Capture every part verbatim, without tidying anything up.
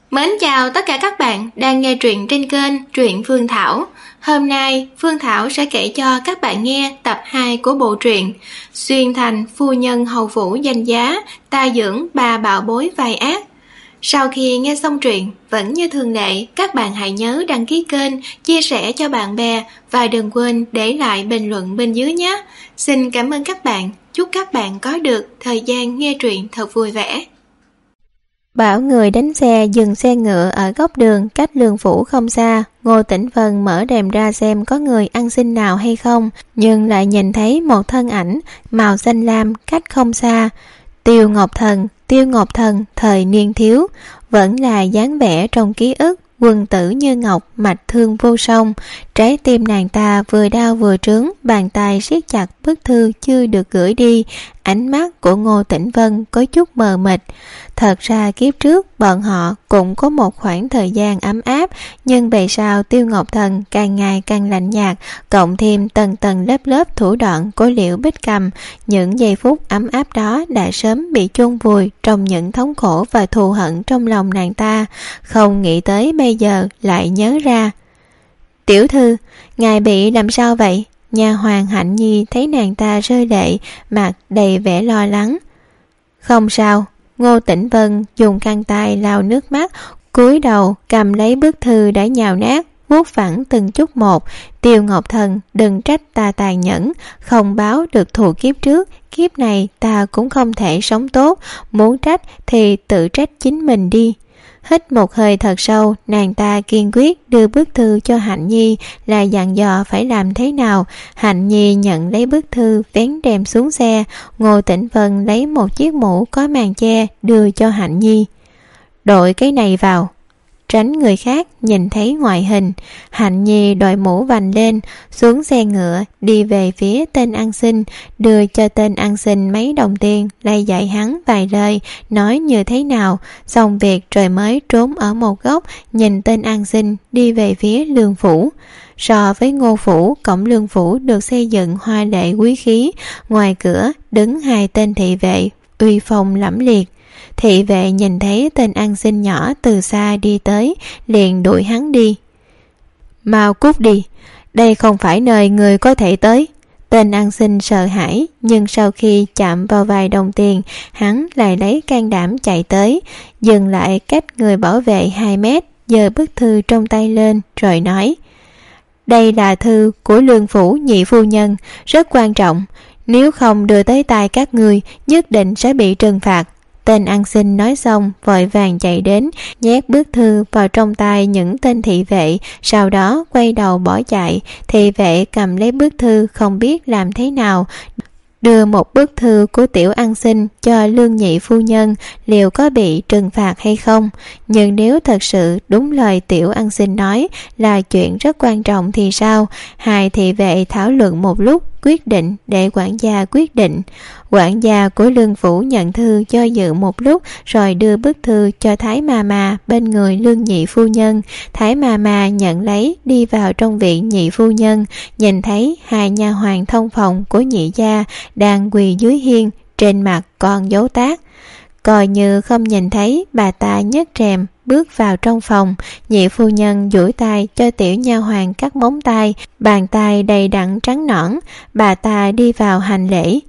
Mến chào tất cả các bạn đang nghe truyện trên kênh Truyện Phương Thảo. Hôm nay Phương Thảo sẽ kể cho các bạn nghe tập hai của bộ truyện Xuyên Thành Phu Nhân Hầu Phủ Danh Giá, ta dưỡng ba bảo bối vai ác. Sau khi nghe xong truyện, vẫn như thường lệ, các bạn hãy nhớ đăng ký kênh, chia sẻ cho bạn bè và đừng quên để lại bình luận bên dưới nhé. Xin cảm ơn các bạn, chúc các bạn có được thời gian nghe truyện thật vui vẻ. Bảo người đánh xe dừng xe ngựa ở góc đường cách Lương Phủ không xa. Ngô Tĩnh Vân mở rèm ra xem có người ăn xin nào hay không, nhưng lại nhìn thấy một thân ảnh màu xanh lam cách không xa. Tiêu Ngọc Thần, Tiêu Ngọc Thần thời niên thiếu, vẫn là dáng vẻ trong ký ức, quần tử như ngọc, mạch thương vô song. Trái tim nàng ta vừa đau vừa trướng, bàn tay siết chặt bức thư chưa được gửi đi. Ánh mắt của Ngô Tĩnh Vân có chút mờ mịt. Thật ra kiếp trước bọn họ cũng có một khoảng thời gian ấm áp, nhưng về sau Tiêu Ngọc Thần càng ngày càng lạnh nhạt, cộng thêm tầng tầng lớp lớp thủ đoạn của Liễu Bích Cầm, những giây phút ấm áp đó đã sớm bị chôn vùi trong những thống khổ và thù hận trong lòng nàng ta. Không nghĩ tới bây giờ lại nhớ ra. Tiểu thư, ngài bị làm sao vậy? Nha hoàn Hạnh Nhi thấy nàng ta rơi lệ, mặt đầy vẻ lo lắng. Không sao. Ngô Tĩnh Vân dùng khăn tay lau nước mắt, cúi đầu cầm lấy bức thư đã nhào nát, vuốt phẳng từng chút một. Tiêu Ngọc Thần, đừng trách ta tàn nhẫn, không báo được thù kiếp trước, kiếp này ta cũng không thể sống tốt, muốn trách thì tự trách chính mình đi. Hít một hơi thật sâu, nàng ta kiên quyết đưa bức thư cho Hạnh Nhi, là dặn dò phải làm thế nào. Hạnh Nhi nhận lấy bức thư, vén rèm xuống xe. Ngô Tĩnh Vân lấy một chiếc mũ có màn che đưa cho Hạnh Nhi. Đội cái này vào, tránh người khác nhìn thấy ngoại hình. Hạnh Nhi đội mũ vành lên, xuống xe ngựa, đi về phía tên ăn xin, đưa cho tên ăn xin mấy đồng tiền, lại dạy hắn vài lời, nói như thế nào. Xong việc rồi mới trốn ở một góc, nhìn tên ăn xin đi về phía Lương Phủ. So với Ngô Phủ, cổng Lương Phủ được xây dựng hoa lệ quý khí, ngoài cửa đứng hai tên thị vệ, uy phong lẫm liệt. Thị vệ nhìn thấy tên ăn xin nhỏ từ xa đi tới, liền đuổi hắn đi. Mau cút đi, đây không phải nơi người có thể tới. Tên ăn xin sợ hãi, nhưng sau khi chạm vào vài đồng tiền, hắn lại lấy can đảm chạy tới, dừng lại cách người bảo vệ hai mét, giơ bức thư trong tay lên rồi nói: Đây là thư của Lương Phủ nhị phu nhân, rất quan trọng, nếu không đưa tới tay các ngươi nhất định sẽ bị trừng phạt. Tên ăn xin nói xong vội vàng chạy đến, nhét bức thư vào trong tay những tên thị vệ, sau đó quay đầu bỏ chạy. Thị vệ cầm lấy bức thư không biết làm thế nào, đưa một bức thư của tiểu ăn xin cho Lương nhị phu nhân, liệu có bị trừng phạt hay không. Nhưng nếu thật sự đúng lời tiểu ăn xin nói là chuyện rất quan trọng thì sao? Hai thị vệ thảo luận một lúc, quyết định để quản gia quyết định. Quản gia của Lương Phủ nhận thư do dự một lúc, rồi đưa bức thư cho Thái Ma Ma bên người Lương nhị phu nhân. Thái Ma Ma nhận lấy, đi vào trong viện nhị phu nhân, nhìn thấy hai nha hoàn thông phòng của nhị gia đang quỳ dưới hiên, trên mặt còn dấu tát. Coi như không nhìn thấy, bà ta nhấc rèm bước vào trong phòng. Nhị phu nhân duỗi tay cho tiểu nha hoàn cắt móng tay, bàn tay đầy đặn trắng nõn. Bà ta đi vào hành lễ.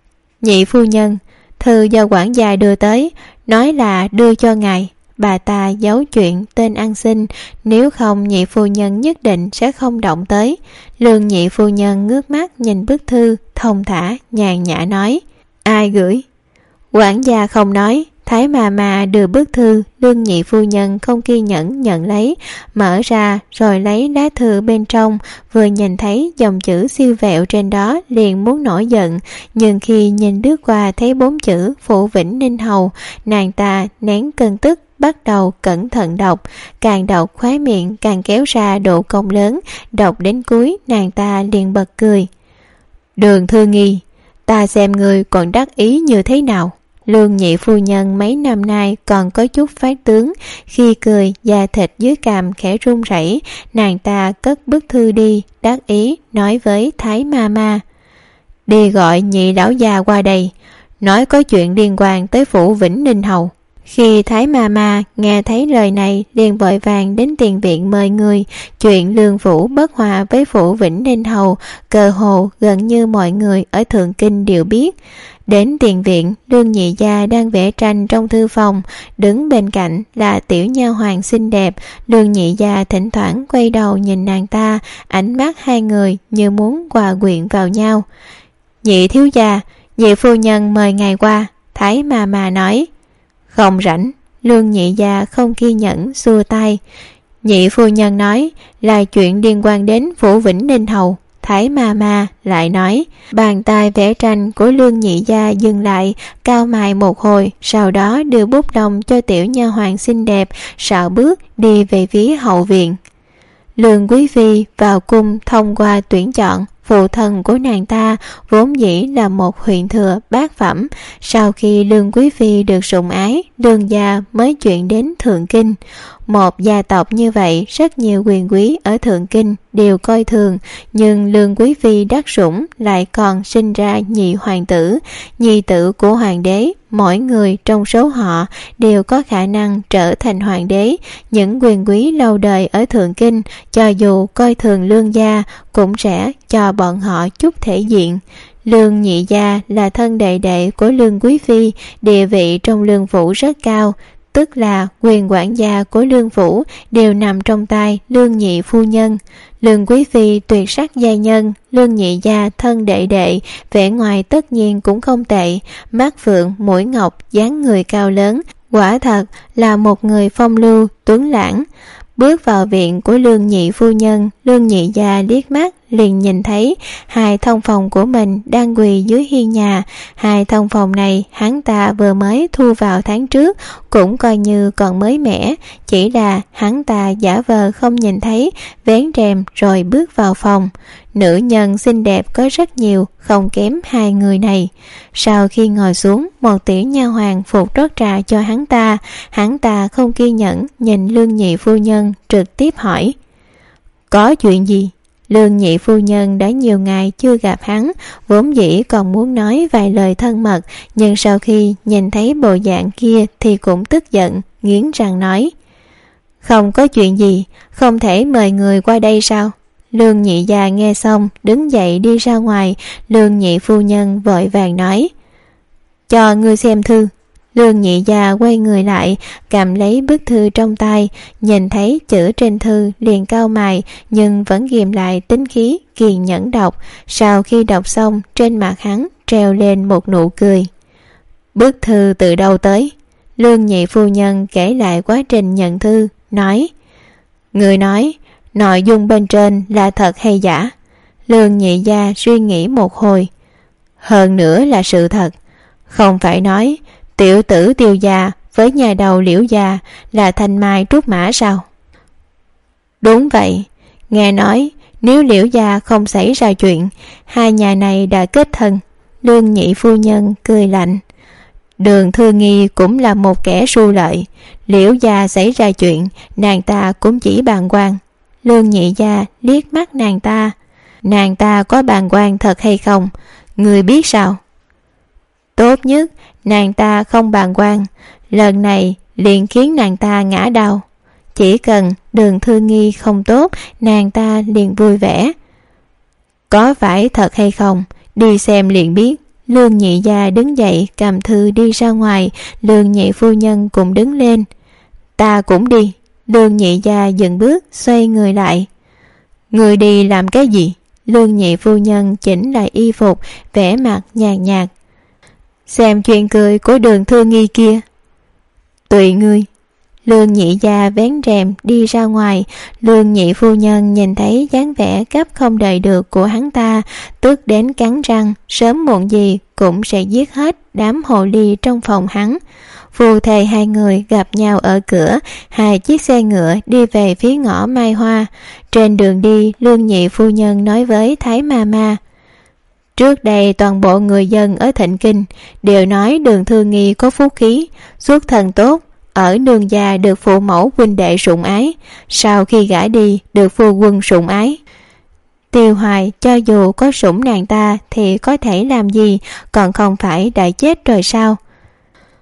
Nhị phu nhân, thư do quản gia đưa tới, nói là đưa cho ngài. Bà ta giấu chuyện tên ăn xin, nếu không nhị phu nhân nhất định sẽ không động tới. Lương nhị phu nhân ngước mắt nhìn bức thư, thông thả nhàn nhã nói: Ai gửi? Quản gia không nói. Thái Ma Ma đưa bức thư, Lương nhị phu nhân không kiên nhẫn nhận lấy, mở ra rồi lấy lá thư bên trong, vừa nhìn thấy dòng chữ siêu vẹo trên đó liền muốn nổi giận, nhưng khi nhìn lướt qua thấy bốn chữ Phủ Vĩnh Ninh Hầu, nàng ta nén cơn tức, bắt đầu cẩn thận đọc. Càng đọc khóe miệng càng kéo ra độ cong lớn, đọc đến cuối nàng ta liền bật cười. Đường Thư Nghi, ta xem người còn đắc ý như thế nào. Lương nhị phu nhân mấy năm nay còn có chút phát tướng, khi cười da thịt dưới cằm khẽ run rẩy. Nàng ta cất bức thư đi, đắc ý nói với Thái Ma Ma: Đi gọi nhị lão già qua đây, nói có chuyện liên quan tới Phủ Vĩnh Ninh Hầu. Khi Thái Ma Ma nghe thấy lời này, liền vội vàng đến tiền viện mời người. Chuyện Lương Phủ bất hòa với Phủ Vĩnh Ninh Hầu, cơ hồ gần như mọi người ở Thượng Kinh đều biết. Đến tiền viện, Lương Nhị Gia đang vẽ tranh trong thư phòng, đứng bên cạnh là tiểu nha hoàn xinh đẹp. Lương Nhị Gia thỉnh thoảng quay đầu nhìn nàng ta, ánh mắt hai người như muốn hòa quyện vào nhau. Nhị thiếu gia, nhị phu nhân mời ngài qua. Thái Ma Ma nói. Không rảnh. Lương Nhị Gia không kiên nhẫn xua tay. Nhị phu nhân nói là chuyện liên quan đến Phủ Vĩnh Ninh Hầu. Thái Ma Ma lại nói. Bàn tay vẽ tranh của Lương Nhị Gia dừng lại, cao mày một hồi, sau đó đưa bút lông cho tiểu nha hoàn xinh đẹp, sạo bước đi về phía hậu viện. Lương Quý Phi vào cung thông qua tuyển chọn. Phụ thân của nàng ta vốn dĩ là một huyện thừa bát phẩm. Sau khi Lương Quý Phi được sủng ái, Lương gia mới chuyển đến Thượng Kinh. Một gia tộc như vậy, rất nhiều quyền quý ở Thượng Kinh đều coi thường, nhưng Lương Quý Phi đắc sủng lại còn sinh ra nhị hoàng tử, nhi tử của hoàng đế. Mỗi người trong số họ đều có khả năng trở thành hoàng đế. Những quyền quý lâu đời ở Thượng Kinh, cho dù coi thường Lương gia, cũng sẽ cho bọn họ chút thể diện. Lương Nhị Gia là thân đệ đệ của Lương Quý Phi, địa vị trong Lương Phủ rất cao, tức là quyền quản gia của Lương Phủ đều nằm trong tay Lương Nhị phu nhân. Lương Quý Phi tuyệt sắc giai nhân, Lương Nhị Gia thân đệ đệ, vẻ ngoài tất nhiên cũng không tệ, mắt phượng mũi ngọc, dáng người cao lớn, quả thật là một người phong lưu tuấn lãng. Bước vào viện của Lương Nhị phu nhân, Lương Nhị Gia liếc mắt liền nhìn thấy hai thông phòng của mình đang quỳ dưới hiên nhà. Hai thông phòng này hắn ta vừa mới thu vào tháng trước, cũng coi như còn mới mẻ, chỉ là hắn ta giả vờ không nhìn thấy, vén rèm rồi bước vào phòng. Nữ nhân xinh đẹp có rất nhiều, không kém hai người này. Sau khi ngồi xuống, một tiểu nha hoàn phục rót trà cho hắn ta. Hắn ta không kiên nhẫn nhìn Lương Nhị phu nhân, trực tiếp hỏi. Có chuyện gì? Lương Nhị phu nhân đã nhiều ngày chưa gặp hắn, vốn dĩ còn muốn nói vài lời thân mật, nhưng sau khi nhìn thấy bộ dạng kia thì cũng tức giận, nghiến răng nói. Không có chuyện gì, không thể mời người qua đây sao? Lương Nhị Gia nghe xong đứng dậy đi ra ngoài. Lương Nhị phu nhân vội vàng nói. Cho ngươi xem thư. Lương Nhị Gia quay người lại, cầm lấy bức thư trong tay, nhìn thấy chữ trên thư liền cau mày, nhưng vẫn ghìm lại tính khí, kiên nhẫn đọc. Sau khi đọc xong, trên mặt hắn treo lên một nụ cười. Bức thư từ đâu tới? Lương Nhị phu nhân kể lại quá trình nhận thư, nói. Người nói, nội dung bên trên là thật hay giả? Lương Nhị Gia suy nghĩ một hồi. Hơn nữa là sự thật. Không phải nói tiểu tử Tiêu gia với nhà đầu Liễu gia là thanh mai trúc mã sao? Đúng vậy. Nghe nói nếu Liễu gia không xảy ra chuyện, hai nhà này đã kết thân. Lương Nhị phu nhân cười lạnh. Đường Thư Nghi cũng là một kẻ su lợi. Liễu gia xảy ra chuyện, nàng ta cũng chỉ bàng quan. Lương Nhị Gia liếc mắt nàng ta. Nàng ta có bàng quan thật hay không, người biết sao? Tốt nhất nàng ta không bàng quan, lần này liền khiến nàng ta ngã đau. Chỉ cần Đường Thư Nghi không tốt, nàng ta liền vui vẻ. Có phải thật hay không, đi xem liền biết. Lương Nhị Gia đứng dậy cầm thư đi ra ngoài. Lương Nhị phu nhân cũng đứng lên. Ta cũng đi. Lương Nhị Gia dừng bước, xoay người lại. Người đi làm cái gì? Lương Nhị phu nhân chỉnh lại y phục, vẻ mặt nhàn nhạt. Xem chuyện cười của Đường Thư Nghi kia. Tùy ngươi. Lương Nhị Gia vén rèm đi ra ngoài. Lương Nhị phu nhân nhìn thấy dáng vẻ gấp không đợi được của hắn ta, tức đến cắn răng, sớm muộn gì cũng sẽ giết hết đám hồ ly trong phòng hắn. Phu thề hai người gặp nhau ở cửa, hai chiếc xe ngựa đi về phía ngõ Mai Hoa. Trên đường đi, Lương Nhị phu nhân nói với Thái Ma Ma. Trước đây toàn bộ người dân ở Thịnh Kinh đều nói Đường Thư Nghi có phúc khí, xuất thân tốt, ở Nương gia được phụ mẫu huynh đệ sủng ái, sau khi gả đi được phu quân sủng ái. Tiêu Hoài cho dù có sủng nàng ta thì có thể làm gì, còn không phải đã chết rồi sao?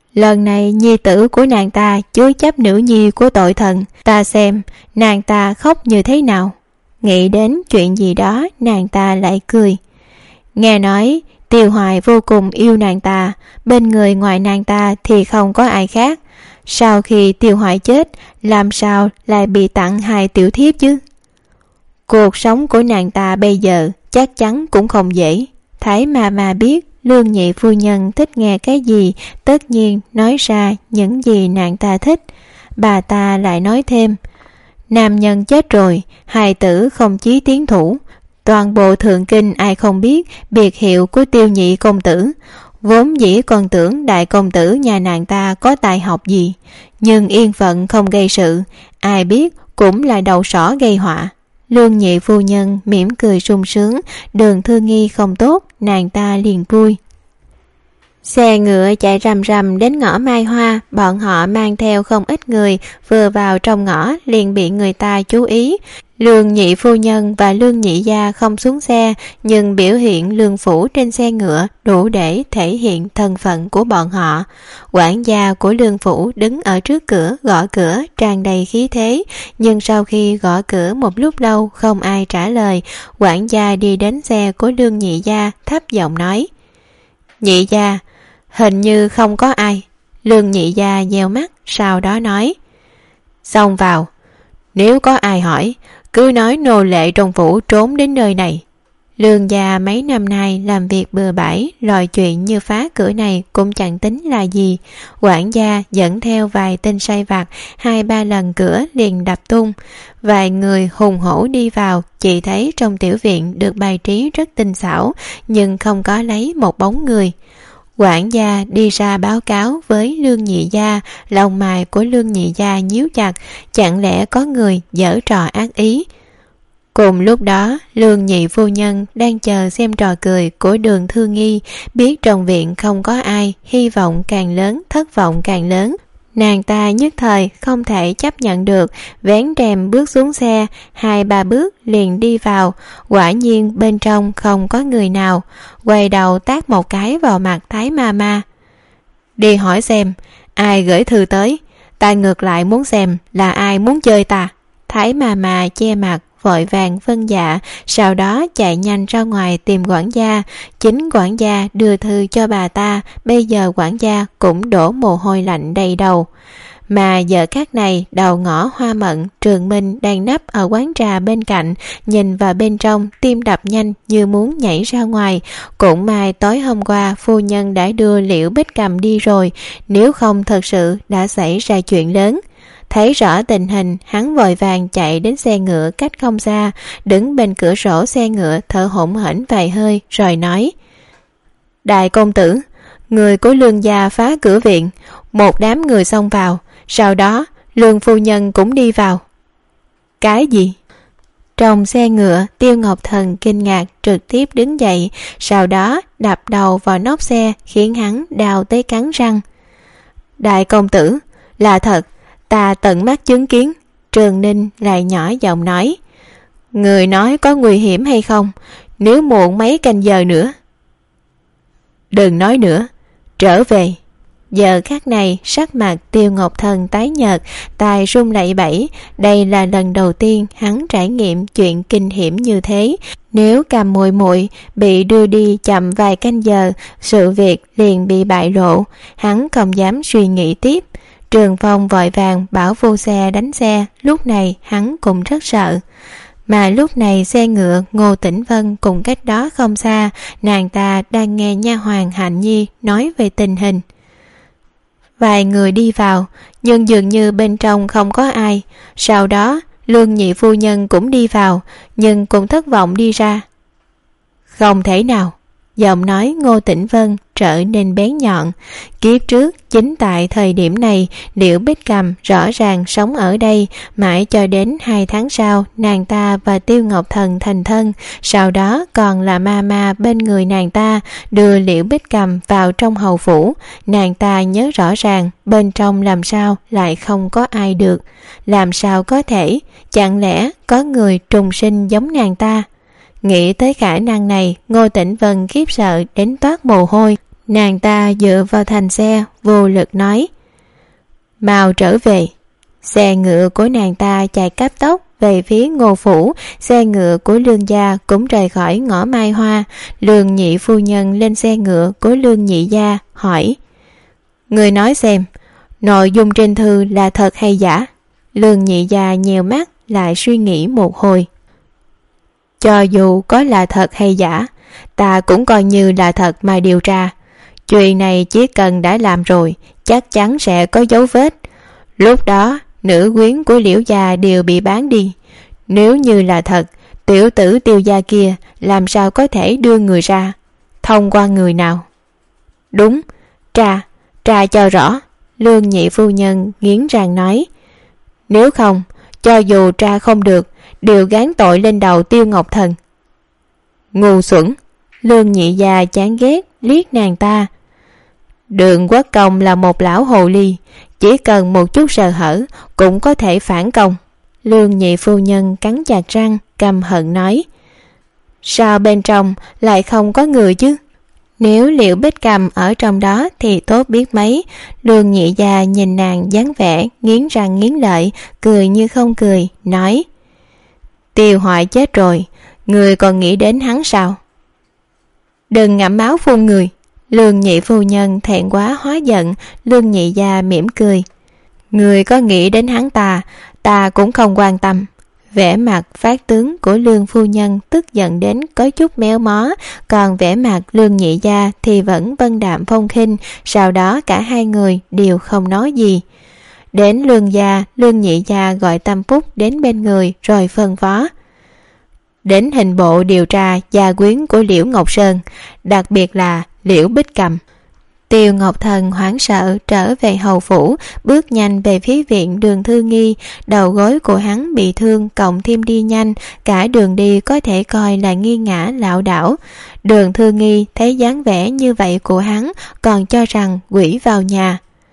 Lần này nhi tử của nàng ta chứa chấp nữ nhi của tội thần, ta xem nàng ta khóc như thế nào. Nghĩ đến chuyện gì đó, nàng ta lại cười. Nghe nói Tiêu Hoài vô cùng yêu nàng ta, bên người ngoài nàng ta thì không có ai khác. Sau khi Tiêu Hoài chết, làm sao lại bị tặng hai tiểu thiếp chứ? Cuộc sống của nàng ta bây giờ chắc chắn cũng không dễ. Thái mà mà biết Lương nhị phu nhân thích nghe cái gì, tất nhiên nói ra những gì nàng ta thích. Bà ta lại nói thêm, nam nhân chết rồi, hài tử không chí tiến thủ. Toàn bộ thượng kinh ai không biết biệt hiệu của Tiêu nhị công tử. Vốn dĩ còn tưởng đại công tử nhà nàng ta có tài học gì, nhưng yên phận không gây sự, ai biết cũng là đầu sỏ gây họa. Lương nhị phu nhân mỉm cười sung sướng, Đường Thư Nghi không tốt, nàng ta liền vui. Xe ngựa chạy rầm rầm đến ngõ Mai Hoa, bọn họ mang theo không ít người, vừa vào trong ngõ liền bị người ta chú ý. Lương nhị phu nhân và Lương nhị gia không xuống xe, nhưng biểu hiện Lương phủ trên xe ngựa đủ để thể hiện thân phận của bọn họ. Quản gia của Lương phủ đứng ở trước cửa gõ cửa tràn đầy khí thế, nhưng sau khi gõ cửa một lúc lâu không ai trả lời, quản gia đi đến xe của Lương nhị gia thấp giọng nói, nhị gia, hình như không có ai. Lương nhị gia nheo mắt, sau đó nói, xông vào, nếu có ai hỏi cứ nói nô lệ trong phủ trốn đến nơi này. Lương gia mấy năm nay làm việc bừa bãi, lòi chuyện như phá cửa này cũng chẳng tính là gì. Quản gia dẫn theo vài tên sai vặt, hai ba lần cửa liền đập tung. Vài người hùng hổ đi vào, chỉ thấy trong tiểu viện được bày trí rất tinh xảo, nhưng không có lấy một bóng người. Quản gia đi ra báo cáo với Lương nhị gia, lông mày của Lương nhị gia nhíu chặt, chẳng lẽ có người giở trò ác ý. Cùng lúc đó, Lương nhị phu nhân đang chờ xem trò cười của Đường Thư Nghi, biết trong viện không có ai, hy vọng càng lớn, thất vọng càng lớn. Nàng ta nhất thời không thể chấp nhận được, vén rèm bước xuống xe, hai ba bước liền đi vào. Quả nhiên bên trong không có người nào. Quay đầu tát một cái vào mặt Thái ma ma. Đi hỏi xem ai gửi thư tới, ta ngược lại muốn xem là ai muốn chơi ta. Thái ma ma che mặt vội vàng vâng dạ, sau đó chạy nhanh ra ngoài tìm quản gia. Chính quản gia đưa thư cho bà ta, bây giờ quản gia cũng đổ mồ hôi lạnh đầy đầu. Mà giờ khác này, đầu ngõ Hoa Mận, Trường Minh đang nấp ở quán trà bên cạnh, nhìn vào bên trong, tim đập nhanh như muốn nhảy ra ngoài. Cũng may tối hôm qua phu nhân đã đưa Liễu Bích Cầm đi rồi, nếu không thật sự đã xảy ra chuyện lớn. Thấy rõ tình hình, hắn vội vàng chạy đến xe ngựa cách không xa, đứng bên cửa sổ xe ngựa thở hổn hển vài hơi rồi nói, đại công tử, người của Lương gia phá cửa viện, một đám người xông vào, sau đó Lương phu nhân cũng đi vào. Cái gì? Trong xe ngựa, Tiêu Ngọc Thần kinh ngạc trực tiếp đứng dậy, sau đó đập đầu vào nóc xe khiến hắn đau tới cắn răng. Đại công tử, là thật, ta tận mắt chứng kiến. Trường Ninh lại nhỏ giọng nói, người nói có nguy hiểm hay không, nếu muộn mấy canh giờ nữa. Đừng nói nữa, trở về. Giờ khắc này sắc mặt Tiêu Ngọc Thần tái nhợt, tai run lẩy bẩy. Đây là lần đầu tiên hắn trải nghiệm chuyện kinh hiểm như thế. Nếu Cầm muội muội bị đưa đi chậm vài canh giờ, sự việc liền bị bại lộ. Hắn không dám suy nghĩ tiếp. Trường Phong vội vàng bảo vô xe đánh xe, lúc này hắn cũng rất sợ. Mà lúc này xe ngựa Ngô Tĩnh Vân cùng cách đó không xa, nàng ta đang nghe nha hoàn Hạnh Nhi nói về tình hình. Vài người đi vào, nhưng dường như bên trong không có ai. Sau đó Lương nhị phu nhân cũng đi vào, nhưng cũng thất vọng đi ra. Không thể nào. Giọng nói Ngô Tĩnh Vân trở nên bén nhọn. Kiếp trước, chính tại thời điểm này, Liễu Bích Cầm rõ ràng sống ở đây, mãi cho đến hai tháng sau, nàng ta và Tiêu Ngọc Thần thành thân, sau đó còn là ma ma bên người nàng ta, đưa Liễu Bích Cầm vào trong hầu phủ. Nàng ta nhớ rõ ràng, bên trong làm sao lại không có ai được. Làm sao có thể, chẳng lẽ có người trùng sinh giống nàng ta? Nghĩ tới khả năng này, Ngô Tĩnh Vân khiếp sợ đến toát mồ hôi. Nàng ta dựa vào thành xe, vô lực nói: "Mau trở về." Xe ngựa của nàng ta chạy cấp tốc về phía Ngô phủ, xe ngựa của Lương gia cũng rời khỏi ngõ Mai Hoa. Lương nhị phu nhân lên xe ngựa của Lương nhị gia hỏi: "Người nói xem, nội dung trên thư là thật hay giả?" Lương nhị gia nhèo mắt lại suy nghĩ một hồi. "Cho dù có là thật hay giả, ta cũng coi như là thật mà điều tra. Chuyện này chỉ cần đã làm rồi, chắc chắn sẽ có dấu vết. Lúc đó nữ quyến của Liễu gia đều bị bán đi. Nếu như là thật, tiểu tử Tiêu gia kia làm sao có thể đưa người ra? Thông qua người nào?" "Đúng, tra, tra cho rõ." Lương nhị phu nhân nghiến răng nói: "Nếu không, cho dù tra không được, đều gán tội lên đầu Tiêu Ngọc Thần." "Ngu xuẩn!" Lương nhị gia chán ghét liếc nàng ta. "Đường Quốc Công là một lão hồ ly, chỉ cần một chút sơ hở cũng có thể phản công." Lương nhị phu nhân cắn chặt răng, căm hận nói: "Sao bên trong lại không có người chứ? Nếu Liễu Bích Cầm ở trong đó thì tốt biết mấy." Lương nhị gia nhìn nàng dáng vẻ nghiến răng nghiến lợi, cười như không cười, nói: "Tiêu Hoại chết rồi, người còn nghĩ đến hắn sao?" "Đừng ngậm máu phun người." Lương nhị phu nhân thẹn quá hóa giận. Lương nhị gia mỉm cười: "Người có nghĩ đến hắn ta, ta cũng không quan tâm." Vẻ mặt phát tướng của Lương phu nhân tức giận đến có chút méo mó, còn vẻ mặt Lương nhị gia thì vẫn vân đạm phong khinh. Sau đó cả hai người đều không nói gì. Đến Lương gia, Lương nhị gia gọi Tâm Phúc đến bên người rồi phân phó: "Đến hình bộ điều tra gia quyến của Liễu Ngọc Sơn, đặc biệt là Liễu Bích Cầm." Tiêu Ngọc Thần hoảng sợ trở về hầu phủ, bước nhanh về phía viện Đường Thư Nghi. Đầu gối của hắn bị thương, cộng thêm đi nhanh, cả đường đi có thể coi là nghi ngã lảo đảo. Đường Thư Nghi thấy dáng vẻ như vậy của hắn, còn cho rằng quỷ vào nhà.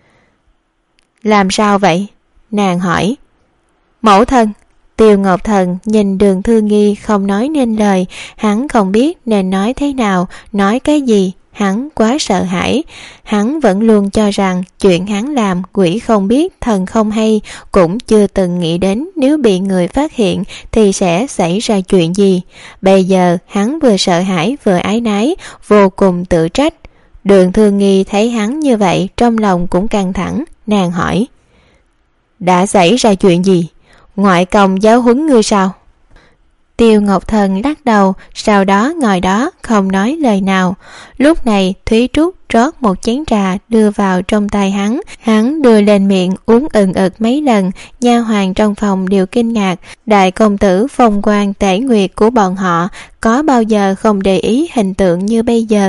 "Làm sao vậy?" nàng hỏi. "Mẫu thân." Tiêu Ngọc Thần nhìn Đường Thư Nghi không nói nên lời, hắn không biết nên nói thế nào, nói cái gì. Hắn quá sợ hãi. Hắn vẫn luôn cho rằng chuyện hắn làm quỷ không biết thần không hay, cũng chưa từng nghĩ đến nếu bị người phát hiện thì sẽ xảy ra chuyện gì. Bây giờ hắn vừa sợ hãi vừa ái nái, vô cùng tự trách. Đường Thư Nghi thấy hắn như vậy, trong lòng cũng căng thẳng. Nàng hỏi: "Đã xảy ra chuyện gì? Ngoại công giáo huấn ngươi sao?" Tiêu Ngọc Thần lắc đầu, sau đó ngồi đó không nói lời nào. Lúc này Thúy Trúc rót một chén trà đưa vào trong tay hắn. Hắn đưa lên miệng uống ừng ực mấy lần. Nha hoàn trong phòng đều kinh ngạc. Đại công tử phong quang tể nguyệt của bọn họ có bao giờ không để ý hình tượng như bây giờ.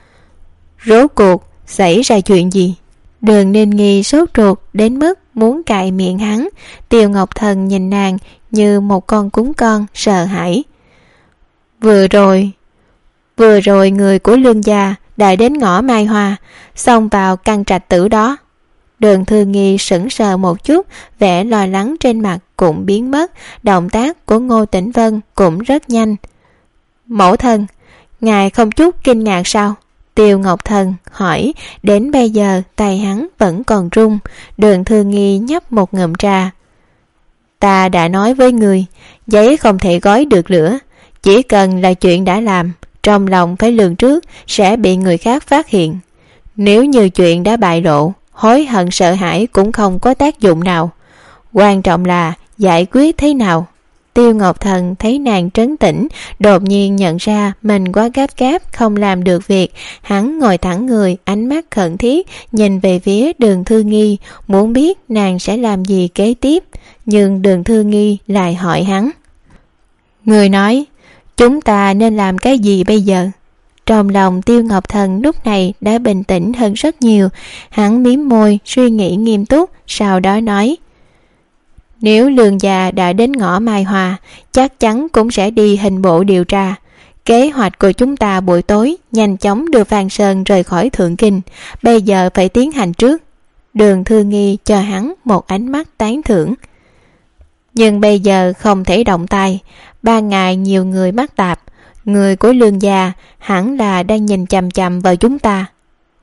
Rốt cuộc xảy ra chuyện gì? Đường Ninh Nghi sốt ruột đến mức muốn cạy miệng hắn. Tiêu Ngọc Thần nhìn nàng như một con cún con, sợ hãi. Vừa rồi Vừa rồi người của Lương gia đã đến ngõ Mai Hoa, xông vào căn trạch tử đó. Đường Thư Nghi sững sờ một chút, vẻ lo lắng trên mặt cũng biến mất. Động tác của Ngô Tĩnh Vân cũng rất nhanh. "Mẫu thân, ngài không chút kinh ngạc sao?" Tiêu Ngọc Thần hỏi. Đến bây giờ tay hắn vẫn còn run. Đường Thư Nghi nhấp một ngụm trà. "Ta đã nói với người, giấy không thể gói được lửa. Chỉ cần là chuyện đã làm, trong lòng phải lường trước sẽ bị người khác phát hiện. Nếu như chuyện đã bại lộ, hối hận sợ hãi cũng không có tác dụng nào. Quan trọng là giải quyết thế nào." Tiêu Ngọc Thần thấy nàng trấn tĩnh, đột nhiên nhận ra mình quá gấp gáp không làm được việc. Hắn ngồi thẳng người, ánh mắt khẩn thiết nhìn về phía Đường Thư Nghi, muốn biết nàng sẽ làm gì kế tiếp. Nhưng Đường Thư Nghi lại hỏi hắn: "Người nói, chúng ta nên làm cái gì bây giờ?" Trong lòng Tiêu Ngọc Thần lúc này đã bình tĩnh hơn rất nhiều. Hắn mím môi suy nghĩ nghiêm túc, sau đó nói: "Nếu Lương gia đã đến ngõ Mai Hoa, chắc chắn cũng sẽ đi hình bộ điều tra. Kế hoạch của chúng ta buổi tối nhanh chóng đưa Phan Sơn rời khỏi Thượng Kinh, bây giờ phải tiến hành trước." Đường Thư Nghi cho hắn một ánh mắt tán thưởng. "Nhưng bây giờ không thể động tay. Ban ngày nhiều người mắc tạp, người của Lương gia hẳn là đang nhìn chằm chằm vào chúng ta."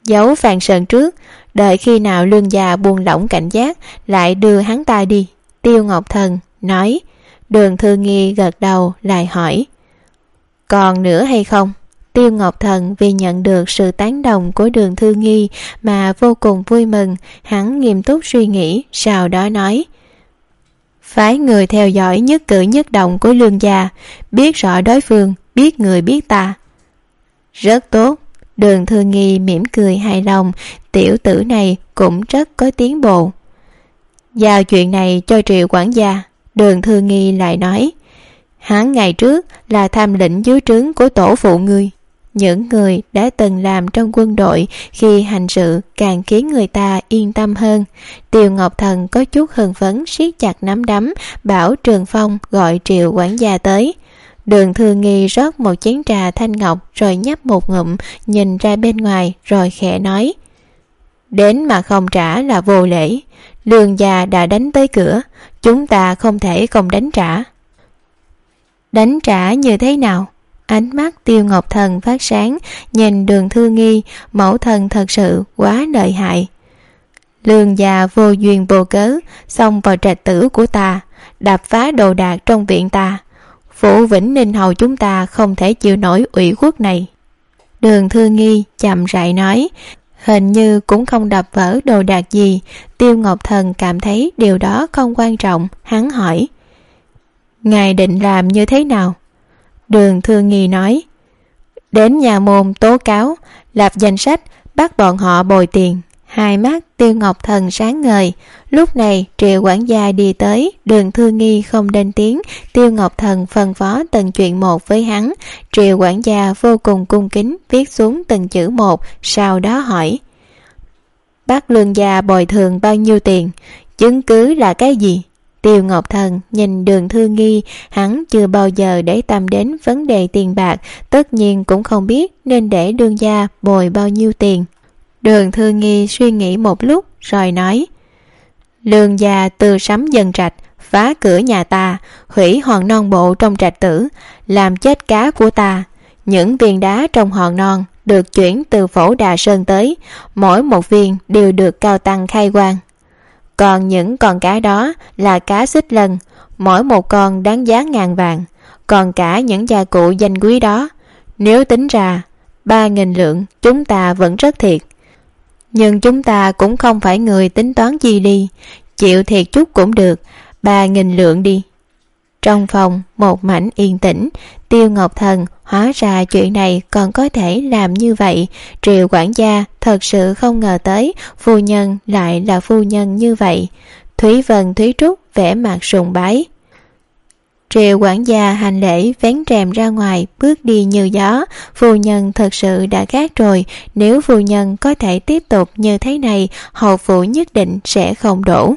giấu Phan Sơn trước, đợi khi nào Lương gia buông lỏng cảnh giác lại đưa hắn ta đi. Tiêu Ngọc Thần nói. Đường Thư Nghi gật đầu lại hỏi, còn nữa hay không? Tiêu Ngọc Thần vì nhận được sự tán đồng của Đường Thư Nghi mà vô cùng vui mừng. Hắn nghiêm túc suy nghĩ, sau đó nói, phái người theo dõi nhất cử nhất động của Lương gia, biết rõ đối phương, biết người biết ta. Rất tốt. Đường Thư Nghi mỉm cười hài lòng, tiểu tử này cũng rất có tiến bộ. Giao chuyện này cho Triệu quản gia. Đường Thư Nghi lại nói, hắn ngày trước là tham lĩnh dưới trướng của tổ phụ ngươi. Những người đã từng làm trong quân đội khi hành sự càng khiến người ta yên tâm hơn. Tiêu Ngọc Thần có chút hưng phấn siết chặt nắm đấm, bảo Trường Phong gọi Triệu quản gia tới. Đường Thư Nghi rót một chén trà thanh ngọc rồi nhấp một ngụm, nhìn ra bên ngoài rồi khẽ nói, đến mà không trả là vô lễ. Lương gia đã đánh tới cửa, chúng ta không thể không đánh trả. Đánh trả như thế nào? Ánh mắt Tiêu Ngọc Thần phát sáng, nhìn Đường Thư Nghi, mẫu thân thật sự quá lợi hại. Lương gia vô duyên vô cớ xông vào trạch tử của ta, đập phá đồ đạc trong viện ta. Phủ Vĩnh Ninh hầu chúng ta không thể chịu nổi ủy khuất này. Đường Thư Nghi chậm rãi nói, hình như cũng không đập vỡ đồ đạc gì. Tiêu Ngọc Thần cảm thấy điều đó không quan trọng. Hắn hỏi, ngài định làm như thế nào? Đường Thư Nghi nói, đến nhà môn tố cáo, lập danh sách, bắt bọn họ bồi tiền. Hai mắt Tiêu Ngọc Thần sáng ngời. Lúc này Triệu quản gia đi tới. Đường Thư Nghi không lên tiếng. Tiêu Ngọc Thần phân phó từng chuyện một với hắn. Triệu quản gia vô cùng cung kính viết xuống từng chữ một, sau đó hỏi, bắt Lương gia bồi thường bao nhiêu tiền? Chứng cứ là cái gì? Tiêu Ngọc Thần nhìn Đường Thư Nghi, hắn chưa bao giờ để tâm đến vấn đề tiền bạc, tất nhiên cũng không biết nên để Đường gia bồi bao nhiêu tiền. Đường Thư Nghi suy nghĩ một lúc rồi nói, Lương gia từ sắm dân trạch, phá cửa nhà ta, hủy hòn non bộ trong trạch tử, làm chết cá của ta. Những viên đá trong hòn non được chuyển từ Phổ Đà Sơn tới, mỗi một viên đều được cao tăng khai quang. Còn những con cá đó là cá xích lân, mỗi một con đáng giá ngàn vàng. Còn cả những gia cụ danh quý đó, nếu tính ra ba nghìn lượng, chúng ta vẫn rất thiệt. Nhưng chúng ta cũng không phải người tính toán chi ly, chịu thiệt chút cũng được, ba nghìn lượng đi. Trong phòng một mảnh yên tĩnh. Tiêu Ngọc Thần hóa ra chuyện này còn có thể làm như vậy. Triệu quản gia thật sự không ngờ tới phu nhân lại là phu nhân như vậy. Thúy Vân Thúy Trúc vẻ mặt sùng bái. Triệu quản gia hành lễ vén rèm ra ngoài, bước đi như gió. Phu nhân thật sự đã khác rồi. Nếu phu nhân có thể tiếp tục như thế này, hậu phủ nhất định sẽ không đổ.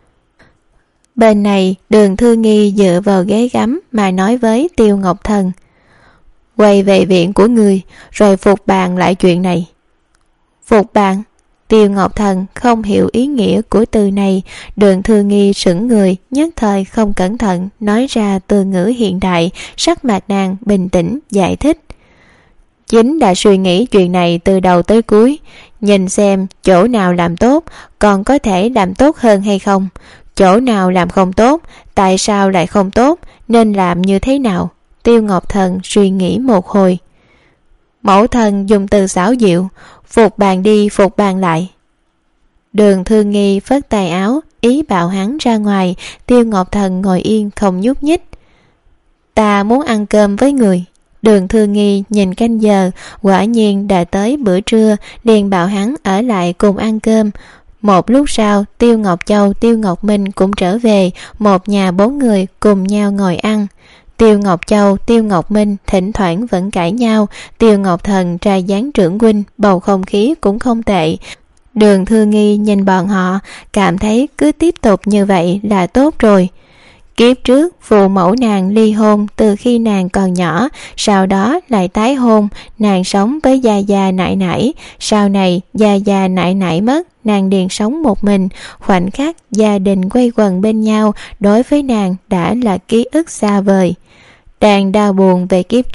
Bên này Đường Thư Nghi dựa vào ghế gắm mà nói với Tiêu Ngọc Thần, quay về viện của người rồi phục bàn lại chuyện này. Phục bàn? Tiêu Ngọc Thần không hiểu ý nghĩa của từ này. Đường Thư Nghi sững người, nhất thời không cẩn thận nói ra từ ngữ hiện đại. Sắc mặt nàng bình tĩnh giải thích, chính đã suy nghĩ chuyện này từ đầu tới cuối, nhìn xem chỗ nào làm tốt, còn có thể làm tốt hơn hay không. Chỗ nào làm không tốt, tại sao lại không tốt, nên làm như thế nào? Tiêu Ngọc Thần suy nghĩ một hồi. Mẫu thân dùng từ xảo diệu, phục bàn đi phục bàn lại. Đường Thư Nghi phất tay áo, ý bảo hắn ra ngoài. Tiêu Ngọc Thần ngồi yên không nhúc nhích. Ta muốn ăn cơm với người. Đường Thư Nghi nhìn canh giờ, quả nhiên đã tới bữa trưa, liền bảo hắn ở lại cùng ăn cơm. Một lúc sau, Tiêu Ngọc Châu, Tiêu Ngọc Minh cũng trở về, một nhà bốn người cùng nhau ngồi ăn. Tiêu Ngọc Châu, Tiêu Ngọc Minh thỉnh thoảng vẫn cãi nhau. Tiêu Ngọc Thần trai dáng trưởng huynh, bầu không khí cũng không tệ. Đường Thư Nghi nhìn bọn họ, cảm thấy cứ tiếp tục như vậy là tốt rồi. Kiếp trước phụ mẫu nàng ly hôn từ khi nàng còn nhỏ, sau đó lại tái hôn. Nàng sống với gia gia nại nại, sau này gia gia nại nại mất, nàng liền sống một mình. Khoảnh khắc gia đình quay quần bên nhau đối với nàng đã là ký ức xa vời. Đang đau buồn về kiếp trước,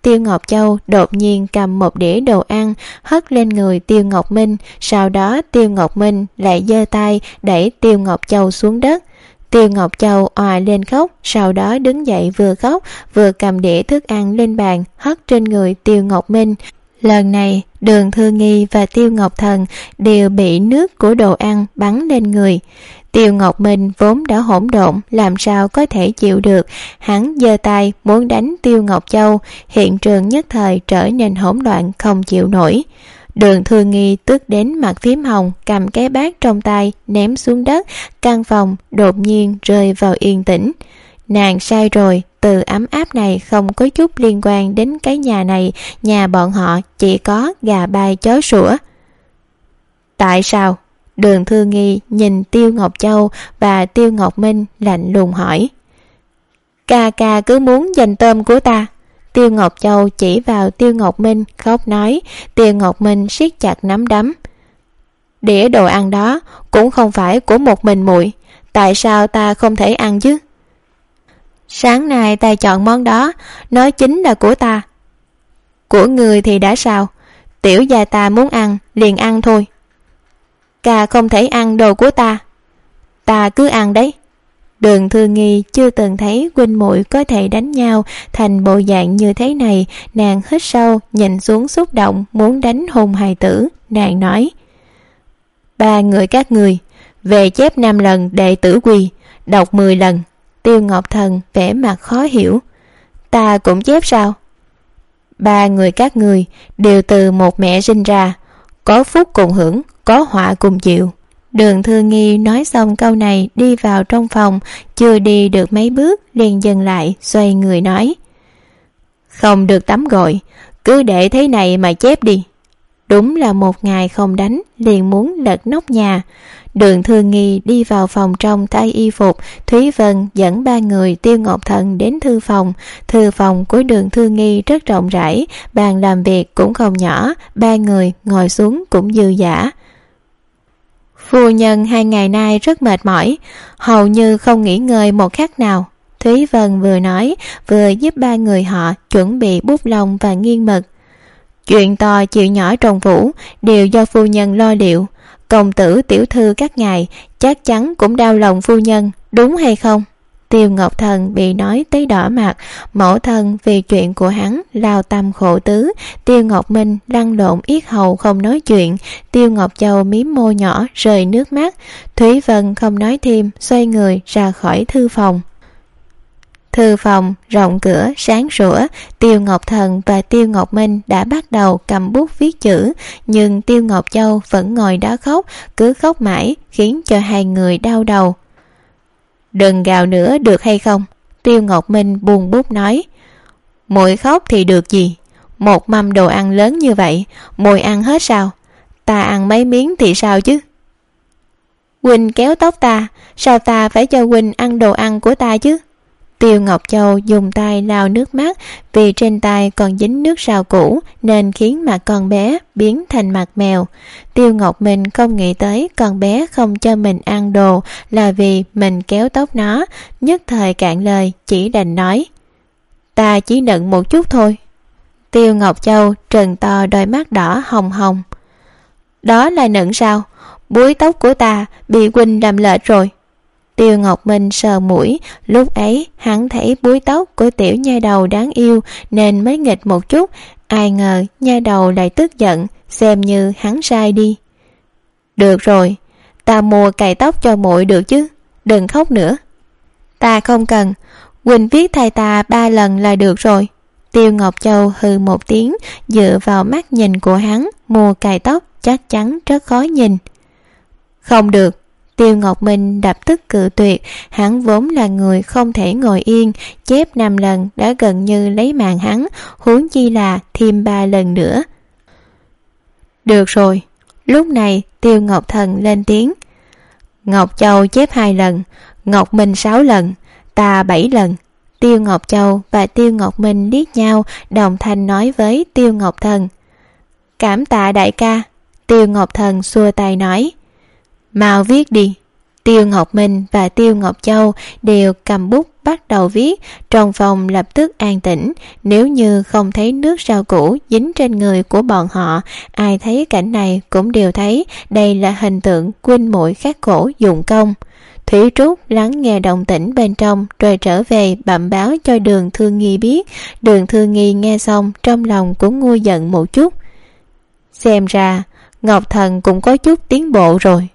Tiêu Ngọc Châu đột nhiên cầm một đĩa đồ ăn hất lên người Tiêu Ngọc Minh, sau đó Tiêu Ngọc Minh lại giơ tay đẩy Tiêu Ngọc Châu xuống đất. Tiêu Ngọc Châu òa lên khóc, sau đó đứng dậy vừa khóc vừa cầm đĩa thức ăn lên bàn hất trên người Tiêu Ngọc Minh. Lần này Đường Thư Nghi và Tiêu Ngọc Thần đều bị nước của đồ ăn bắn lên người. Tiêu Ngọc Minh vốn đã hỗn độn, làm sao có thể chịu được. Hắn giơ tay muốn đánh Tiêu Ngọc Châu, hiện trường nhất thời trở nên hỗn loạn không chịu nổi. Đường Thư Nghi tức đến mặt phím hồng, cầm cái bát trong tay ném xuống đất. Căn phòng đột nhiên rơi vào yên tĩnh. Nàng sai rồi, từ ấm áp này không có chút liên quan đến cái nhà này, nhà bọn họ chỉ có gà bay chó sủa. Tại sao? Đường Thư Nghi nhìn Tiêu Ngọc Châu và Tiêu Ngọc Minh lạnh lùng hỏi. Ca ca cứ muốn giành tôm của ta. Tiêu Ngọc Châu chỉ vào Tiêu Ngọc Minh khóc nói. Tiêu Ngọc Minh siết chặt nắm đấm. Đĩa đồ ăn đó cũng không phải của một mình muội, tại sao ta không thể ăn chứ? Sáng nay ta chọn món đó, nó chính là của ta. Của người thì đã sao? Tiểu gia ta muốn ăn liền ăn thôi. Ca không thể ăn đồ của ta. Ta cứ ăn đấy. Đường Thư Nghi chưa từng thấy huynh muội có thể đánh nhau thành bộ dạng như thế này. Nàng hít sâu, nhìn xuống xúc động muốn đánh hùng hài tử. Nàng nói. Ba người các người về chép năm lần đệ tử quy, đọc mười lần. Tiêu Ngọc Thần vẻ mặt khó hiểu. Ta cũng chép sao? Ba người các người đều từ một mẹ sinh ra, có phúc cùng hưởng, có họa cùng chịu. Đường Thư Nghi nói xong câu này đi vào trong phòng, chưa đi được mấy bước liền dừng lại, xoay người nói. Không được tắm gội, cứ để thế này mà chép đi. Đúng là một ngày không đánh liền muốn lật nóc nhà. Đường Thư Nghi đi vào phòng trong thay y phục. Thúy Vân dẫn ba người Tiêu Ngọc Thần đến thư phòng. Thư phòng của Đường Thư Nghi rất rộng rãi, bàn làm việc cũng không nhỏ, ba người ngồi xuống cũng dư dả. Phu nhân hai ngày nay rất mệt mỏi, hầu như không nghỉ ngơi một khắc nào. Thúy Vân vừa nói vừa giúp ba người họ chuẩn bị bút lông và nghiên mực. Chuyện to chuyện nhỏ trong phủ đều do phu nhân lo liệu. Công tử tiểu thư các ngài chắc chắn cũng đau lòng phu nhân, đúng hay không? Tiêu Ngọc Thần bị nói tới đỏ mặt. Mẫu thân vì chuyện của hắn lao tâm khổ tứ. Tiêu Ngọc Minh lăn lộn yết hầu không nói chuyện. Tiêu Ngọc Châu mím môi nhỏ rơi nước mắt. Thúy Vân không nói thêm, xoay người ra khỏi thư phòng. Thư phòng rộng cửa sáng sủa. Tiêu Ngọc Thần và Tiêu Ngọc Minh đã bắt đầu cầm bút viết chữ, nhưng Tiêu Ngọc Châu vẫn ngồi đó khóc, cứ khóc mãi khiến cho hai người đau đầu. Đừng gào nữa được hay không? Tiêu Ngọc Minh buồn bút nói. Muội khóc thì được gì? Một mâm đồ ăn lớn như vậy, muội ăn hết sao? Ta ăn mấy miếng thì sao chứ? Huynh kéo tóc ta, sao ta phải cho huynh ăn đồ ăn của ta chứ? Tiêu Ngọc Châu dùng tay lau nước mắt, vì trên tay còn dính nước sào cũ nên khiến mặt con bé biến thành mặt mèo. Tiêu Ngọc Minh không nghĩ tới con bé không cho mình ăn đồ là vì mình kéo tóc nó, nhất thời cạn lời chỉ đành nói. Ta chỉ nựng một chút thôi. Tiêu Ngọc Châu trừng to đôi mắt đỏ hồng hồng. Đó là nựng sao? Búi tóc của ta bị huynh làm lệch rồi. Tiêu Ngọc Minh sờ mũi, lúc ấy hắn thấy búi tóc của tiểu nha đầu đáng yêu nên mới nghịch một chút, ai ngờ nha đầu lại tức giận, xem như hắn sai đi. Được rồi, ta mua cài tóc cho muội được chứ, đừng khóc nữa. Ta không cần, huynh viết thay ta ba lần là được rồi. Tiêu Ngọc Châu hừ một tiếng, dựa vào mắt nhìn của hắn, mua cài tóc chắc chắn rất khó nhìn. Không được. Tiêu Ngọc Minh đập tức cự tuyệt, hắn vốn là người không thể ngồi yên, chép năm lần đã gần như lấy mạng hắn, huống chi là thêm ba lần nữa. Được rồi, lúc này Tiêu Ngọc Thần lên tiếng. Ngọc Châu chép hai lần, Ngọc Minh sáu lần, ta bảy lần. Tiêu Ngọc Châu và Tiêu Ngọc Minh liếc nhau, đồng thanh nói với Tiêu Ngọc Thần. Cảm tạ đại ca. Tiêu Ngọc Thần xua tay nói. Mau viết đi. Tiêu Ngọc Minh và Tiêu Ngọc Châu đều cầm bút bắt đầu viết. Trong phòng lập tức an tĩnh. Nếu như không thấy nước rau củ dính trên người của bọn họ, ai thấy cảnh này cũng đều thấy đây là hình tượng huynh muội khắc khổ dụng công. Thủy Trúc lắng nghe động tĩnh bên trong rồi trở về bẩm báo cho Đường Thương Nghi biết. Đường Thương Nghi nghe xong trong lòng cũng nguôi giận một chút. Xem ra Ngọc Thần cũng có chút tiến bộ rồi.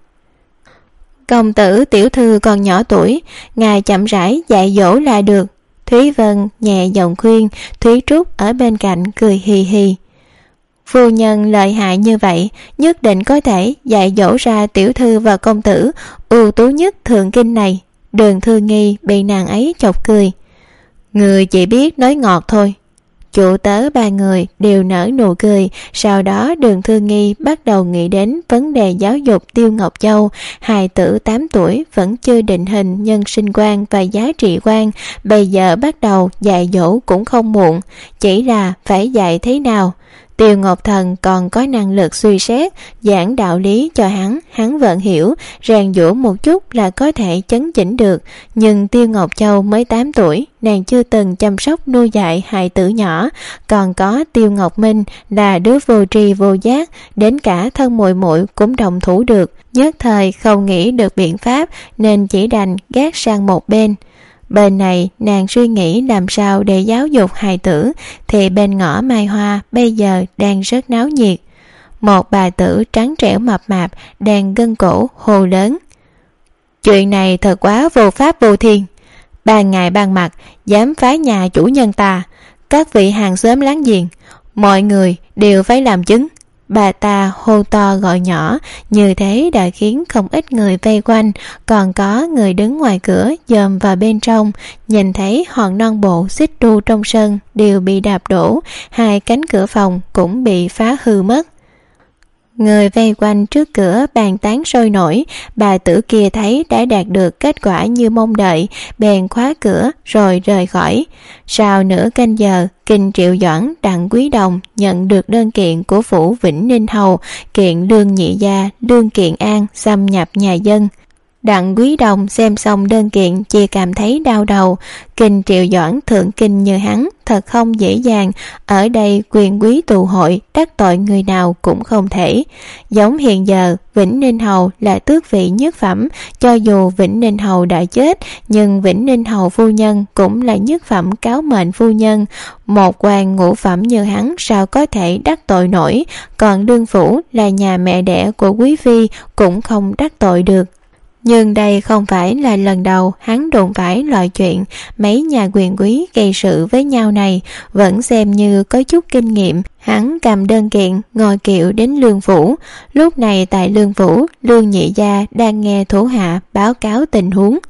Công tử tiểu thư còn nhỏ tuổi, ngài chậm rãi dạy dỗ là được. Thúy Vân nhẹ giọng khuyên. Thúy Trúc ở bên cạnh cười hì hì. Phu nhân lợi hại như vậy, nhất định có thể dạy dỗ ra tiểu thư và công tử ưu tú nhất thượng kinh này. Đường Thư Nghi bị nàng ấy chọc cười. Người chỉ biết nói ngọt thôi. Chủ tớ ba người đều nở nụ cười. Sau đó Đường Thư Nghi bắt đầu nghĩ đến vấn đề giáo dục Tiêu Ngọc Châu. Hài tử tám tuổi vẫn chưa định hình nhân sinh quan và giá trị quan, bây giờ bắt đầu dạy dỗ cũng không muộn, chỉ là phải dạy thế nào. Tiêu Ngọc Thần còn có năng lực suy xét, giảng đạo lý cho hắn, hắn vẫn hiểu, rèn giũa một chút là có thể chấn chỉnh được. Nhưng Tiêu Ngọc Châu mới tám tuổi, nàng chưa từng chăm sóc nuôi dạy hài tử nhỏ. Còn có Tiêu Ngọc Minh là đứa vô tri vô giác, đến cả thân muội muội cũng đồng thủ được. Nhất thời không nghĩ được biện pháp nên chỉ đành gác sang một bên. Bên này nàng suy nghĩ làm sao để giáo dục hài tử, thì bên ngõ Mai Hoa bây giờ đang rất náo nhiệt. Một bà tử trắng trẻo mập mạp đang gân cổ hô lớn. Chuyện này thật quá vô pháp vô thiên. Ban ngày ban mặt dám phá nhà chủ nhân ta, các vị hàng xóm láng giềng, mọi người đều phải làm chứng. Bà ta hô to gọi nhỏ, như thế đã khiến không ít người vây quanh, còn có người đứng ngoài cửa dòm vào bên trong, nhìn thấy hòn non bộ xích đu trong sân đều bị đạp đổ, hai cánh cửa phòng cũng bị phá hư mất. Người vây quanh trước cửa bàn tán sôi nổi. Bà tử kia thấy đã đạt được kết quả như mong đợi, bèn khóa cửa rồi rời khỏi. Sau nửa canh giờ, Kinh Triệu Doãn, Đặng Quý Đồng nhận được đơn kiện của phủ Vĩnh Ninh Hầu, kiện Lương Nhị Gia, Lương Kiện An xâm nhập nhà dân. Đặng Quý Đồng xem xong đơn kiện chỉ cảm thấy đau đầu. Kinh Triệu Doãn thượng kinh như hắn thật không dễ dàng, ở đây quyền quý tụ hội, đắc tội người nào cũng không thể. Giống hiện giờ Vĩnh Ninh Hầu là tước vị nhất phẩm, cho dù Vĩnh Ninh Hầu đã chết, nhưng Vĩnh Ninh Hầu phu nhân cũng là nhất phẩm cáo mệnh phu nhân. Một quan ngũ phẩm như hắn sao có thể đắc tội nổi, còn Lương phủ là nhà mẹ đẻ của quý phi cũng không đắc tội được. Nhưng đây không phải là lần đầu hắn đụng phải loại chuyện mấy nhà quyền quý gây sự với nhau này, vẫn xem như có chút kinh nghiệm. Hắn cầm đơn kiện ngồi kiệu đến Lương phủ. Lúc này tại Lương phủ, Lương Nhị Gia đang nghe thủ hạ báo cáo tình huống.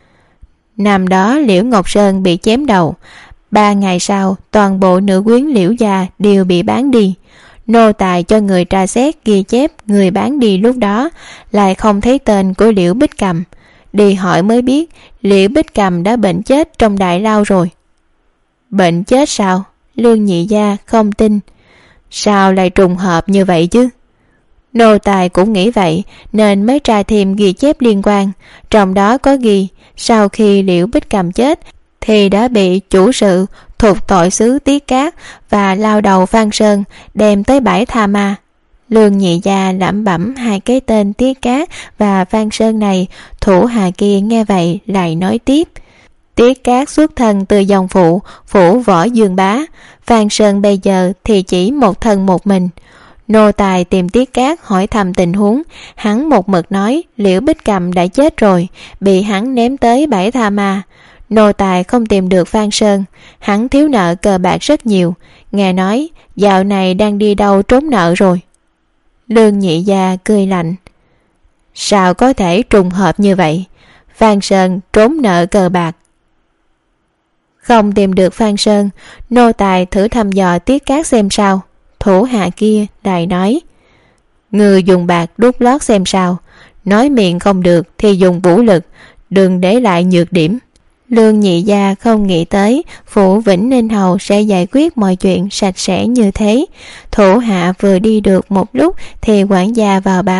Năm đó Liễu Ngọc Sơn bị chém đầu, ba ngày sau toàn bộ nữ quyến Liễu gia đều bị bán đi. Nô tài cho người tra xét ghi chép người bán đi lúc đó, lại không thấy tên của Liễu Bích Cầm. Đi hỏi mới biết Liễu Bích Cầm đã bệnh chết trong đại lao rồi. Bệnh chết sao? Lương Nhị Gia không tin. Sao lại trùng hợp như vậy chứ? Nô tài cũng nghĩ vậy nên mới tra thêm ghi chép liên quan. Trong đó có ghi sau khi Liễu Bích Cầm chết thì đã bị chủ sự thuộc tội xứ Tiết Cát và lao đầu Phan Sơn đem tới bãi Tha Ma. Lương Nhị Gia lẩm bẩm hai cái tên Tiết Cát và Phan Sơn này. Thủ hạ kia nghe vậy lại nói tiếp. Tiết Cát xuất thân từ dòng phụ phủ Võ Dương Bá, Phan Sơn bây giờ thì chỉ một thân một mình. Nô tài tìm Tiết Cát hỏi thăm tình huống, hắn một mực nói Liễu Bích Cầm đã chết rồi, bị hắn ném tới bãi Tha Ma. Nô tài không tìm được Phan Sơn, hắn thiếu nợ cờ bạc rất nhiều, nghe nói dạo này đang đi đâu trốn nợ rồi. Lương Nhị Gia cười lạnh. Sao có thể trùng hợp như vậy? Phan Sơn trốn nợ cờ bạc. Không tìm được Phan Sơn, nô tài thử thăm dò Tiết Cát xem sao. Thủ hạ kia lại nói. Người dùng bạc đút lót xem sao, nói miệng không được thì dùng vũ lực, đừng để lại nhược điểm. Lương Nhị Gia không nghĩ tới phủ Vĩnh Ninh Hầu sẽ giải quyết mọi chuyện sạch sẽ như thế. Thủ hạ vừa đi được một lúc thì quản gia vào báo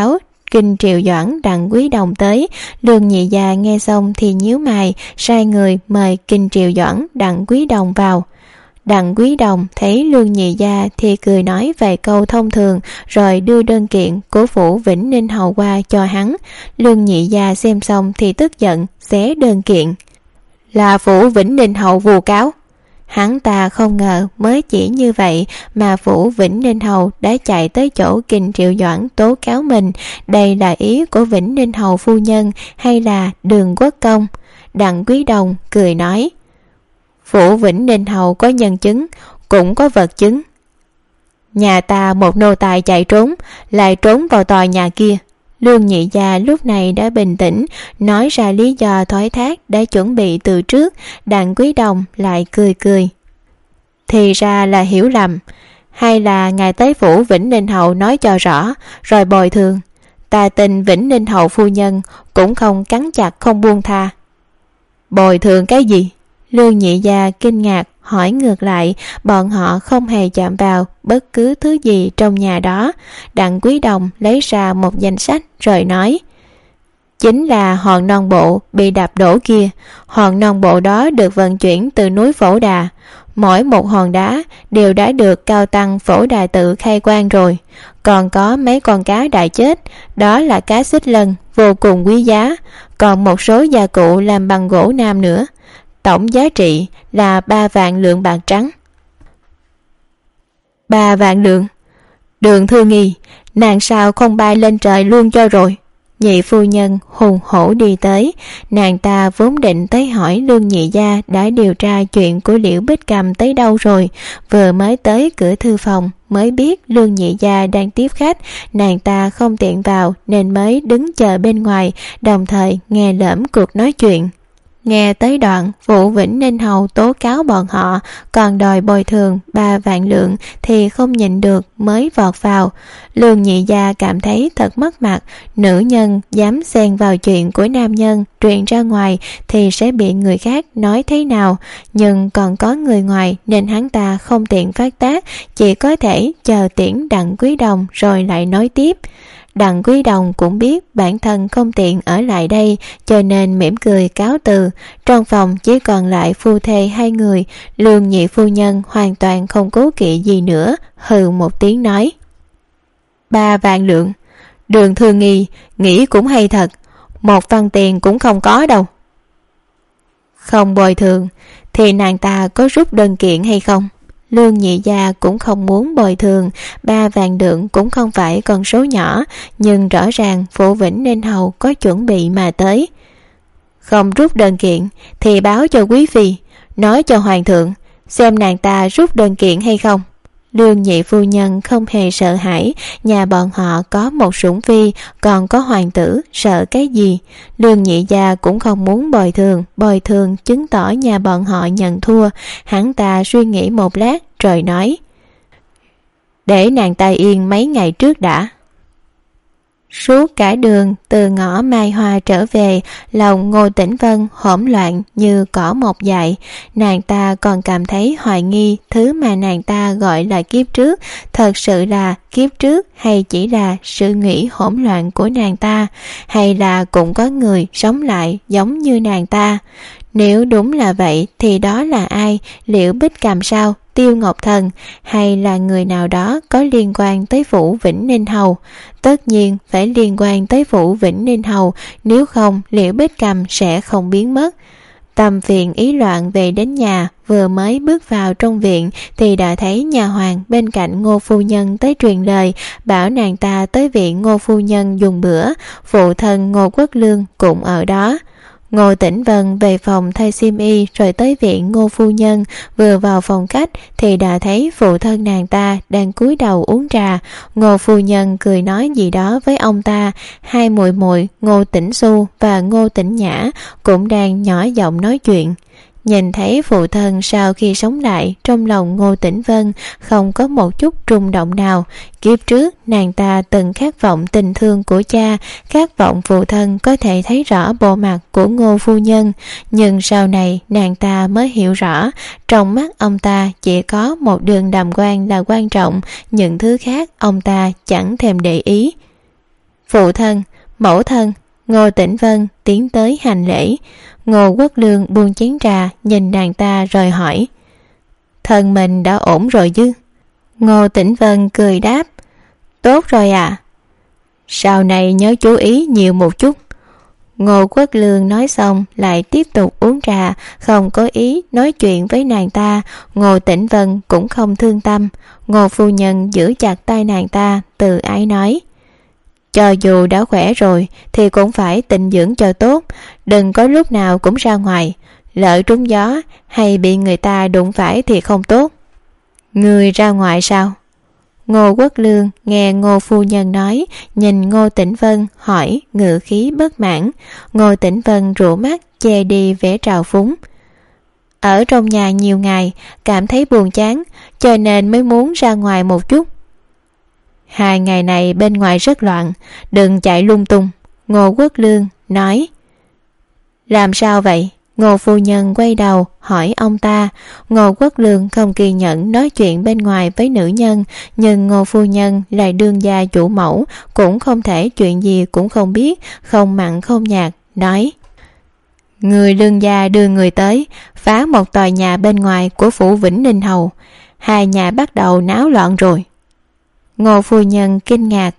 Kinh Triệu Doãn Đặng Quý Đồng tới. Lương Nhị Gia nghe xong thì nhíu mày, sai người mời Kinh Triệu Doãn Đặng Quý Đồng vào. Đặng Quý Đồng thấy Lương Nhị Gia thì cười nói vài câu thông thường, rồi đưa đơn kiện của phủ Vĩnh Ninh Hầu qua cho hắn. Lương Nhị Gia xem xong thì tức giận, xé đơn kiện. Là phủ Vĩnh Ninh Hầu vu cáo. Hắn ta không ngờ mới chỉ như vậy mà phủ Vĩnh Ninh Hầu đã chạy tới chỗ Kinh Triệu Doãn tố cáo mình. Đây là ý của Vĩnh Ninh Hầu phu nhân hay là Đường Quốc công? Đặng Quý Đồng cười nói, phủ Vĩnh Ninh Hầu có nhân chứng, cũng có vật chứng. Nhà ta một nô tài chạy trốn, lại trốn vào tòa nhà kia. Lương Nhị Gia lúc này đã bình tĩnh, nói ra lý do thoái thác đã chuẩn bị từ trước. Đặng Quý Đồng lại cười cười. Thì ra là hiểu lầm, hay là ngài tới phủ Vĩnh Ninh Hầu nói cho rõ, rồi bồi thường. Ta tin Vĩnh Ninh Hầu phu nhân cũng không cắn chặt không buông tha. Bồi thường cái gì? Lương Nhị Gia kinh ngạc hỏi ngược lại. Bọn họ không hề chạm vào bất cứ thứ gì trong nhà đó. Đặng Quý Đồng lấy ra một danh sách rồi nói, chính là hòn non bộ bị đập đổ kia. Hòn non bộ đó được vận chuyển từ núi Phổ Đà. Mỗi một hòn đá đều đã được cao tăng Phổ Đà tự khai quang rồi. Còn có mấy con cá đã chết, đó là cá xích lân, vô cùng quý giá. Còn một số gia cụ làm bằng gỗ nam nữa. Tổng giá trị là ba vạn lượng bạc trắng. Ba vạn lượng? Đường Thư Nghi, nàng sao không bay lên trời luôn cho rồi? Nhị phu nhân hùng hổ đi tới. Nàng ta vốn định tới hỏi Lương Nhị Gia đã điều tra chuyện của Liễu Bích Cầm tới đâu rồi. Vừa mới tới cửa thư phòng mới biết Lương Nhị Gia đang tiếp khách. Nàng ta không tiện vào nên mới đứng chờ bên ngoài, đồng thời nghe lỡm cuộc nói chuyện. Nghe tới đoạn vụ Vĩnh Ninh Hầu tố cáo bọn họ còn đòi bồi thường ba vạn lượng thì không nhịn được mới vọt vào. Lương Nhị Gia cảm thấy thật mất mặt. Nữ nhân dám xen vào chuyện của nam nhân truyền ra ngoài thì sẽ bị người khác nói thế nào. Nhưng còn có người ngoài nên hắn ta không tiện phát tác, chỉ có thể chờ tiễn Đặng Quý Đồng rồi lại nói tiếp. Đặng Quý Đồng cũng biết bản thân không tiện ở lại đây, cho nên mỉm cười cáo từ. Trong phòng chỉ còn lại phu thê hai người. Lương Nhị phu nhân hoàn toàn không cố kỵ gì nữa, hừ một tiếng nói, ba vạn lượng? Đường Thư Nghi nghĩ cũng hay thật, một văn tiền cũng không có đâu. Không bồi thường thì nàng ta có rút đơn kiện hay không? Lương Nhị Gia cũng không muốn bồi thường. Ba vạn lượng cũng không phải con số nhỏ, nhưng rõ ràng phủ Vĩnh Ninh Hầu có chuẩn bị mà tới. Không rút đơn kiện thì báo cho quý phi, nói cho hoàng thượng xem nàng ta rút đơn kiện hay không. Lương Nhị phu nhân không hề sợ hãi, nhà bọn họ có một sủng phi, còn có hoàng tử, sợ cái gì. Lương Nhị Gia cũng không muốn bồi thường, bồi thường chứng tỏ nhà bọn họ nhận thua. Hắn ta suy nghĩ một lát rồi nói, để nàng ta yên mấy ngày trước đã. Suốt cả đường từ ngõ Mai Hoa trở về, lòng Ngô Tĩnh Vân hỗn loạn như cỏ mọc dại. Nàng ta còn cảm thấy hoài nghi thứ mà nàng ta gọi là kiếp trước thật sự là kiếp trước hay chỉ là sự nghĩ hỗn loạn của nàng ta, hay là cũng có người sống lại giống như nàng ta. Nếu đúng là vậy thì đó là ai? Liễu Bích Cầm sao? Tiêu Ngọc Thần, hay là người nào đó có liên quan tới phủ Vĩnh Ninh Hầu? Tất nhiên phải liên quan tới phủ Vĩnh Ninh Hầu, nếu không Liễu Bích Cầm sẽ không biến mất. Tâm phiền ý loạn về đến nhà, vừa mới bước vào trong viện thì đã thấy nhà hoàng bên cạnh Ngô phu nhân tới truyền lời, bảo nàng ta tới viện Ngô phu nhân dùng bữa. Phụ thân Ngô Quốc Lương cũng ở đó. Ngô Tĩnh Vân về phòng thay xiêm y rồi tới viện Ngô phu nhân. Vừa vào phòng khách thì đã thấy phụ thân nàng ta đang cúi đầu uống trà. Ngô phu nhân cười nói gì đó với ông ta. Hai muội muội Ngô Tĩnh Xu và Ngô Tĩnh Nhã cũng đang nhỏ giọng nói chuyện. Nhìn thấy phụ thân sau khi sống lại, trong lòng Ngô Tĩnh Vân không có một chút rung động nào. Kiếp trước nàng ta từng khát vọng tình thương của cha, khát vọng phụ thân có thể thấy rõ bộ mặt của Ngô phu nhân. Nhưng sau này nàng ta mới hiểu rõ, trong mắt ông ta chỉ có một đường đàm quan là quan trọng, những thứ khác ông ta chẳng thèm để ý. Phụ thân, mẫu thân. Ngô Tĩnh Vân tiến tới hành lễ. Ngô Quốc Lương buông chén trà nhìn nàng ta rồi hỏi: Thân mình đã ổn rồi chứ? Ngô Tĩnh Vân cười đáp: Tốt rồi ạ. À. Sau này nhớ chú ý nhiều một chút. Ngô Quốc Lương nói xong lại tiếp tục uống trà, không có ý nói chuyện với nàng ta. Ngô Tĩnh Vân cũng không thương tâm. Ngô phu nhân giữ chặt tay nàng ta, từ ái nói: Cho dù đã khỏe rồi thì cũng phải tịnh dưỡng cho tốt, đừng có lúc nào cũng ra ngoài, lỡ trúng gió hay bị người ta đụng phải thì không tốt. Người ra ngoài sao? Ngô Quốc Lương nghe Ngô phu nhân nói, nhìn Ngô Tĩnh Vân hỏi ngữ khí bất mãn. Ngô Tĩnh Vân rũ mắt che đi vẻ trào phúng. Ở trong nhà nhiều ngày, cảm thấy buồn chán, cho nên mới muốn ra ngoài một chút. Hai ngày này bên ngoài rất loạn, đừng chạy lung tung. Ngô Quốc Lương nói. Làm sao vậy? Ngô phu nhân quay đầu hỏi ông ta. Ngô Quốc Lương không kiên nhẫn nói chuyện bên ngoài với nữ nhân, nhưng Ngô phu nhân là đương gia chủ mẫu, cũng không thể chuyện gì cũng không biết, không mặn không nhạt, nói: Người đương gia đưa người tới phá một tòa nhà bên ngoài của phủ Vĩnh Ninh Hầu, hai nhà bắt đầu náo loạn rồi. Ngô phu nhân kinh ngạc.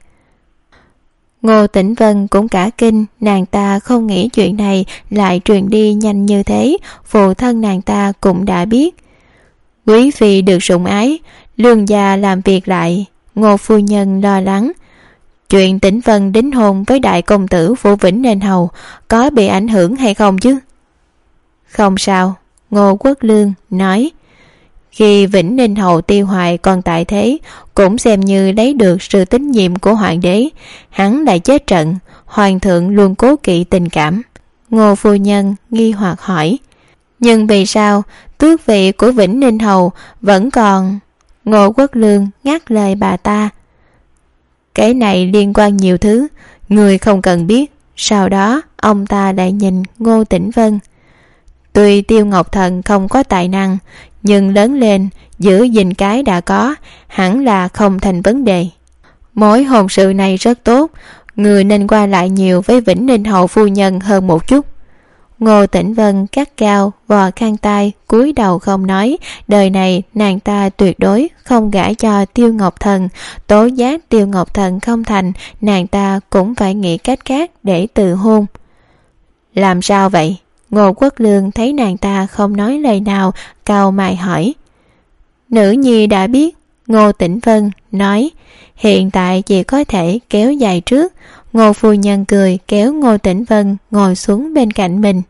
Ngô Tĩnh Vân cũng cả kinh, nàng ta không nghĩ chuyện này lại truyền đi nhanh như thế. Phụ thân nàng ta cũng đã biết. Quý phi được sủng ái, lương gia làm việc lại. Ngô phu nhân lo lắng. Chuyện Tĩnh Vân đính hôn với đại công tử phủ Vĩnh Ninh Hầu có bị ảnh hưởng hay không chứ? Không sao, Ngô Quốc Lương nói. Khi Vĩnh Ninh Hầu Tiêu Hoài còn tại thế, cũng xem như lấy được sự tín nhiệm của hoàng đế. Hắn lại chết trận, hoàng thượng luôn cố kỵ tình cảm. Ngô phu nhân nghi hoặc hỏi. Nhưng vì sao tước vị của Vĩnh Ninh Hầu vẫn còn? Ngô Quốc Lương ngắt lời bà ta. Cái này liên quan nhiều thứ, người không cần biết. Sau đó ông ta lại nhìn Ngô Tĩnh Vân. Tuy Tiêu Ngọc Thần không có tài năng, nhưng lớn lên giữ gìn cái đã có, hẳn là không thành vấn đề. Mối hôn sự này rất tốt, người nên qua lại nhiều với Vĩnh Ninh Hầu phu nhân hơn một chút. Ngô Tĩnh Vân cắt cao vò khăn tay, cúi đầu không nói. Đời này nàng ta tuyệt đối không gả cho Tiêu Ngọc Thần. Tố giác Tiêu Ngọc Thần không thành, nàng ta cũng phải nghĩ cách khác để từ hôn. Làm sao vậy? Ngô Quốc Lương thấy nàng ta không nói lời nào, cau mày hỏi. Nữ nhi đã biết. Ngô Tĩnh Vân nói. Hiện tại chỉ có thể kéo dài trước. Ngô phu nhân cười kéo Ngô Tĩnh Vân ngồi xuống bên cạnh mình.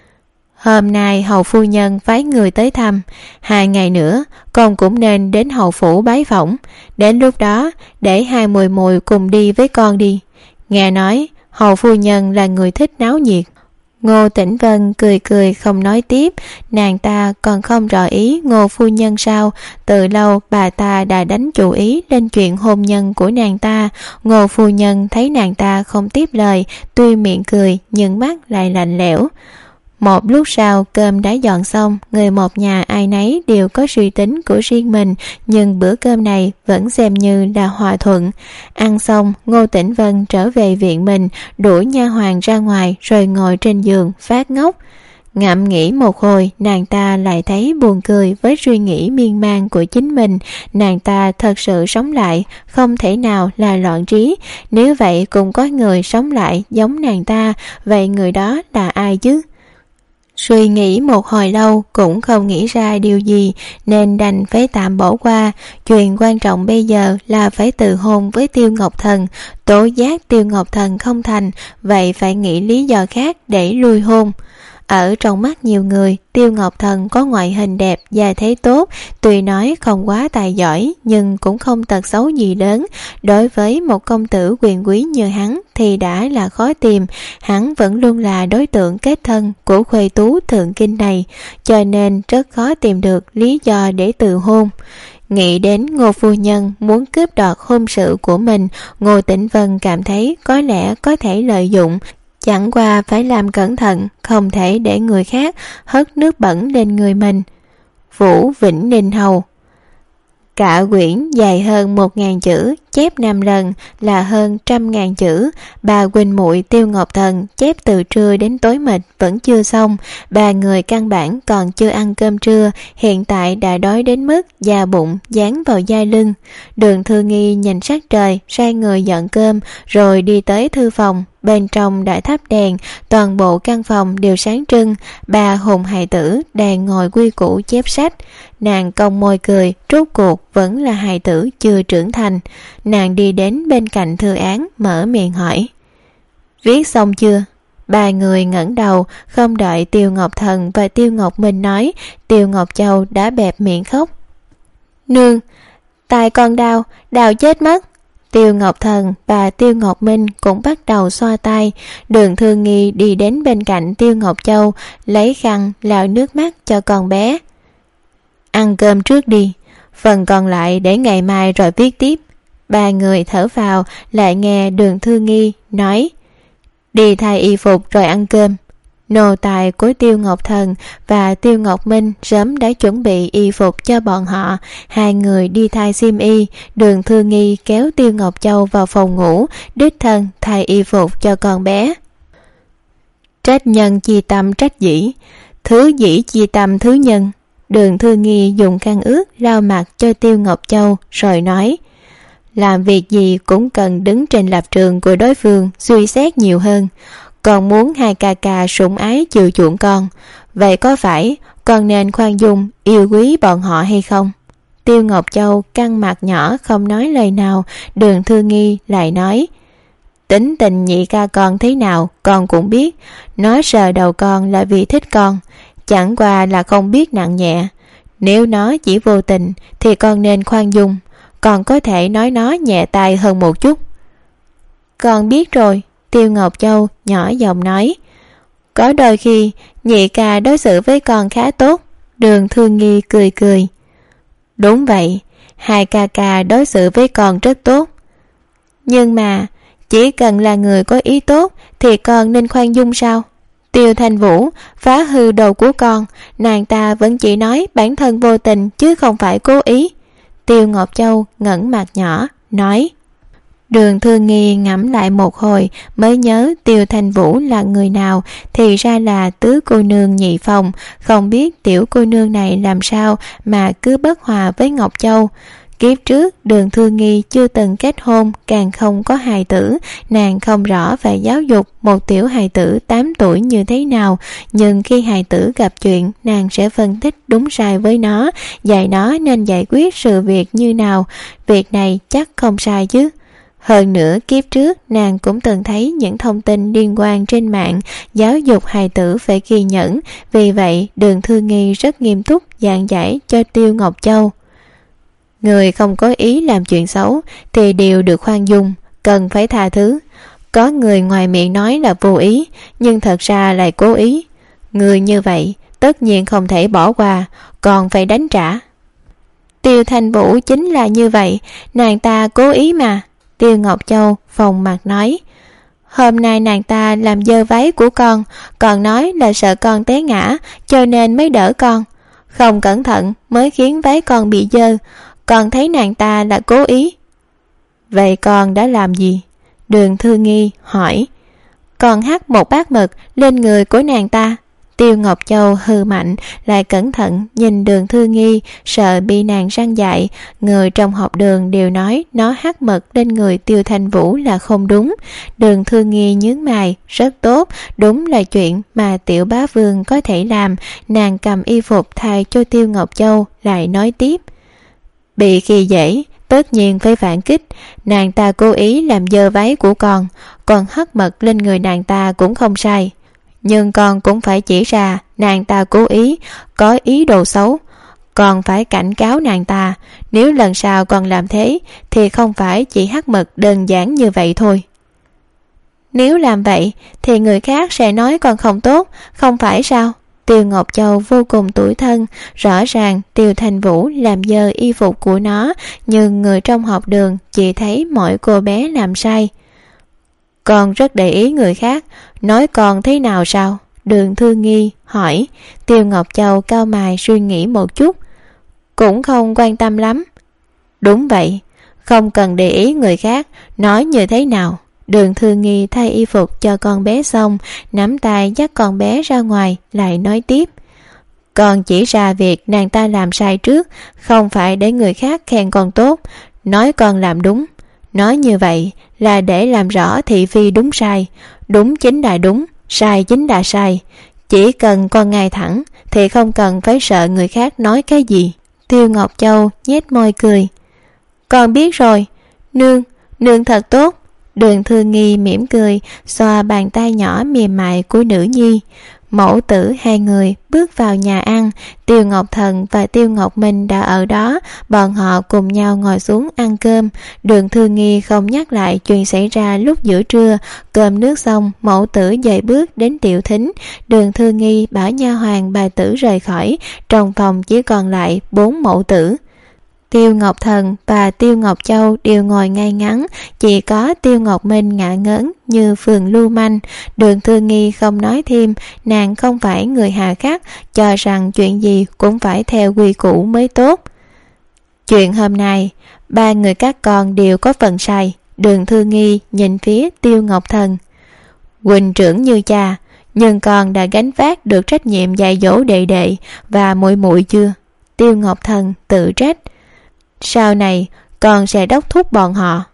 Hôm nay hầu phu nhân phái người tới thăm, hai ngày nữa con cũng nên đến hầu phủ bái phỏng. Đến lúc đó để hai mùi mùi cùng đi với con đi. Nghe nói hầu phu nhân là người thích náo nhiệt. Ngô Tĩnh Vân cười cười không nói tiếp. Nàng ta còn không rõ ý Ngô phu nhân sao. Từ lâu bà ta đã đánh chủ ý lên chuyện hôn nhân của nàng ta. Ngô phu nhân thấy nàng ta không tiếp lời, tuy miệng cười nhưng mắt lại lạnh lẽo. Một lúc sau cơm đã dọn xong, người một nhà ai nấy đều có suy tính của riêng mình, nhưng bữa cơm này vẫn xem như là hòa thuận. Ăn xong, Ngô Tĩnh Vân trở về viện mình, đuổi nha hoàn ra ngoài rồi ngồi trên giường phát ngốc. Ngẫm nghĩ một hồi, nàng ta lại thấy buồn cười với suy nghĩ miên man của chính mình. Nàng ta thật sự sống lại, không thể nào là loạn trí. Nếu vậy cũng có người sống lại giống nàng ta, vậy người đó là ai chứ? Suy nghĩ một hồi lâu cũng không nghĩ ra điều gì, nên đành phải tạm bỏ qua. Chuyện quan trọng bây giờ là phải từ hôn với Tiêu Ngọc Thần. Tố giác Tiêu Ngọc Thần không thành, vậy phải nghĩ lý do khác để lui hôn. Ở trong mắt nhiều người, Tiêu Ngọc Thần có ngoại hình đẹp, gia thế tốt, tuy nói không quá tài giỏi nhưng cũng không tật xấu gì lớn. Đối với một công tử quyền quý như hắn thì đã là khó tìm. Hắn vẫn luôn là đối tượng kết thân của khuê tú thượng kinh này, cho nên rất khó tìm được lý do để từ hôn. Nghĩ đến Ngô phu nhân muốn cướp đoạt hôn sự của mình, Ngô Tĩnh Vân cảm thấy có lẽ có thể lợi dụng. Chẳng qua phải làm cẩn thận, không thể để người khác hất nước bẩn lên người mình. Phủ Vĩnh Ninh Hầu. Cả quyển dài hơn một ngàn chữ, chép năm lần là hơn trăm ngàn chữ. Bà huynh muội Tiêu Ngọc Thần chép từ trưa đến tối mịt vẫn chưa xong. Ba người căn bản còn chưa ăn cơm trưa, hiện tại đã đói đến mức da bụng dán vào da lưng. Đường Thư Nghi nhìn sắc trời, sai người dọn cơm rồi đi tới thư phòng. Bên trong đã thắp đèn, toàn bộ căn phòng đều sáng trưng. Ba hùng hài tử đang ngồi quy củ chép sách. Nàng cong môi cười, rốt cuộc vẫn là hài tử chưa trưởng thành. Nàng đi đến bên cạnh thư án, mở miệng hỏi: Viết xong chưa? Ba người ngẩng đầu, không đợi Tiêu Ngọc Thần và Tiêu Ngọc Minh nói, Tiêu Ngọc Châu đã bẹp miệng khóc. Nương, tai con đau, đau chết mất. Tiêu Ngọc Thần và Tiêu Ngọc Minh cũng bắt đầu xoa tay. Đường Thư Nghi đi đến bên cạnh Tiêu Ngọc Châu, lấy khăn lau nước mắt cho con bé. Ăn cơm trước đi, phần còn lại để ngày mai rồi viết tiếp. Ba người thở vào, lại nghe Đường Thư Nghi nói: Đi thay y phục rồi ăn cơm. Nô tài của Tiêu Ngọc Thần và Tiêu Ngọc Minh sớm đã chuẩn bị y phục cho bọn họ. Hai người đi thay xiêm y. Đường Thư Nghi kéo Tiêu Ngọc Châu vào phòng ngủ, đích thân thay y phục cho con bé. Trách nhân chi tâm trách dĩ, thứ dĩ chi tâm thứ nhân. Đường Thư Nghi dùng khăn ướt lau mặt cho Tiêu Ngọc Châu rồi nói: Làm việc gì cũng cần đứng trên lập trường của đối phương, suy xét nhiều hơn. Con muốn hai ca ca sủng ái chiều chuộng con, vậy có phải con nên khoan dung yêu quý bọn họ hay không? Tiêu Ngọc Châu căng mặt nhỏ không nói lời nào. Đường Thư Nghi lại nói: Tính tình nhị ca con thế nào con cũng biết. Nó sờ đầu con là vì thích con, chẳng qua là không biết nặng nhẹ. Nếu nó chỉ vô tình thì con nên khoan dung, còn có thể nói nó nhẹ tay hơn một chút. Con biết rồi. Tiêu Ngọc Châu nhỏ giọng nói: Có đôi khi nhị ca đối xử với con khá tốt. Đường Thư Nghi cười cười: Đúng vậy, hai ca ca đối xử với con rất tốt. Nhưng mà chỉ cần là người có ý tốt thì con nên khoan dung sao? Tiêu Thanh Vũ phá hư đầu của con, nàng ta vẫn chỉ nói bản thân vô tình chứ không phải cố ý. Tiêu Ngọc Châu ngẩng mặt nhỏ nói. Đường Thư Nghi ngẫm lại một hồi mới nhớ Tiêu Thanh Vũ là người nào, thì ra là tứ cô nương nhị phòng. Không biết tiểu cô nương này làm sao mà cứ bất hòa với Ngọc Châu. Kiếp trước Đường Thư Nghi chưa từng kết hôn, càng không có hài tử. Nàng không rõ phải giáo dục một tiểu hài tử tám tuổi như thế nào, nhưng khi hài tử gặp chuyện, nàng sẽ phân tích đúng sai với nó, dạy nó nên giải quyết sự việc như nào. Việc này chắc không sai chứ. Hơn nữa kiếp trước nàng cũng từng thấy những thông tin liên quan trên mạng, giáo dục hài tử phải kiên nhẫn. Vì vậy Đường Thư Nghi rất nghiêm túc giảng giải cho Tiêu Ngọc Châu. Người không có ý làm chuyện xấu thì đều được khoan dung, cần phải tha thứ. Có người ngoài miệng nói là vô ý, nhưng thật ra lại cố ý. Người như vậy tất nhiên không thể bỏ qua, còn phải đánh trả. Tiêu Thanh Vũ chính là như vậy, nàng ta cố ý mà. Tiêu Ngọc Châu phồng mặt nói. Hôm nay nàng ta làm dơ váy của con, còn nói là sợ con té ngã cho nên mới đỡ con. Không cẩn thận mới khiến váy con bị dơ, con thấy nàng ta là cố ý. Vậy con đã làm gì? Đường Thư Nghi hỏi. Con hắt một bát mực lên người của nàng ta. Tiêu Ngọc Châu hừ mạnh, lại cẩn thận nhìn Đường Thư Nghi, sợ bị nàng răn dạy. Người trong học đường đều nói nó hắt mực lên người Tiêu Thanh Vũ là không đúng. Đường Thư Nghi nhướng mày, rất tốt, đúng là chuyện mà tiểu bá vương có thể làm. Nàng cầm y phục thay cho Tiêu Ngọc Châu, lại nói tiếp. Bị khi dễ, tất nhiên phải phản kích. Nàng ta cố ý làm dơ váy của con, còn hất mực lên người nàng ta cũng không sai. Nhưng con cũng phải chỉ ra nàng ta cố ý, có ý đồ xấu. Còn phải cảnh cáo nàng ta, nếu lần sau con làm thế thì không phải chỉ hắt mực đơn giản như vậy thôi. Nếu làm vậy thì người khác sẽ nói con không tốt, không phải sao? Tiêu Ngọc Châu vô cùng tủi thân. Rõ ràng Tiêu Thanh Vũ làm dơ y phục của nó, nhưng người trong học đường chỉ thấy mỗi cô bé làm sai. Con rất để ý người khác nói con thế nào sao? Đường Thư Nghi hỏi. Tiêu Ngọc Châu cau mày suy nghĩ một chút. Cũng không quan tâm lắm. Đúng vậy, không cần để ý người khác nói như thế nào. Đường Thư Nghi thay y phục cho con bé xong, nắm tay dắt con bé ra ngoài, lại nói tiếp. Con chỉ ra việc nàng ta làm sai trước, không phải để người khác khen con tốt, nói con làm đúng. Nói như vậy là để làm rõ thị phi đúng sai, đúng chính là đúng, sai chính là sai. Chỉ cần con ngay thẳng thì không cần phải sợ người khác nói cái gì. Tiêu Ngọc Châu nhếch môi cười. Con biết rồi, nương, nương thật tốt. Đường Thư Nghi mỉm cười, xoa bàn tay nhỏ mềm mại của nữ nhi. Mẫu tử hai người bước vào nhà ăn. Tiêu Ngọc Thần và Tiêu Ngọc Minh đã ở đó, bọn họ cùng nhau ngồi xuống ăn cơm. Đường Thư Nghi không nhắc lại chuyện xảy ra lúc giữa trưa. Cơm nước xong, mẫu tử dời bước đến tiểu thính. Đường Thư Nghi bảo nha hoàn bà tử rời khỏi, trong phòng chỉ còn lại bốn mẫu tử. Tiêu Ngọc Thần và Tiêu Ngọc Châu đều ngồi ngay ngắn, chỉ có Tiêu Ngọc Minh ngả ngớn như phường lưu manh. Đường Thư Nghi không nói thêm, nàng không phải người hà khắc, cho rằng chuyện gì cũng phải theo quy củ mới tốt. Chuyện hôm nay, ba người các con đều có phần sai. Đường Thư Nghi nhìn phía Tiêu Ngọc Thần. Huynh trưởng như cha, nhưng con đã gánh vác được trách nhiệm dạy dỗ đệ đệ và muội muội chưa? Tiêu Ngọc Thần tự trách. Sau này con sẽ đốc thúc bọn họ.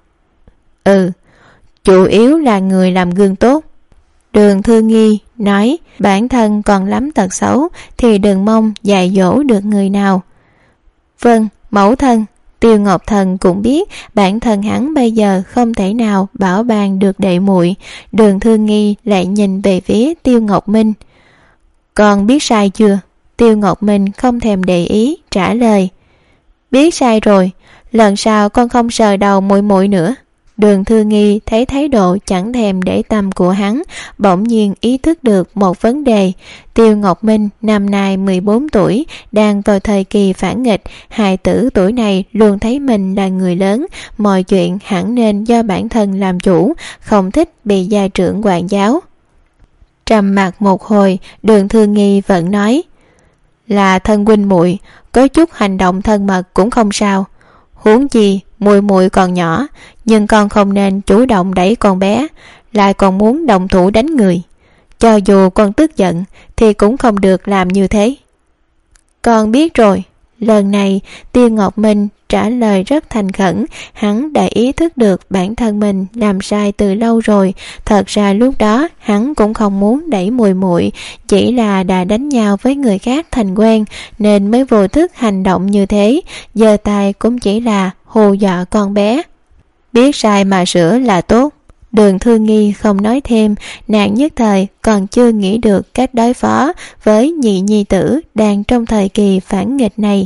Ừ, chủ yếu là người làm gương tốt. Đường Thư Nghi nói, bản thân còn lắm tật xấu thì đừng mong dạy dỗ được người nào. Vâng, mẫu thân. Tiêu Ngọc Thần cũng biết bản thân hắn bây giờ không thể nào bảo ban được đệ muội. Đường Thư Nghi lại nhìn về phía Tiêu Ngọc Minh. Con biết sai chưa? Tiêu Ngọc Minh không thèm để ý trả lời. Biết sai rồi, lần sau con không sờ đầu muội muội nữa. Đường Thư Nghi thấy thái độ chẳng thèm để tâm của hắn, bỗng nhiên ý thức được một vấn đề. Tiêu Ngọc Minh năm nay mười bốn tuổi, đang vào thời kỳ phản nghịch. Hài tử tuổi này luôn thấy mình là người lớn, mọi chuyện hẳn nên do bản thân làm chủ, không thích bị gia trưởng quản giáo. Trầm mặc một hồi, Đường Thư Nghi vẫn nói, là thân huynh muội, có chút hành động thân mật cũng không sao. Huống chi muội muội còn nhỏ, nhưng con không nên chủ động đẩy con bé, lại còn muốn động thủ đánh người. Cho dù con tức giận thì cũng không được làm như thế. Con biết rồi. Lần này Tiêu Ngọc Minh trả lời rất thành khẩn. Hắn đã ý thức được bản thân mình làm sai từ lâu rồi. Thật ra lúc đó hắn cũng không muốn đẩy muội muội, chỉ là đã đánh nhau với người khác thành quen nên mới vô thức hành động như thế. Giờ tay cũng chỉ là hù dọa con bé. Biết sai mà sửa là tốt. Đường Thư Nghi không nói thêm, nàng nhất thời còn chưa nghĩ được cách đối phó với nhị nhi tử đang trong thời kỳ phản nghịch này.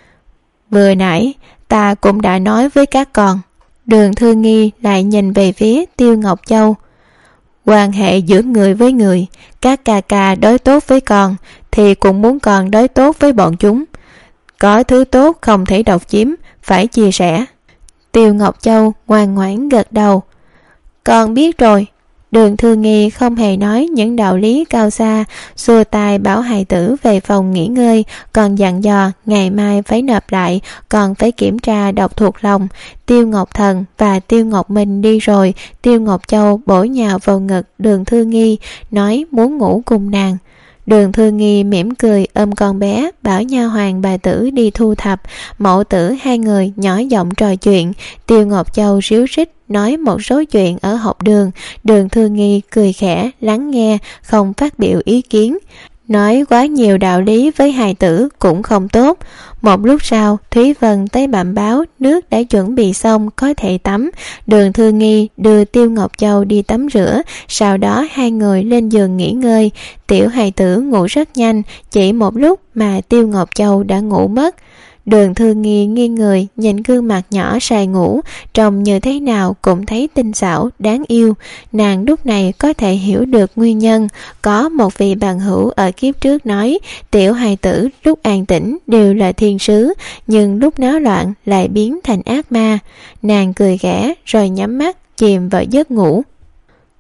Vừa nãy ta cũng đã nói với các con. Đường Thư Nghi lại nhìn về phía Tiêu Ngọc Châu. Quan hệ giữa người với người, các ca ca đối tốt với con thì cũng muốn con đối tốt với bọn chúng. Có thứ tốt không thể độc chiếm, phải chia sẻ. Tiêu Ngọc Châu ngoan ngoãn gật đầu. Con biết rồi. Đường Thư Nghi không hề nói những đạo lý cao xa, xua tay bảo hài tử về phòng nghỉ ngơi, còn dặn dò ngày mai phải nộp lại, còn phải kiểm tra đọc thuộc lòng. Tiêu Ngọc Thần và Tiêu Ngọc Minh đi rồi, Tiêu Ngọc Châu bổ nhào vào ngực Đường Thư Nghi, nói muốn ngủ cùng nàng. Đường Thư Nghi mỉm cười ôm con bé, bảo nha hoàn bà tử đi thu thập. Mẫu tử hai người nhỏ giọng trò chuyện. Tiêu Ngọc Châu ríu rít nói một số chuyện ở học đường. Đường Thư Nghi cười khẽ lắng nghe, không phát biểu ý kiến. Nói quá nhiều đạo lý với hài tử cũng không tốt. Một lúc sau, Thúy Vân tới bẩm báo nước đã chuẩn bị xong, có thể tắm. Đường Thư Nghi đưa Tiêu Ngọc Châu đi tắm rửa, sau đó hai người lên giường nghỉ ngơi. Tiểu hài tử ngủ rất nhanh, chỉ một lúc mà Tiêu Ngọc Châu đã ngủ mất. Đường Thư Nghi nghiêng người nhìn gương mặt nhỏ say ngủ, trông như thế nào cũng thấy tinh xảo, đáng yêu. Nàng lúc này có thể hiểu được nguyên nhân. Có một vị bằng hữu ở kiếp trước nói, tiểu hài tử lúc an tĩnh đều là thiên sứ, nhưng lúc náo loạn lại biến thành ác ma. Nàng cười khẽ rồi nhắm mắt chìm vào giấc ngủ.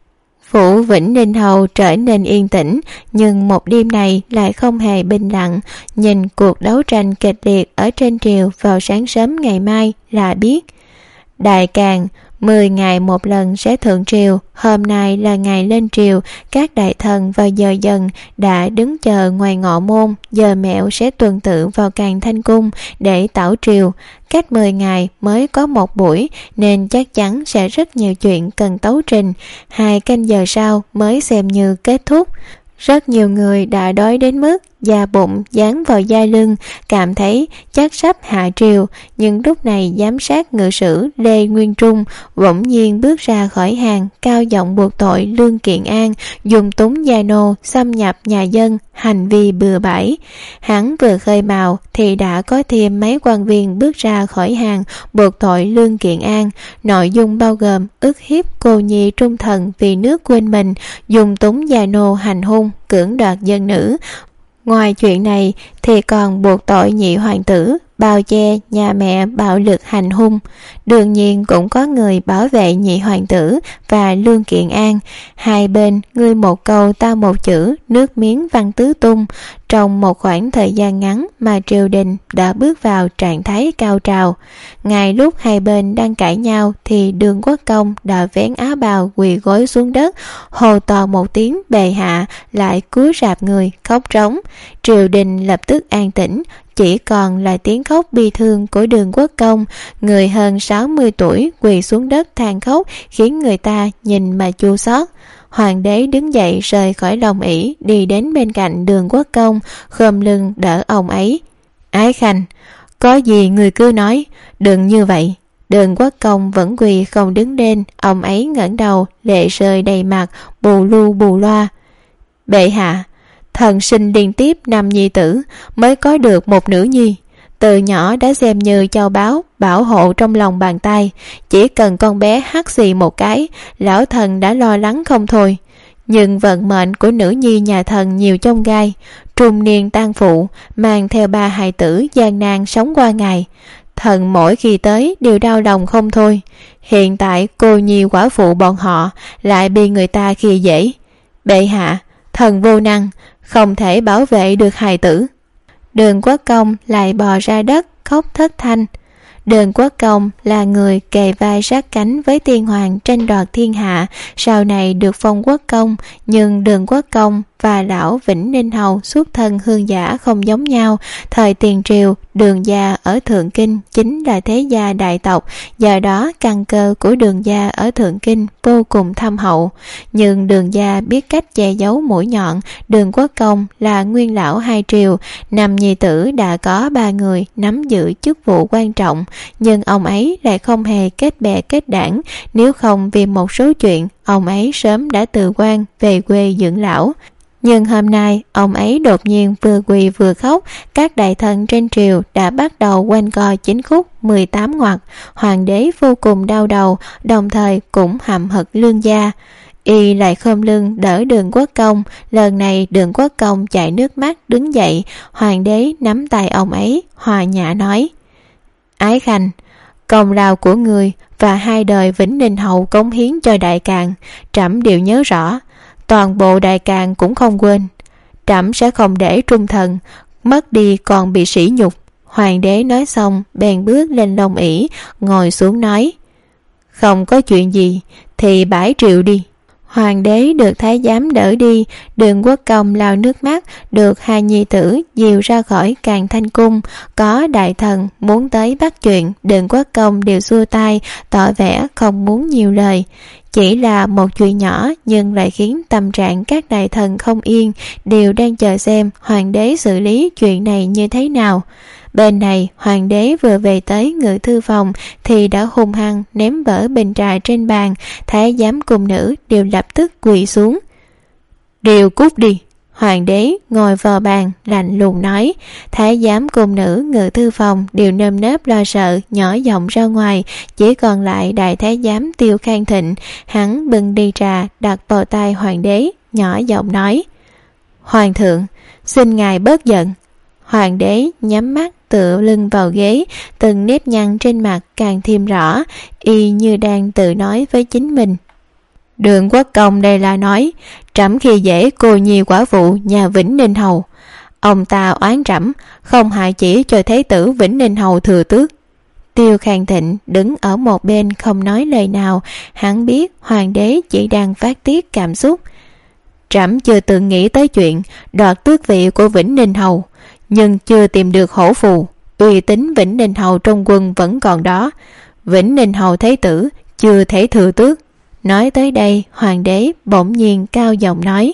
Phủ Vĩnh Ninh Hầu trở nên yên tĩnh, nhưng một đêm này lại không hề bình lặng. Nhìn cuộc đấu tranh kịch liệt ở trên triều vào sáng sớm ngày mai là biết. Đại Càn mười ngày một lần sẽ thượng triều, hôm nay là ngày lên triều, các đại thần vào giờ dần đã đứng chờ ngoài ngọ môn, giờ mẹo sẽ tuần tự vào Càn Thanh Cung để tảo triều. Cách mười ngày mới có một buổi nên chắc chắn sẽ rất nhiều chuyện cần tấu trình, hai canh giờ sau mới xem như kết thúc. Rất nhiều người đã đói đến mức da bụng dán vào da lưng, cảm thấy chắc sắp hạ triều, nhưng lúc này giám sát ngự sử Lê Nguyên Trung bỗng nhiên bước ra khỏi hàng, cao giọng buộc tội Lương Kiện An dùng túng gia nô xâm nhập nhà dân, hành vi bừa bãi. Hắn vừa khơi mào thì đã có thêm mấy quan viên bước ra khỏi hàng buộc tội Lương Kiện An, nội dung bao gồm ức hiếp cô nhi trung thần vì nước quên mình, dùng túng gia nô hành hung, cưỡng đoạt dân nữ. Ngoài chuyện này thì còn buộc tội nhị hoàng tử bao che nhà mẹ bạo lực hành hung. Đương nhiên cũng có người bảo vệ nhị hoàng tử và Lương Kiện An, hai bên ngươi một câu ta một chữ, nước miếng văng tứ tung. Trong một khoảng thời gian ngắn mà triều đình đã bước vào trạng thái cao trào. Ngay lúc hai bên đang cãi nhau thì Đường Quốc Công đã vén áo bào quỳ gối xuống đất, hô to một tiếng bệ hạ, lại cúi rạp người khóc trống. Triều đình lập tức an tĩnh, chỉ còn là tiếng khóc bi thương của Đường Quốc Công, người hơn sáu mươi tuổi quỳ xuống đất than khóc khiến người ta nhìn mà chua xót. Hoàng đế đứng dậy rời khỏi long ỷ, đi đến bên cạnh Đường Quốc Công, khom lưng đỡ ông ấy. Ái Khanh, có gì người cứ nói, đừng như vậy. Đường Quốc Công vẫn quỳ không đứng lên, ông ấy ngẩng đầu, lệ rơi đầy mặt, bù lu bù loa. Bệ hạ, thần sinh liên tiếp năm nhi tử mới có được một nữ nhi. Từ nhỏ đã xem như châu báu, bảo hộ trong lòng bàn tay. Chỉ cần con bé hắt xì một cái, lão thần đã lo lắng không thôi. Nhưng vận mệnh của nữ nhi nhà thần nhiều chông gai. Trung niên tang phụ, mang theo ba hài tử gian nan sống qua ngày. Thần mỗi khi tới đều đau lòng không thôi. Hiện tại cô nhi quả phụ bọn họ lại bị người ta khi dễ. Bệ hạ, thần vô năng, không thể bảo vệ được hài tử. Đường Quốc Công lại bò ra đất khóc thất thanh. Đường Quốc Công là người kề vai sát cánh với tiên hoàng tranh đoạt thiên hạ, sau này được phong quốc công, nhưng Đường Quốc Công và lão Vĩnh Ninh Hầu xuất thân hương giả không giống nhau. Thời tiền triều, Đường gia ở Thượng Kinh chính là thế gia đại tộc, do đó căn cơ của Đường gia ở Thượng Kinh vô cùng thâm hậu. Nhưng Đường gia biết cách che giấu mũi nhọn. Đường Quốc Công là nguyên lão hai triều, năm nhi tử đã có ba người nắm giữ chức vụ quan trọng, nhưng ông ấy lại không hề kết bè kết đảng. Nếu không vì một số chuyện, ông ấy sớm đã từ quan về quê dưỡng lão. Nhưng hôm nay ông ấy đột nhiên vừa quỳ vừa khóc. Các đại thần trên triều đã bắt đầu quanh co chính khúc mười tám ngoặt. Hoàng đế vô cùng đau đầu, đồng thời cũng hậm hực Lương gia. Y lại khom lưng đỡ Đường Quốc Công. Lần này Đường Quốc Công chảy nước mắt đứng dậy. Hoàng đế nắm tay ông ấy, hòa nhã nói: Ái Khanh, công lao của người và hai đời Vĩnh Ninh Hầu cống hiến cho Đại Càn, trẫm đều nhớ rõ. Toàn bộ Đại Càn cũng không quên. Trẫm sẽ không để trung thần mất đi còn bị sỉ nhục. Hoàng đế nói xong bèn bước lên long ỷ, ngồi xuống nói: Không có chuyện gì thì bãi triều đi. Hoàng đế được thái giám đỡ đi. Đường Quốc Công lau nước mắt, được hai nhi tử dìu ra khỏi Càn Thanh Cung. Có đại thần muốn tới bắt chuyện, Đường Quốc Công đều xua tay, tỏ vẻ không muốn nhiều lời. Chỉ là một chuyện nhỏ nhưng lại khiến tâm trạng các đại thần không yên, đều đang chờ xem hoàng đế xử lý chuyện này như thế nào. Bên này hoàng đế vừa về tới ngự thư phòng thì đã hung hăng ném vỡ bình trà trên bàn. Thái giám cung nữ đều lập tức quỳ xuống. Đều cút đi. Hoàng đế ngồi vào bàn lạnh lùng nói. Thái giám cung nữ ngự thư phòng đều nơm nớp lo sợ nhỏ giọng ra ngoài. Chỉ còn lại đại thái giám Tiêu Khang Thịnh. Hắn bưng đi trà đặt vào tay hoàng đế, nhỏ giọng nói: Hoàng thượng, xin ngài bớt giận. Hoàng đế nhắm mắt tựa lưng vào ghế, từng nếp nhăn trên mặt càng thêm rõ, y như đang tự nói với chính mình: Đường Quốc Công đây là nói trẫm khi dễ cô nhi quả phụ nhà Vĩnh Ninh Hầu. Ông ta oán trẫm không hại chỉ cho Thế tử Vĩnh Ninh Hầu thừa tước. Tiêu Khang Thịnh đứng ở một bên không nói lời nào. Hắn biết hoàng đế chỉ đang phát tiết cảm xúc. Trẫm chưa từng nghĩ tới chuyện đoạt tước vị của Vĩnh Ninh Hầu, nhưng chưa tìm được hổ phù. Uy tín Vĩnh Ninh Hầu trong quân vẫn còn đó. Vĩnh Ninh Hầu Thế tử chưa thể thừa tước. Nói tới đây, hoàng đế bỗng nhiên cao giọng nói: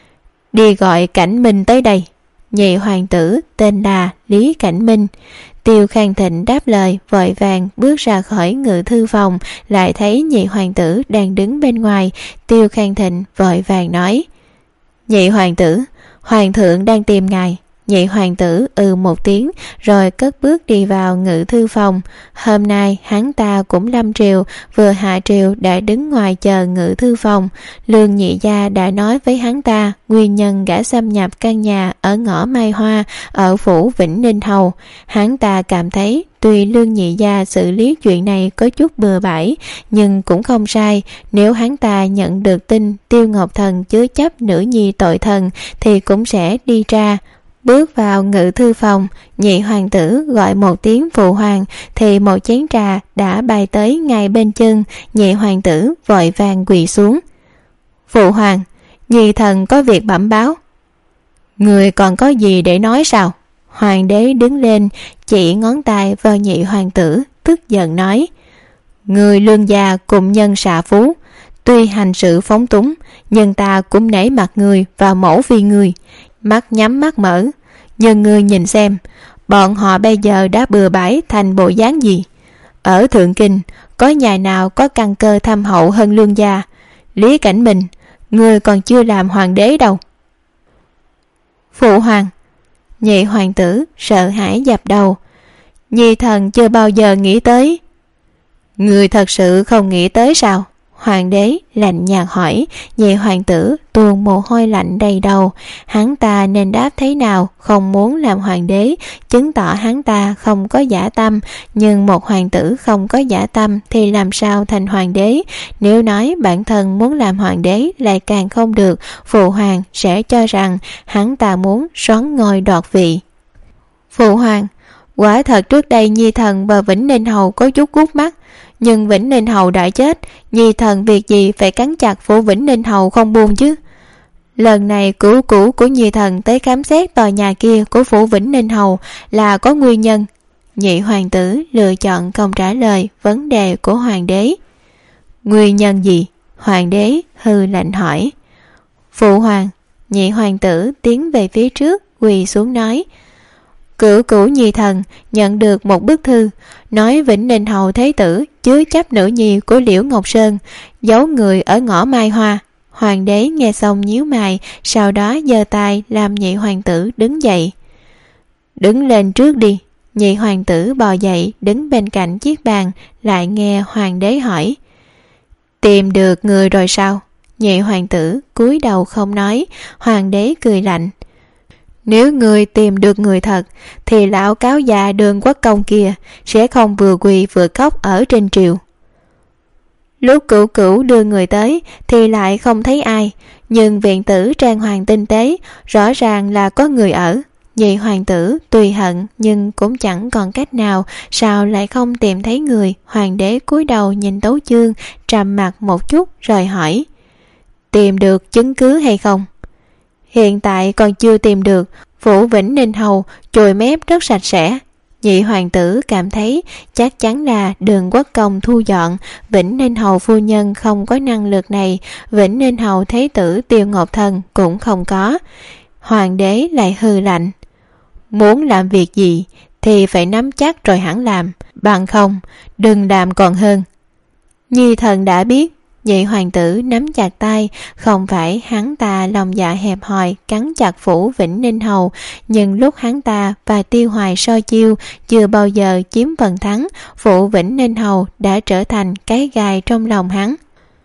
đi gọi Cảnh Minh tới đây. Nhị hoàng tử tên là Lý Cảnh Minh. Tiêu Khang Thịnh đáp lời, vội vàng bước ra khỏi ngự thư phòng, lại thấy nhị hoàng tử đang đứng bên ngoài. Tiêu Khang Thịnh vội vàng nói: nhị hoàng tử, hoàng thượng đang tìm ngài. Nhị hoàng tử ừ một tiếng rồi cất bước đi vào ngự thư phòng. Hôm nay hắn ta cũng lâm triều, vừa hạ triều đã đứng ngoài chờ ngự thư phòng. Lương nhị gia đã nói với hắn ta nguyên nhân gã xâm nhập căn nhà ở ngõ Mai Hoa ở phủ Vĩnh Ninh Hầu. Hắn ta cảm thấy tuy Lương nhị gia xử lý chuyện này có chút bừa bãi, nhưng cũng không sai. Nếu hắn ta nhận được tin Tiêu Ngọc Thần chứa chấp nữ nhi tội thần thì cũng sẽ đi ra. Bước vào ngự thư phòng, nhị hoàng tử gọi một tiếng phụ hoàng thì một chén trà đã bay tới ngay bên chân. Nhị hoàng tử vội vàng quỳ xuống: phụ hoàng, nhi thần có việc bẩm báo. Người còn có gì để nói sao? Hoàng đế đứng lên chỉ ngón tay vào nhị hoàng tử, tức giận nói: người Lương gia cùng nhân xạ phú, tuy hành sự phóng túng, nhưng ta cũng nể mặt người và mẫu phi người. Mắt nhắm mắt mở, nhưng ngươi nhìn xem bọn họ bây giờ đã bừa bãi thành bộ dáng gì. Ở Thượng Kinh có nhà nào có căn cơ thâm hậu hơn Lương gia? Lý Cảnh Minh, ngươi còn chưa làm hoàng đế đâu. Phụ hoàng. Nhị hoàng tử sợ hãi dập đầu: nhi thần chưa bao giờ nghĩ tới. Ngươi thật sự không nghĩ tới sao? Hoàng đế lạnh nhạt hỏi. Nhị hoàng tử tuôn mồ hôi lạnh đầy đầu. Hắn ta nên đáp thế nào? Không muốn làm hoàng đế, chứng tỏ hắn ta không có dã tâm. Nhưng một hoàng tử không có dã tâm thì làm sao thành hoàng đế? Nếu nói bản thân muốn làm hoàng đế lại càng không được. Phụ hoàng sẽ cho rằng hắn ta muốn soán ngôi đoạt vị. Phụ hoàng, quả thật trước đây nhi thần và Vĩnh Ninh Hầu có chút gút mắt, nhưng Vĩnh Ninh Hầu đã chết, nhi thần việc gì phải cắn chặt phủ Vĩnh Ninh Hầu không buông chứ. Lần này cửu cũ của nhi thần tới khám xét tòa nhà kia của phủ Vĩnh Ninh Hầu là có nguyên nhân. Nhị hoàng tử lựa chọn không trả lời vấn đề của hoàng đế. Nguyên nhân gì? Hoàng đế hừ lạnh hỏi. Phụ hoàng. Nhị hoàng tử tiến về phía trước quỳ xuống nói: cửu cửu nhi thần nhận được một bức thư nói Vĩnh Ninh Hầu Thế tử chứa chấp nữ nhi của Liễu Ngọc Sơn, giấu người ở ngõ Mai Hoa. Hoàng đế nghe xong nhíu mày, sau đó giơ tay làm nhị hoàng tử đứng dậy. Đứng lên trước đi. Nhị hoàng tử bò dậy đứng bên cạnh chiếc bàn, lại nghe hoàng đế hỏi: tìm được người rồi sao? Nhị hoàng tử cúi đầu không nói. Hoàng đế cười lạnh: nếu người tìm được người thật thì lão cáo già Đường Quốc Công kia sẽ không vừa quỳ vừa khóc ở trên triều. Lúc cửu cửu đưa người tới thì lại không thấy ai, nhưng viện tử trang hoàng tinh tế, rõ ràng là có người ở. Nhị hoàng tử tùy hận nhưng cũng chẳng còn cách nào, sao lại không tìm thấy người? Hoàng đế cúi đầu nhìn tấu chương, trầm mặt một chút rồi hỏi: tìm được chứng cứ hay không? Hiện tại còn chưa tìm được. Phủ Vĩnh Ninh Hầu chồi mép rất sạch sẽ. Nhị hoàng tử cảm thấy chắc chắn là Đường Quốc Công thu dọn. Vĩnh Ninh Hầu phu nhân không có năng lực này, Vĩnh Ninh Hầu Thế tử Tiêu Ngọc Thần cũng không có. Hoàng đế lại hừ lạnh: muốn làm việc gì thì phải nắm chắc rồi hẳn làm, bằng không đừng làm còn hơn. Nhi thần đã biết. Nhị hoàng tử nắm chặt tay, không phải hắn ta lòng dạ hẹp hòi cắn chặt phủ Vĩnh Ninh Hầu, nhưng lúc hắn ta và Tiêu Hoài so chiêu chưa bao giờ chiếm phần thắng, phủ Vĩnh Ninh Hầu đã trở thành cái gai trong lòng hắn.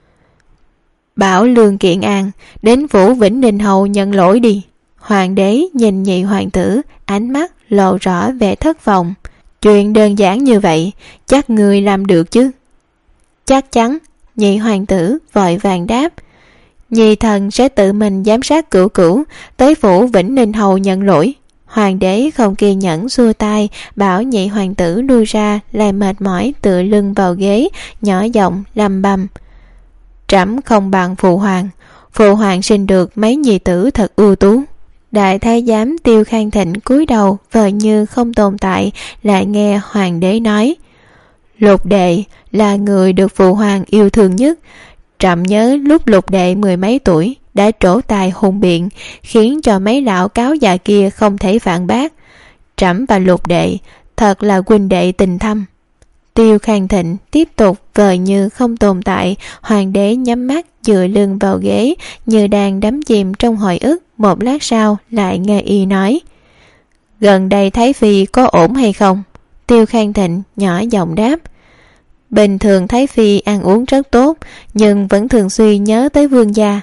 Bảo Lương Kiện An đến phủ Vĩnh Ninh Hầu nhận lỗi đi. Hoàng đế nhìn nhị hoàng tử, ánh mắt lộ rõ vẻ thất vọng. Chuyện đơn giản như vậy chắc người làm được chứ? Chắc chắn. Nhị hoàng tử vội vàng đáp: Nhi thần sẽ tự mình giám sát cửu cửu, tới phủ Vĩnh Ninh Hầu nhận lỗi. Hoàng đế không kiên nhẫn xua tay, bảo nhị hoàng tử lui ra, lại mệt mỏi tựa lưng vào ghế, nhỏ giọng lầm bầm: Trẫm không bằng phụ hoàng, phụ hoàng sinh được mấy nhi tử thật ưu tú. Đại thái giám Tiêu Khang Thịnh cúi đầu vờ như không tồn tại, lại nghe hoàng đế nói: Lục đệ là người được phụ hoàng yêu thương nhất. Trẫm nhớ lúc lục đệ mười mấy tuổi đã trổ tài hùng biện, khiến cho mấy lão cáo già kia không thể phản bác. Trẫm và lục đệ thật là huynh đệ tình thâm. Tiêu Khang Thịnh tiếp tục vờ như không tồn tại. Hoàng đế nhắm mắt dựa lưng vào ghế, như đang đắm chìm trong hồi ức. Một lát sau lại nghe y nói: Gần đây Thái Phi có ổn hay không? Tiêu Khang Thịnh nhỏ giọng đáp: Bình thường Thái Phi ăn uống rất tốt, nhưng vẫn thường xuyên nhớ tới vương gia.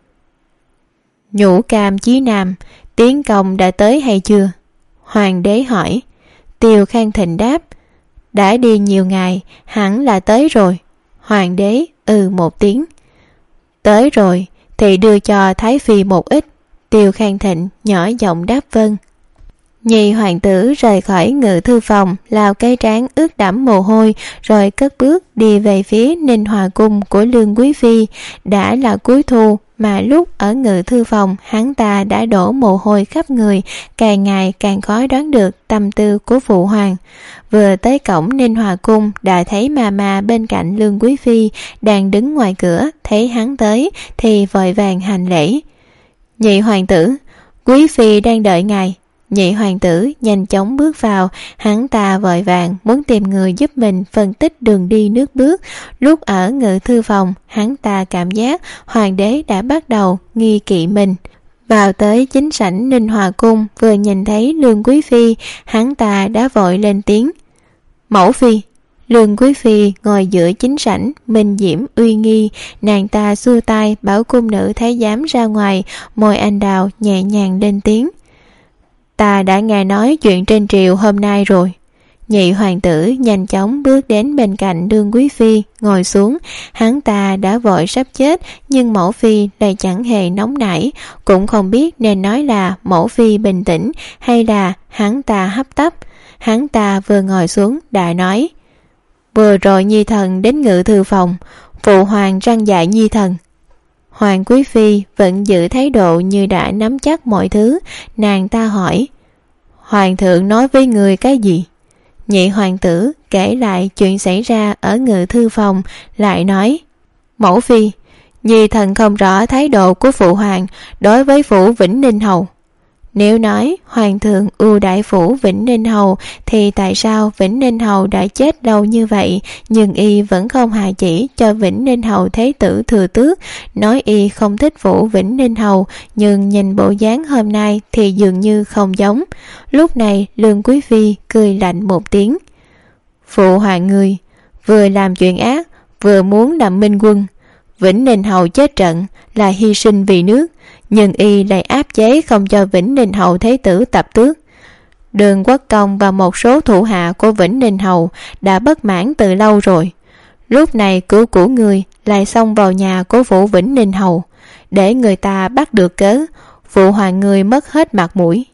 Nhũ cam chí nam, tiến công đã tới hay chưa? Hoàng đế hỏi. Tiêu Khang Thịnh đáp: Đã đi nhiều ngày, hẳn là tới rồi. Hoàng đế ừ một tiếng. Tới rồi thì đưa cho Thái Phi một ít. Tiêu Khang Thịnh nhỏ giọng đáp vâng. Nhị hoàng tử rời khỏi ngự thư phòng, lao cái trán ướt đẫm mồ hôi, rồi cất bước đi về phía Ninh Hòa cung của Lương Quý Phi. Đã là cuối thu, mà lúc ở ngự thư phòng hắn ta đã đổ mồ hôi khắp người, càng ngày càng khó đoán được tâm tư của phụ hoàng. Vừa tới cổng Ninh Hòa cung đã thấy Mama bên cạnh Lương Quý Phi đang đứng ngoài cửa, thấy hắn tới thì vội vàng hành lễ. Nhị hoàng tử, Quý Phi đang đợi ngài. Nhị hoàng tử nhanh chóng bước vào, hắn ta vội vàng muốn tìm người giúp mình phân tích đường đi nước bước. Lúc ở ngự thư phòng, hắn ta cảm giác hoàng đế đã bắt đầu nghi kỵ mình. Vào tới chính sảnh Ninh Hòa cung, vừa nhìn thấy Lương Quý Phi, hắn ta đã vội lên tiếng: Mẫu phi. Lương Quý Phi ngồi giữa chính sảnh, minh diễm uy nghi, nàng ta xua tay bảo cung nữ thái giám ra ngoài, môi anh đào nhẹ nhàng lên tiếng: Ta đã nghe nói chuyện trên triều hôm nay rồi. Nhị hoàng tử nhanh chóng bước đến bên cạnh Lương Quý Phi, ngồi xuống. Hắn ta đã vội sắp chết, nhưng mẫu phi lại chẳng hề nóng nảy, cũng không biết nên nói là mẫu phi bình tĩnh hay là hắn ta hấp tấp. Hắn ta vừa ngồi xuống đã nói: Vừa rồi nhi thần đến ngự thư phòng, phụ hoàng răn dạy nhi thần. Hoàng Quý Phi vẫn giữ thái độ như đã nắm chắc mọi thứ. Nàng ta hỏi: Hoàng thượng nói với người cái gì? Nhị hoàng tử kể lại chuyện xảy ra ở ngự thư phòng, lại nói: Mẫu phi, nhi thần không rõ thái độ của phụ hoàng đối với phủ Vĩnh Ninh Hầu. Nếu nói hoàng thượng ưu đãi phủ Vĩnh Ninh Hầu, thì tại sao Vĩnh Ninh Hầu đã chết lâu như vậy, nhưng y vẫn không hạ chỉ cho Vĩnh Ninh Hầu thế tử thừa tước? Nói y không thích phủ Vĩnh Ninh Hầu, nhưng nhìn bộ dáng hôm nay thì dường như không giống. Lúc này Lương Quý Phi cười lạnh một tiếng: Phụ hoàng người vừa làm chuyện ác, vừa muốn làm minh quân. Vĩnh Ninh Hầu chết trận là hy sinh vì nước, nhưng y lại áp chế không cho Vĩnh Ninh Hầu thế tử tập tước. Đường Quốc Công và một số thủ hạ của Vĩnh Ninh Hầu đã bất mãn từ lâu rồi. Lúc này cửu của người lại xông vào nhà của phủ Vĩnh Ninh Hầu, để người ta bắt được cớ, phụ hoàng người mất hết mặt mũi.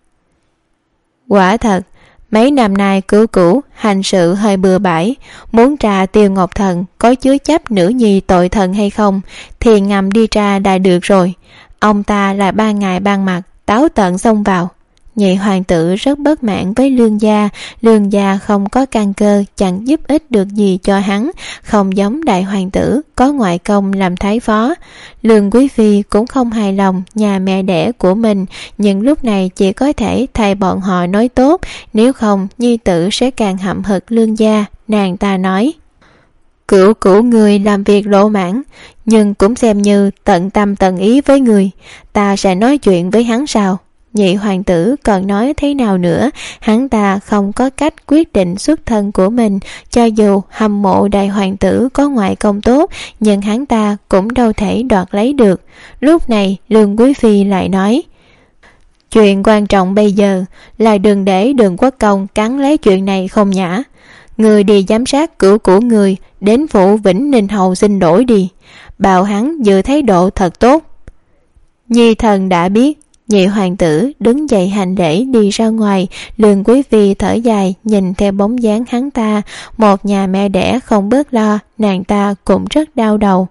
Quả thật, mấy năm nay cửu cửu hành sự hơi bừa bãi, muốn tra Tiêu Ngọc Thần có chứa chấp nữ nhi tội thần hay không thì ngầm đi tra đã được rồi. Ông ta là ban ngày ban mặt táo tợn xông vào. Nhị hoàng tử rất bất mãn với Lương gia. Lương gia không có căn cơ, chẳng giúp ích được gì cho hắn, không giống đại hoàng tử có ngoại công làm thái phó. Lương Quý Phi cũng không hài lòng nhà mẹ đẻ của mình, nhưng lúc này chỉ có thể thay bọn họ nói tốt, nếu không nhi tử sẽ càng hậm hực Lương gia. Nàng ta nói: Cửu cửu người làm việc lỗ mãn, nhưng cũng xem như tận tâm tận ý với người. Ta sẽ nói chuyện với hắn sao? Nhị hoàng tử còn nói thế nào nữa, hắn ta không có cách quyết định xuất thân của mình. Cho dù hâm mộ đại hoàng tử có ngoại công tốt, nhưng hắn ta cũng đâu thể đoạt lấy được. Lúc này Lương Quý Phi lại nói: Chuyện quan trọng bây giờ là đừng để Đường Quốc Công cắn lấy chuyện này không nhã. người đi giám sát cửa của người, đến phủ Vĩnh Ninh Hầu xin lỗi đi, bảo hắn giữ thái độ thật tốt. Nhi thần đã biết. Nhị hoàng tử đứng dậy hành lễ đi ra ngoài. Lương quý phi thở dài nhìn theo bóng dáng hắn ta. Một nhà mẹ đẻ không bớt lo, nàng ta cũng rất đau đầu.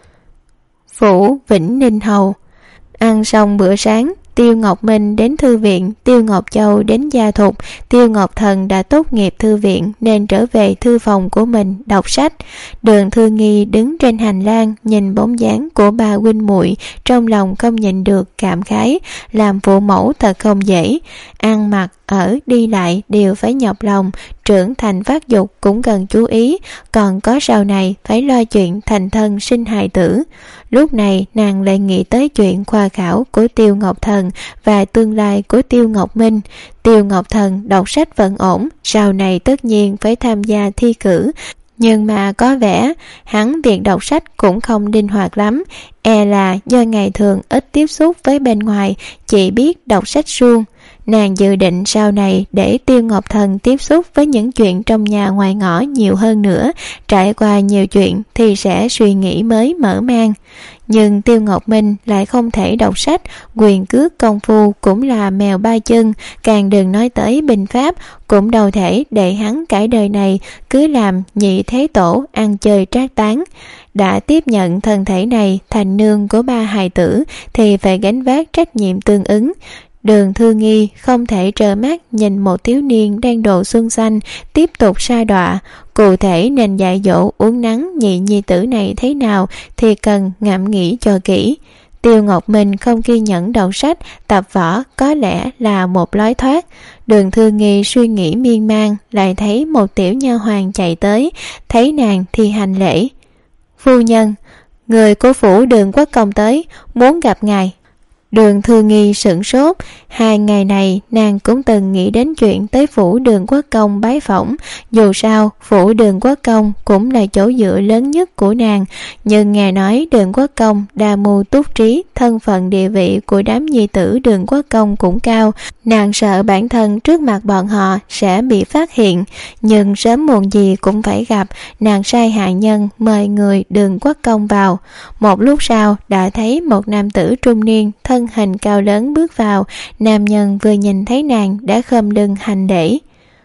Phủ Vĩnh Ninh Hầu. Ăn xong bữa sáng, Tiêu Ngọc Minh đến thư viện, Tiêu Ngọc Châu đến gia thục. Tiêu Ngọc Thần đã tốt nghiệp thư viện nên trở về thư phòng của mình đọc sách. Đường Thư Nghi đứng trên hành lang nhìn bóng dáng của ba huynh muội, trong lòng không nhịn được cảm khái, làm phụ mẫu thật không dễ. Ăn mặc, ở, đi lại đều phải nhọc lòng, trưởng thành phát dục cũng cần chú ý, còn có sau này phải lo chuyện thành thân sinh hài tử. Lúc này nàng lại nghĩ tới chuyện khoa khảo của Tiêu Ngọc Thần và tương lai của Tiêu Ngọc Minh. Tiêu Ngọc Thần đọc sách vẫn ổn, sau này tất nhiên phải tham gia thi cử, nhưng mà có vẻ hắn việc đọc sách cũng không linh hoạt lắm, e là do ngày thường ít tiếp xúc với bên ngoài, chỉ biết đọc sách suông. Nàng dự định sau này để Tiêu Ngọc Thần tiếp xúc với những chuyện trong nhà ngoài ngõ nhiều hơn nữa, trải qua nhiều chuyện thì sẽ suy nghĩ mới mở mang. Nhưng Tiêu Ngọc Minh lại không thể đọc sách, quyền cước công phu cũng là mèo ba chân, càng đừng nói tới binh pháp, cũng đâu thể để hắn cả đời này cứ làm nhị thế tổ ăn chơi trác tán. Đã tiếp nhận thân thể này thành nương của ba hài tử thì phải gánh vác trách nhiệm tương ứng. Đường Thư Nghi không thể trơ mắt nhìn một thiếu niên đang độ xuân xanh tiếp tục sa đọa. Cụ thể nên dạy dỗ uống nắng nhị nhi tử này thế nào thì cần ngẫm nghĩ cho kỹ. Tiêu Ngọc Minh không kiên nhẫn đọc sách, tập võ có lẽ là một lối thoát. Đường Thư Nghi suy nghĩ miên man, lại thấy một tiểu nha hoàn chạy tới, thấy nàng thì hành lễ. Phu nhân, người của phủ Đường Quốc Công tới, muốn gặp ngài. Đường Thư Nghi sửng sốt, hai ngày này nàng cũng từng nghĩ đến chuyện tới phủ Đường Quốc Công bái phỏng. Dù sao phủ Đường Quốc Công cũng là chỗ dựa lớn nhất của nàng, nhưng nghe nói Đường Quốc Công đa mưu túc trí, thân phận địa vị của đám nhi tử Đường Quốc Công cũng cao, nàng sợ bản thân trước mặt bọn họ sẽ bị phát hiện. Nhưng sớm muộn gì cũng phải gặp, nàng sai hạ nhân mời người Đường Quốc Công vào. Một lúc sau đã thấy một nam tử trung niên thân hình cao lớn bước vào. Nam nhân vừa nhìn thấy nàng đã khom lưng hành lễ.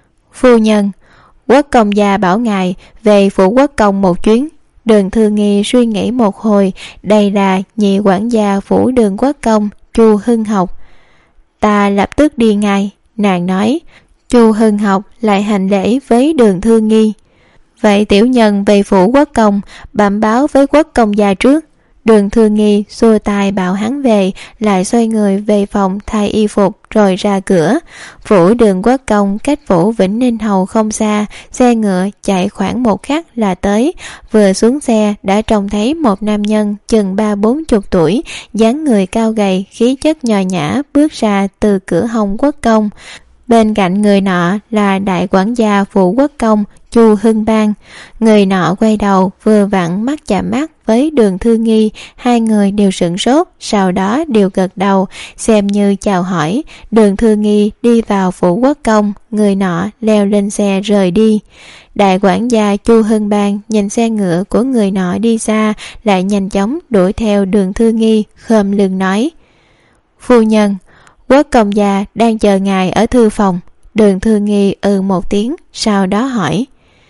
Phu nhân, Quốc công gia bảo ngài về phủ Quốc công một chuyến. Đường Thư Nghi suy nghĩ một hồi, đây là nhị quản gia phủ Đường Quốc Công Chu Hưng Học. Ta lập tức đi ngay, nàng nói. Chu Hưng Học lại hành lễ với Đường Thư Nghi. Vậy tiểu nhân về phủ Quốc công bẩm báo với Quốc công gia trước. Đường Thư Nghi xua tay bảo hắn về, lại xoay người về phòng thay y phục rồi ra cửa. Phủ Đường Quốc Công cách phủ Vĩnh Ninh Hầu không xa, xe ngựa chạy khoảng một khắc là tới. Vừa xuống xe đã trông thấy một nam nhân chừng ba bốn chục tuổi, dáng người cao gầy, khí chất nhò nhã bước ra từ cửa hông Quốc Công. Bên cạnh người nọ là đại quản gia phủ Quốc Công Chu Hưng Bang. Người nọ quay đầu vừa vặn mắt chạm mắt với Đường Thư Nghi, hai người đều sửng sốt, sau đó đều gật đầu xem như chào hỏi. Đường Thư Nghi đi vào phủ Quốc Công, người nọ leo lên xe rời đi. Đại quản gia Chu Hưng Bang nhìn xe ngựa của người nọ đi xa, lại nhanh chóng đuổi theo Đường Thư Nghi, khom lưng nói: Phu nhân, Quốc công gia đang chờ ngài ở thư phòng. Đường Thư Nghi ừ một tiếng, sau đó hỏi: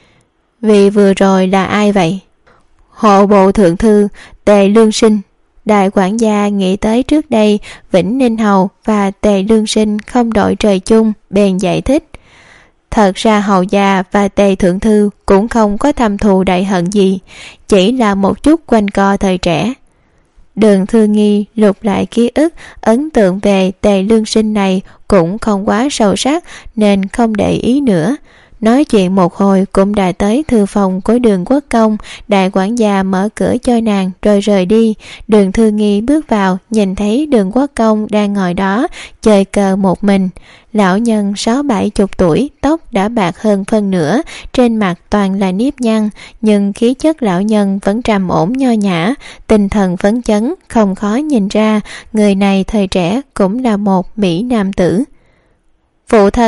Vị vừa rồi là ai vậy? Hộ bộ thượng thư Tề Lương Sinh. Đại quản gia nghĩ tới trước đây Vĩnh Ninh Hầu và Tề Lương Sinh không đội trời chung, bèn giải thích: Thật ra hầu gia và Tề thượng thư cũng không có thâm thù đại hận gì, chỉ là một chút quanh co thời trẻ. Đường Thư Nghi lục lại ký ức, ấn tượng về Tề Lương Sinh này cũng không quá sâu sắc nên không để ý nữa. Nói chuyện một hồi cũng đã tới thư phòng của Đường Quốc Công. Đại quản gia mở cửa cho nàng rồi rời đi. Đường Thư Nghi bước vào, nhìn thấy Đường Quốc Công đang ngồi đó chơi cờ một mình. Lão nhân sáu bảy chục tuổi, tóc đã bạc hơn phân nửa, trên mặt toàn là nếp nhăn, nhưng khí chất lão nhân vẫn trầm ổn nho nhã, tinh thần phấn chấn, không khó nhìn ra người này thời trẻ cũng là một mỹ nam tử. Phụ thân.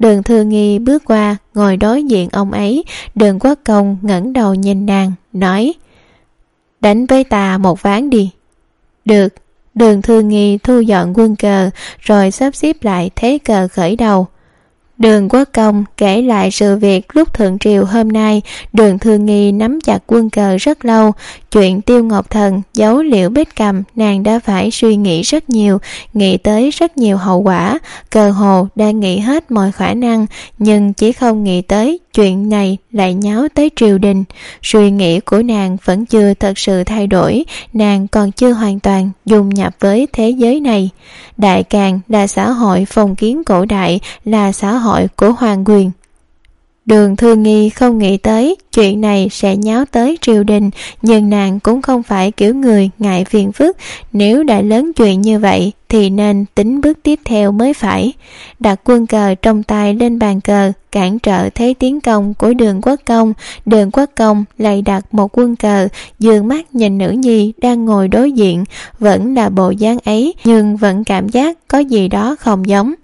Đường Thư Nghi bước qua ngồi đối diện ông ấy. Đường Quốc Công ngẩng đầu nhìn nàng, nói: đánh với ta một ván đi. Được. Đường Thư Nghi thu dọn quân cờ rồi sắp xếp lại thế cờ khởi đầu. Đường Quốc Công kể lại sự việc lúc thượng triều hôm nay. Đường Thư Nghi nắm chặt quân cờ rất lâu. Chuyện Tiêu Ngọc Thần giấu Liễu Bích Cầm, nàng đã phải suy nghĩ rất nhiều, nghĩ tới rất nhiều hậu quả, cơ hồ đang nghĩ hết mọi khả năng, nhưng chỉ không nghĩ tới chuyện này lại nháo tới triều đình. Suy nghĩ của nàng vẫn chưa thật sự thay đổi, nàng còn chưa hoàn toàn dung nhập với thế giới này. Đại Càn là xã hội phong kiến cổ đại, là xã hội của hoàng quyền. Đường Thư Nghi không nghĩ tới chuyện này sẽ nháo tới triều đình, nhưng nàng cũng không phải kiểu người ngại phiền phức. Nếu đã lớn chuyện như vậy thì nên tính bước tiếp theo mới phải. Đặt quân cờ trong tay lên bàn cờ, cản trở thế tiến công của Đường Quốc Công. Đường Quốc Công lại đặt một quân cờ, dường mắt nhìn nữ nhi đang ngồi đối diện. Vẫn là bộ dáng ấy, nhưng vẫn cảm giác có gì đó không giống.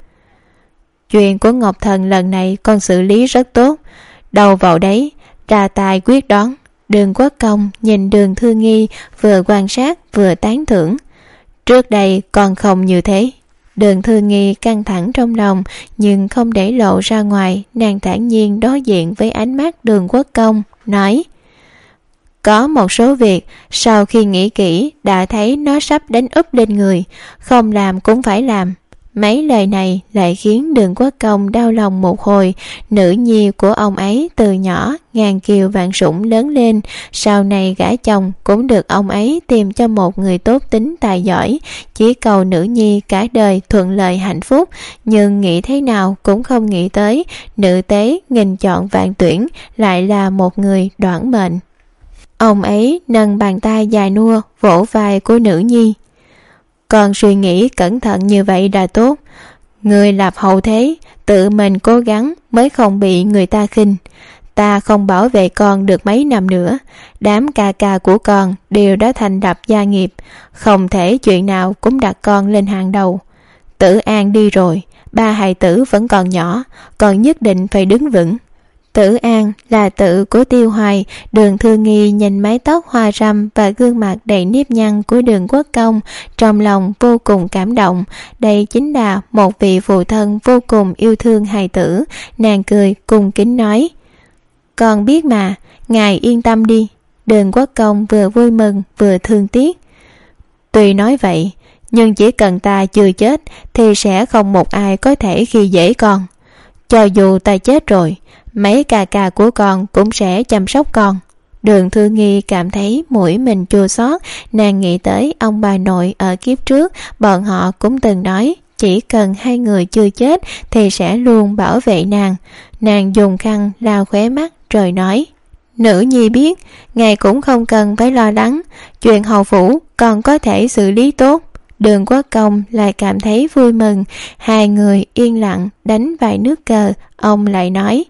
Chuyện của Ngọc Thần lần này con xử lý rất tốt, đầu vào đấy, ra tài quyết đoán. Đường Quốc Công nhìn Đường Thư Nghi, vừa quan sát vừa tán thưởng. Trước đây còn không như thế. Đường Thư Nghi căng thẳng trong lòng, nhưng không để lộ ra ngoài. Nàng thản nhiên đối diện với ánh mắt Đường Quốc Công, nói: có một số việc sau khi nghĩ kỹ đã thấy nó sắp đánh úp lên người, không làm cũng phải làm. Mấy lời này lại khiến Đường Quốc Công đau lòng một hồi. Nữ nhi của ông ấy từ nhỏ ngàn kiều vạn sủng lớn lên, sau này gả chồng cũng được ông ấy tìm cho một người tốt tính tài giỏi, chỉ cầu nữ nhi cả đời thuận lợi hạnh phúc. Nhưng nghĩ thế nào cũng không nghĩ tới, nữ tế nghìn chọn vạn tuyển lại là một người đoản mệnh. Ông ấy nâng bàn tay dài nua vỗ vai của nữ nhi: con suy nghĩ cẩn thận như vậy đã tốt. Người lập hậu thế, tự mình cố gắng mới không bị người ta khinh. Ta không bảo vệ con được mấy năm nữa, đám ca ca của con đều đã thành lập gia nghiệp, không thể chuyện nào cũng đặt con lên hàng đầu. Tử An đi rồi, ba hài tử vẫn còn nhỏ, con nhất định phải đứng vững. Tử An là tự của Tiêu Hoài. Đường Thư Nghi nhìn mái tóc hoa râm và gương mặt đầy nếp nhăn của Đường Quốc Công, trong lòng vô cùng cảm động. Đây chính là một vị phụ thân vô cùng yêu thương hài tử. Nàng cười cung kính nói: con biết mà, ngài yên tâm đi. Đường Quốc Công vừa vui mừng vừa thương tiếc. Tuy nói vậy, nhưng chỉ cần ta chưa chết thì sẽ không một ai có thể khi dễ con. Cho dù ta chết rồi, mấy ca ca của con cũng sẽ chăm sóc con. Đường Thư Nghi cảm thấy mũi mình chua xót. Nàng nghĩ tới ông bà nội ở kiếp trước, bọn họ cũng từng nói chỉ cần hai người chưa chết thì sẽ luôn bảo vệ nàng. Nàng dùng khăn lau khóe mắt rồi nói: nữ nhi biết, ngài cũng không cần phải lo lắng, chuyện hầu phủ còn có thể xử lý tốt. Đường Quốc Công lại cảm thấy vui mừng. Hai người yên lặng đánh vài nước cờ. Ông lại nói: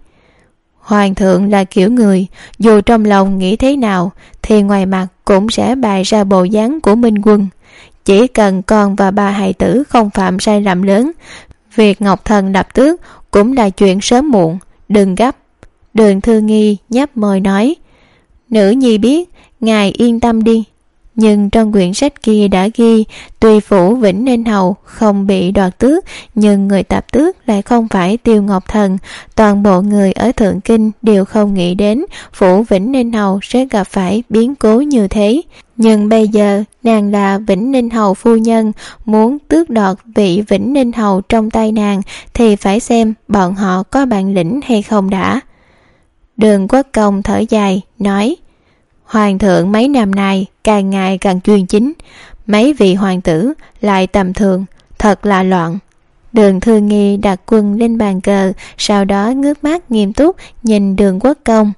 hoàng thượng là kiểu người, dù trong lòng nghĩ thế nào thì ngoài mặt cũng sẽ bày ra bộ dáng của minh quân. Chỉ cần con và ba hài tử không phạm sai lầm lớn, việc Ngọc Thần lập tước cũng là chuyện sớm muộn, đừng gấp. Đường Thư Nghi nhấp môi nói: nữ nhi biết, ngài yên tâm đi. Nhưng trong quyển sách kia đã ghi, tuy phủ Vĩnh Ninh Hầu không bị đoạt tước, nhưng người tập tước lại không phải Tiêu Ngọc Thần. Toàn bộ người ở Thượng Kinh đều không nghĩ đến phủ Vĩnh Ninh Hầu sẽ gặp phải biến cố như thế. Nhưng bây giờ nàng là Vĩnh Ninh Hầu phu nhân, muốn tước đoạt vị Vĩnh Ninh Hầu trong tay nàng thì phải xem bọn họ có bản lĩnh hay không đã. Đường Quốc Công thở dài nói: hoàng thượng mấy năm nay càng ngày càng chuyên chính, mấy vị hoàng tử lại tầm thường, thật là loạn. Đường Thư Nghi đặt quân lên bàn cờ, sau đó ngước mắt nghiêm túc nhìn Đường Quốc Công.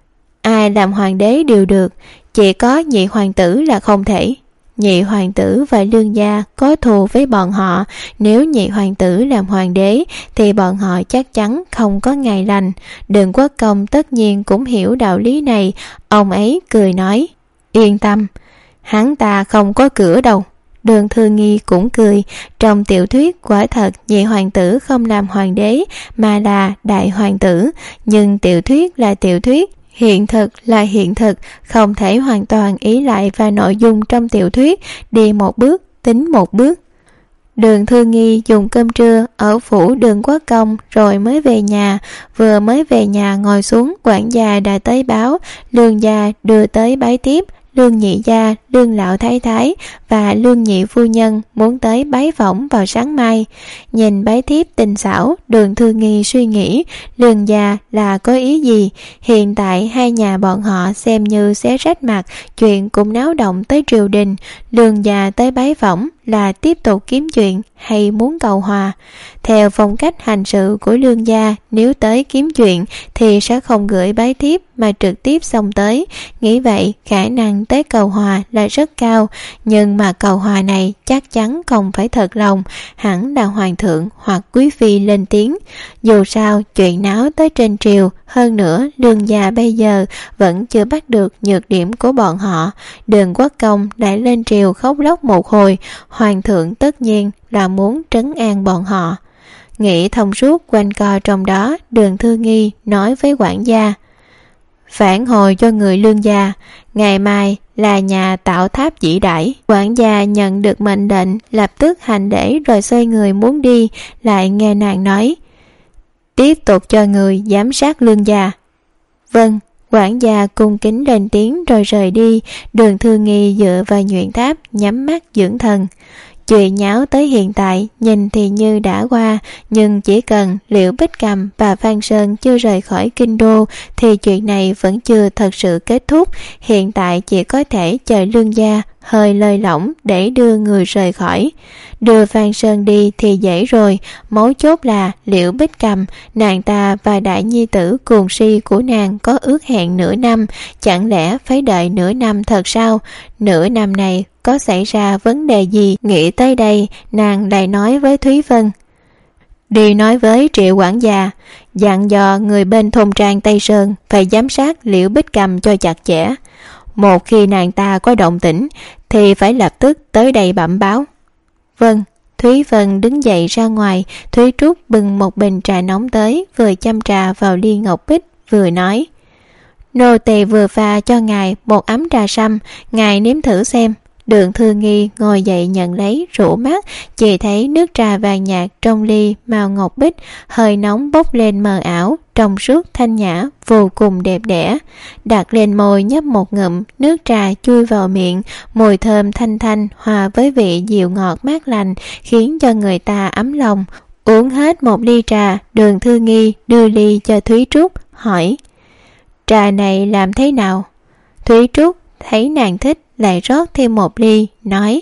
Ai làm hoàng đế đều được, chỉ có nhị hoàng tử là không thể. Nhị hoàng tử và lương gia có thù với bọn họ, nếu nhị hoàng tử làm hoàng đế thì bọn họ chắc chắn không có ngày lành. Đường Quốc Công tất nhiên cũng hiểu đạo lý này. Ông ấy cười nói: yên tâm, hắn ta không có cửa đâu. Đường Thư Nghi cũng cười. Trong tiểu thuyết quả thật nhị hoàng tử không làm hoàng đế mà là đại hoàng tử, nhưng tiểu thuyết là tiểu thuyết, hiện thực là hiện thực, không thể hoàn toàn ý lại vào nội dung trong tiểu thuyết, đi một bước tính một bước. Đường Thư Nghi dùng cơm trưa ở phủ Đường Quốc Công rồi mới về nhà. Vừa mới về nhà ngồi xuống, quản gia đã tới báo Lương gia đưa tới bái tiếp. Lương nhị gia, Lương lão thái thái và Lương nhị phu nhân muốn tới bái phỏng vào sáng mai. Nhìn bái thiếp tình xảo, Đường Thư Nghi suy nghĩ Lương gia là có ý gì. Hiện tại hai nhà bọn họ xem như xé rách mặt, chuyện cũng náo động tới triều đình. Lương gia tới bái phỏng là tiếp tục kiếm chuyện hay muốn cầu hòa? Theo phong cách hành sự của Lương gia, nếu tới kiếm chuyện thì sẽ không gửi bái thiếp mà trực tiếp xông tới. Nghĩ vậy khả năng tới cầu hòa là rất cao, nhưng mà cầu hòa này chắc chắn không phải thật lòng, hẳn là hoàng thượng hoặc quý phi lên tiếng. Dù sao chuyện náo tới trên triều, hơn nữa Lương gia bây giờ vẫn chưa bắt được nhược điểm của bọn họ. Đường Quốc Công đã lên triều khóc lóc một hồi, hoàng thượng tất nhiên là muốn trấn an bọn họ. Nghĩ thông suốt quanh co trong đó, Đường Thư Nghi nói với quản gia: phản hồi cho người Lương gia, ngày mai là nhà tạo tháp vĩ đại. Quản gia nhận được mệnh lệnh lập tức hành lễ rồi xoay người muốn đi, lại nghe nàng nói: tiếp tục cho người giám sát Lương gia. Vâng. Quản gia cung kính lên tiếng rồi rời đi. Đường Thư Nghi dựa vào nhuyễn tháp nhắm mắt dưỡng thần. Chuyện nháo tới hiện tại nhìn thì như đã qua, nhưng chỉ cần Liễu Bích Cầm và Phan Sơn chưa rời khỏi kinh đô thì chuyện này vẫn chưa thật sự kết thúc. Hiện tại chỉ có thể chờ Lương gia hơi lơi lỏng để đưa người rời khỏi. Đưa Phan Sơn đi thì dễ rồi, mấu chốt là Liễu Bích Cầm, nàng ta và đại nhi tử cuồng si của nàng có ước hẹn nửa năm, chẳng lẽ phải đợi nửa năm thật sao? Nửa năm này có xảy ra vấn đề gì? Nghĩ tới đây, nàng lại nói với Thúy Vân: đi nói với Triệu quản gia, dặn dò người bên thôn trang Tây Sơn phải giám sát Liễu Bích Cầm cho chặt chẽ. Một khi nàng ta có động tĩnh thì phải lập tức tới đây bẩm báo. Vâng. Thúy Vân đứng dậy ra ngoài. Thúy Trúc bưng một bình trà nóng tới, vừa châm trà vào ly ngọc bích vừa nói: nô tỳ vừa pha cho ngài một ấm trà sâm, ngài nếm thử xem. Đường Thư Nghi ngồi dậy nhận lấy, rũ mắt, chỉ thấy nước trà vàng nhạt trong ly màu ngọc bích, hơi nóng bốc lên mờ ảo, trong suốt thanh nhã, vô cùng đẹp đẽ. Đặt lên môi nhấp một ngụm, nước trà chui vào miệng, mùi thơm thanh thanh hòa với vị dịu ngọt mát lành, khiến cho người ta ấm lòng. Uống hết một ly trà, Đường Thư Nghi đưa ly cho Thúy Trúc, hỏi: trà này làm thế nào? Thúy Trúc thấy nàng thích lại rót thêm một ly, nói: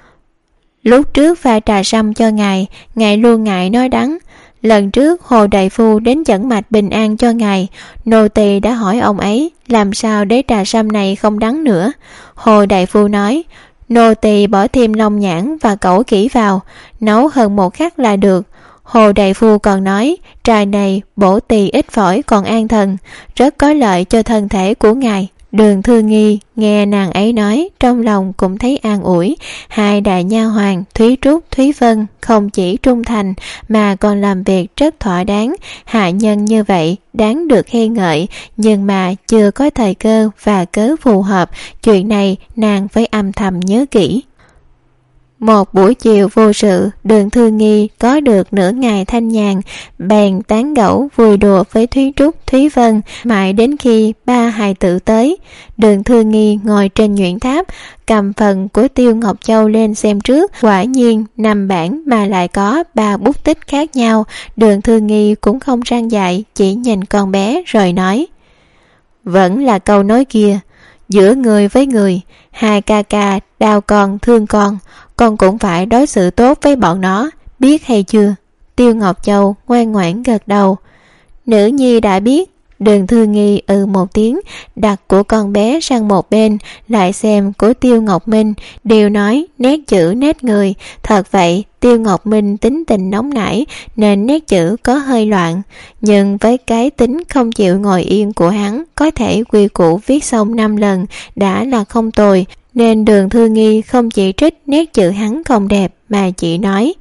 lúc trước pha trà sâm cho ngài, ngài luôn ngại nói đắng. Lần trước Hồ đại phu đến dẫn mạch bình an cho ngài, nô tỳ đã hỏi ông ấy làm sao để trà sâm này không đắng nữa. Hồ đại phu nói: nô tỳ bỏ thêm long nhãn và cẩu kỹ vào, nấu hơn một khắc là được. Hồ đại phu còn nói trà này bổ tỳ ít phổi còn an thần, rất có lợi cho thân thể của ngài. Đường Thư Nghi nghe nàng ấy nói, trong lòng cũng thấy an ủi. Hai đại nha hoàn Thúy Trúc, Thúy Vân không chỉ trung thành mà còn làm việc rất thỏa đáng. Hạ nhân như vậy đáng được khen ngợi, nhưng mà chưa có thời cơ và cớ phù hợp. Chuyện này nàng phải âm thầm nhớ kỹ. Một buổi chiều vô sự, Đường Thư Nghi có được nửa ngày thanh nhàn, bèn tán gẫu vui đùa với Thúy Trúc, Thúy Vân, mãi đến khi ba hài tử tới. Đường Thư Nghi ngồi trên nhuyễn tháp, cầm phần của Tiêu Ngọc Châu lên xem trước. Quả nhiên năm bản mà lại có ba bút tích khác nhau. Đường Thư Nghi cũng không rang dại, chỉ nhìn con bé rồi nói: vẫn là câu nói kia, giữa người với người, hai ca ca đau con thương con, con cũng phải đối xử tốt với bọn nó, biết hay chưa? Tiêu Ngọc Châu ngoan ngoãn gật đầu. Nữ nhi đã biết. Đường Thư Nghi ừ một tiếng, đặt của con bé sang một bên, lại xem của Tiêu Ngọc Minh, đều nói nét chữ nét người. Thật vậy, Tiêu Ngọc Minh tính tình nóng nảy nên nét chữ có hơi loạn, nhưng với cái tính không chịu ngồi yên của hắn, có thể quy củ viết xong năm lần đã là không tồi. nên Đường Thư Nghi không chỉ trích nét chữ hắn không đẹp mà chỉ nói: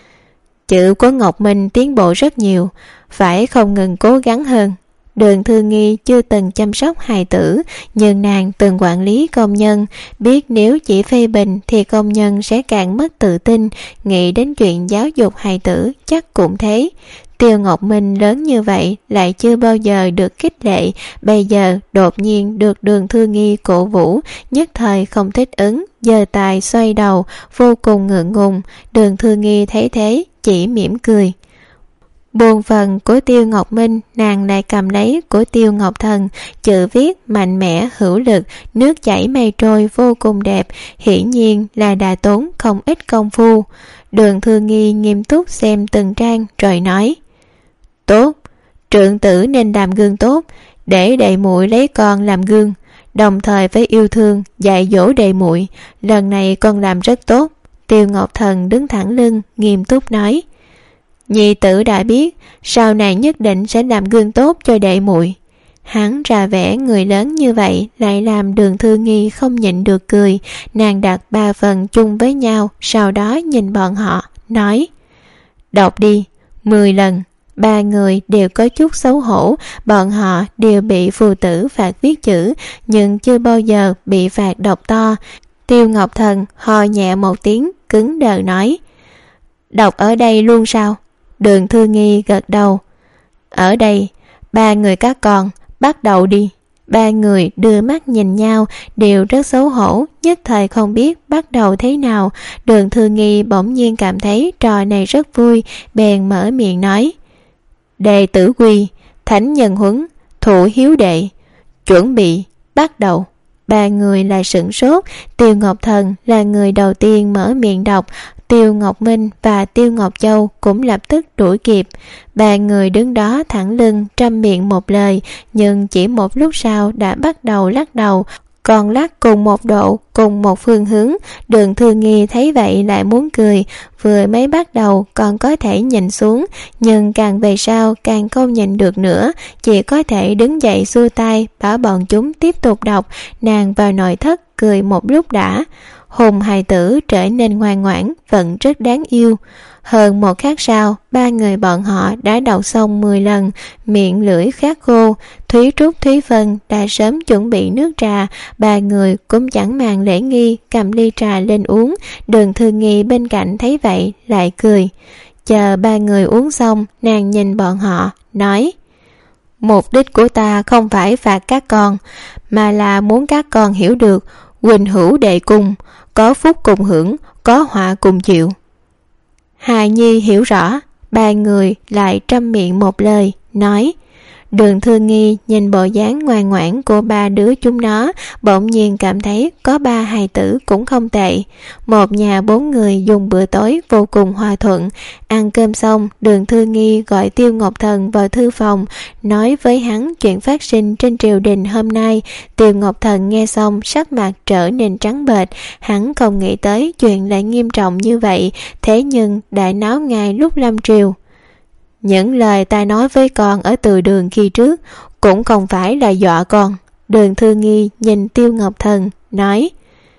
chữ của Ngọc Minh tiến bộ rất nhiều, phải không ngừng cố gắng hơn. Đường Thư Nghi chưa từng chăm sóc hài tử, nhưng nàng từng quản lý công nhân, biết nếu chỉ phê bình thì công nhân sẽ càng mất tự tin, nghĩ đến chuyện giáo dục hài tử chắc cũng thế. Tiêu Ngọc Minh lớn như vậy lại chưa bao giờ được khích lệ, bây giờ đột nhiên được Đường Thư Nghi cổ vũ, nhất thời không thích ứng, giơ tay xoay đầu, vô cùng ngượng ngùng. Đường Thư Nghi thấy thế chỉ mỉm cười. Buồn phần của Tiêu Ngọc Minh, nàng lại cầm lấy của Tiêu Ngọc Thần, chữ viết mạnh mẽ hữu lực, nước chảy mây trôi vô cùng đẹp, hiển nhiên là đã tốn không ít công phu. Đường Thư Nghi nghiêm túc xem từng trang rồi nói: tốt, trượng tử nên làm gương tốt, để đệ muội lấy con làm gương, đồng thời phải yêu thương dạy dỗ đệ muội, lần này con làm rất tốt. Tiêu Ngọc Thần đứng thẳng lưng nghiêm túc nói: nhi tử đã biết, sau này nhất định sẽ làm gương tốt cho đệ muội. Hắn ra vẻ người lớn như vậy lại làm Đường Thư Nghi không nhịn được cười. Nàng đặt ba phần chung với nhau, sau đó nhìn bọn họ nói: đọc đi, mười lần. Ba người đều có chút xấu hổ, bọn họ đều bị phù tử phạt viết chữ, nhưng chưa bao giờ bị phạt đọc to. Tiêu Ngọc Thần ho nhẹ một tiếng, cứng đờ nói: đọc ở đây luôn sao? Đường Thư Nghi gật đầu. Ở đây. Ba người các con, bắt đầu đi. Ba người đưa mắt nhìn nhau, đều rất xấu hổ, nhất thời không biết bắt đầu thế nào. Đường Thư Nghi bỗng nhiên cảm thấy trò này rất vui, bèn mở miệng nói: đệ tử quy, thánh nhân huấn, thụ hiếu đệ, chuẩn bị, bắt đầu. Ba người lại sửng sốt. Tiêu Ngọc Thần là người đầu tiên mở miệng đọc, Tiêu Ngọc Minh và Tiêu Ngọc Châu cũng lập tức đuổi kịp. Ba người đứng đó thẳng lưng trăm miệng một lời, nhưng chỉ một lúc sau đã bắt đầu lắc đầu, còn lắc cùng một độ, cùng một phương hướng. Đường Thư Nghi thấy vậy lại muốn cười, vừa mới bắt đầu còn có thể nhìn xuống, nhưng càng về sau càng không nhìn được nữa, chỉ có thể đứng dậy xua tay bảo bọn chúng tiếp tục đọc. Nàng vào nội thất cười một lúc đã. Hùng hài tử trở nên ngoan ngoãn, vẫn rất đáng yêu. Hơn một khắc sau, ba người bọn họ đã đọc xong mười lần, miệng lưỡi khát khô. Thúy Trúc, Thúy Vân đã sớm chuẩn bị nước trà, ba người cũng chẳng màng lễ nghi, cầm ly trà lên uống. Đường Thư Nghi bên cạnh thấy vậy lại cười. Chờ ba người uống xong, nàng nhìn bọn họ, nói: mục đích của ta không phải phạt các con, mà là muốn các con hiểu được huynh hữu đệ cung, có phúc cùng hưởng, có họa cùng chịu. Hài Nhi hiểu rõ. Ba người lại trăm miệng một lời nói. Đường Thư Nghi nhìn bộ dáng ngoan ngoãn của ba đứa chúng nó, bỗng nhiên cảm thấy có ba hài tử cũng không tệ. Một nhà bốn người dùng bữa tối vô cùng hòa thuận. Ăn cơm xong, Đường Thư Nghi gọi Tiêu Ngọc Thần vào thư phòng, nói với hắn chuyện phát sinh trên triều đình hôm nay. Tiêu Ngọc Thần nghe xong sắc mặt trở nên trắng bệch, hắn không nghĩ tới chuyện lại nghiêm trọng như vậy, thế nhưng đã nói ngay lúc lâm triều. Những lời ta nói với con ở từ đường khi trước cũng không phải là dọa con. Đường Thư Nghi nhìn Tiêu Ngọc Thần nói: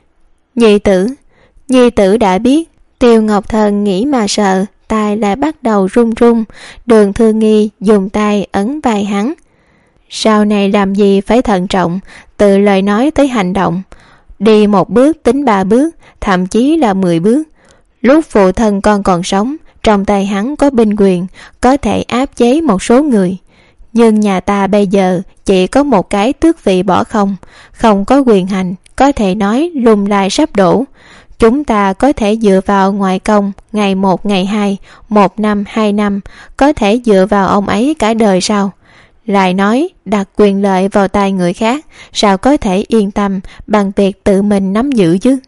Nhi tử, Nhi tử đã biết. Tiêu Ngọc Thần nghĩ mà sợ, tay lại bắt đầu run run. Đường Thư Nghi dùng tay ấn vai hắn. Sau này làm gì phải thận trọng, từ lời nói tới hành động. Đi một bước tính ba bước, thậm chí là mười bước. Lúc phụ thân con còn sống, trong tay hắn có binh quyền, có thể áp chế một số người. Nhưng nhà ta bây giờ chỉ có một cái tước vị bỏ không, không có quyền hành, có thể nói lùng lai sắp đổ. Chúng ta có thể dựa vào ngoại công ngày một ngày hai, một năm hai năm, có thể dựa vào ông ấy cả đời sao? Lại nói đặt quyền lợi vào tay người khác, sao có thể yên tâm bằng việc tự mình nắm giữ chứ?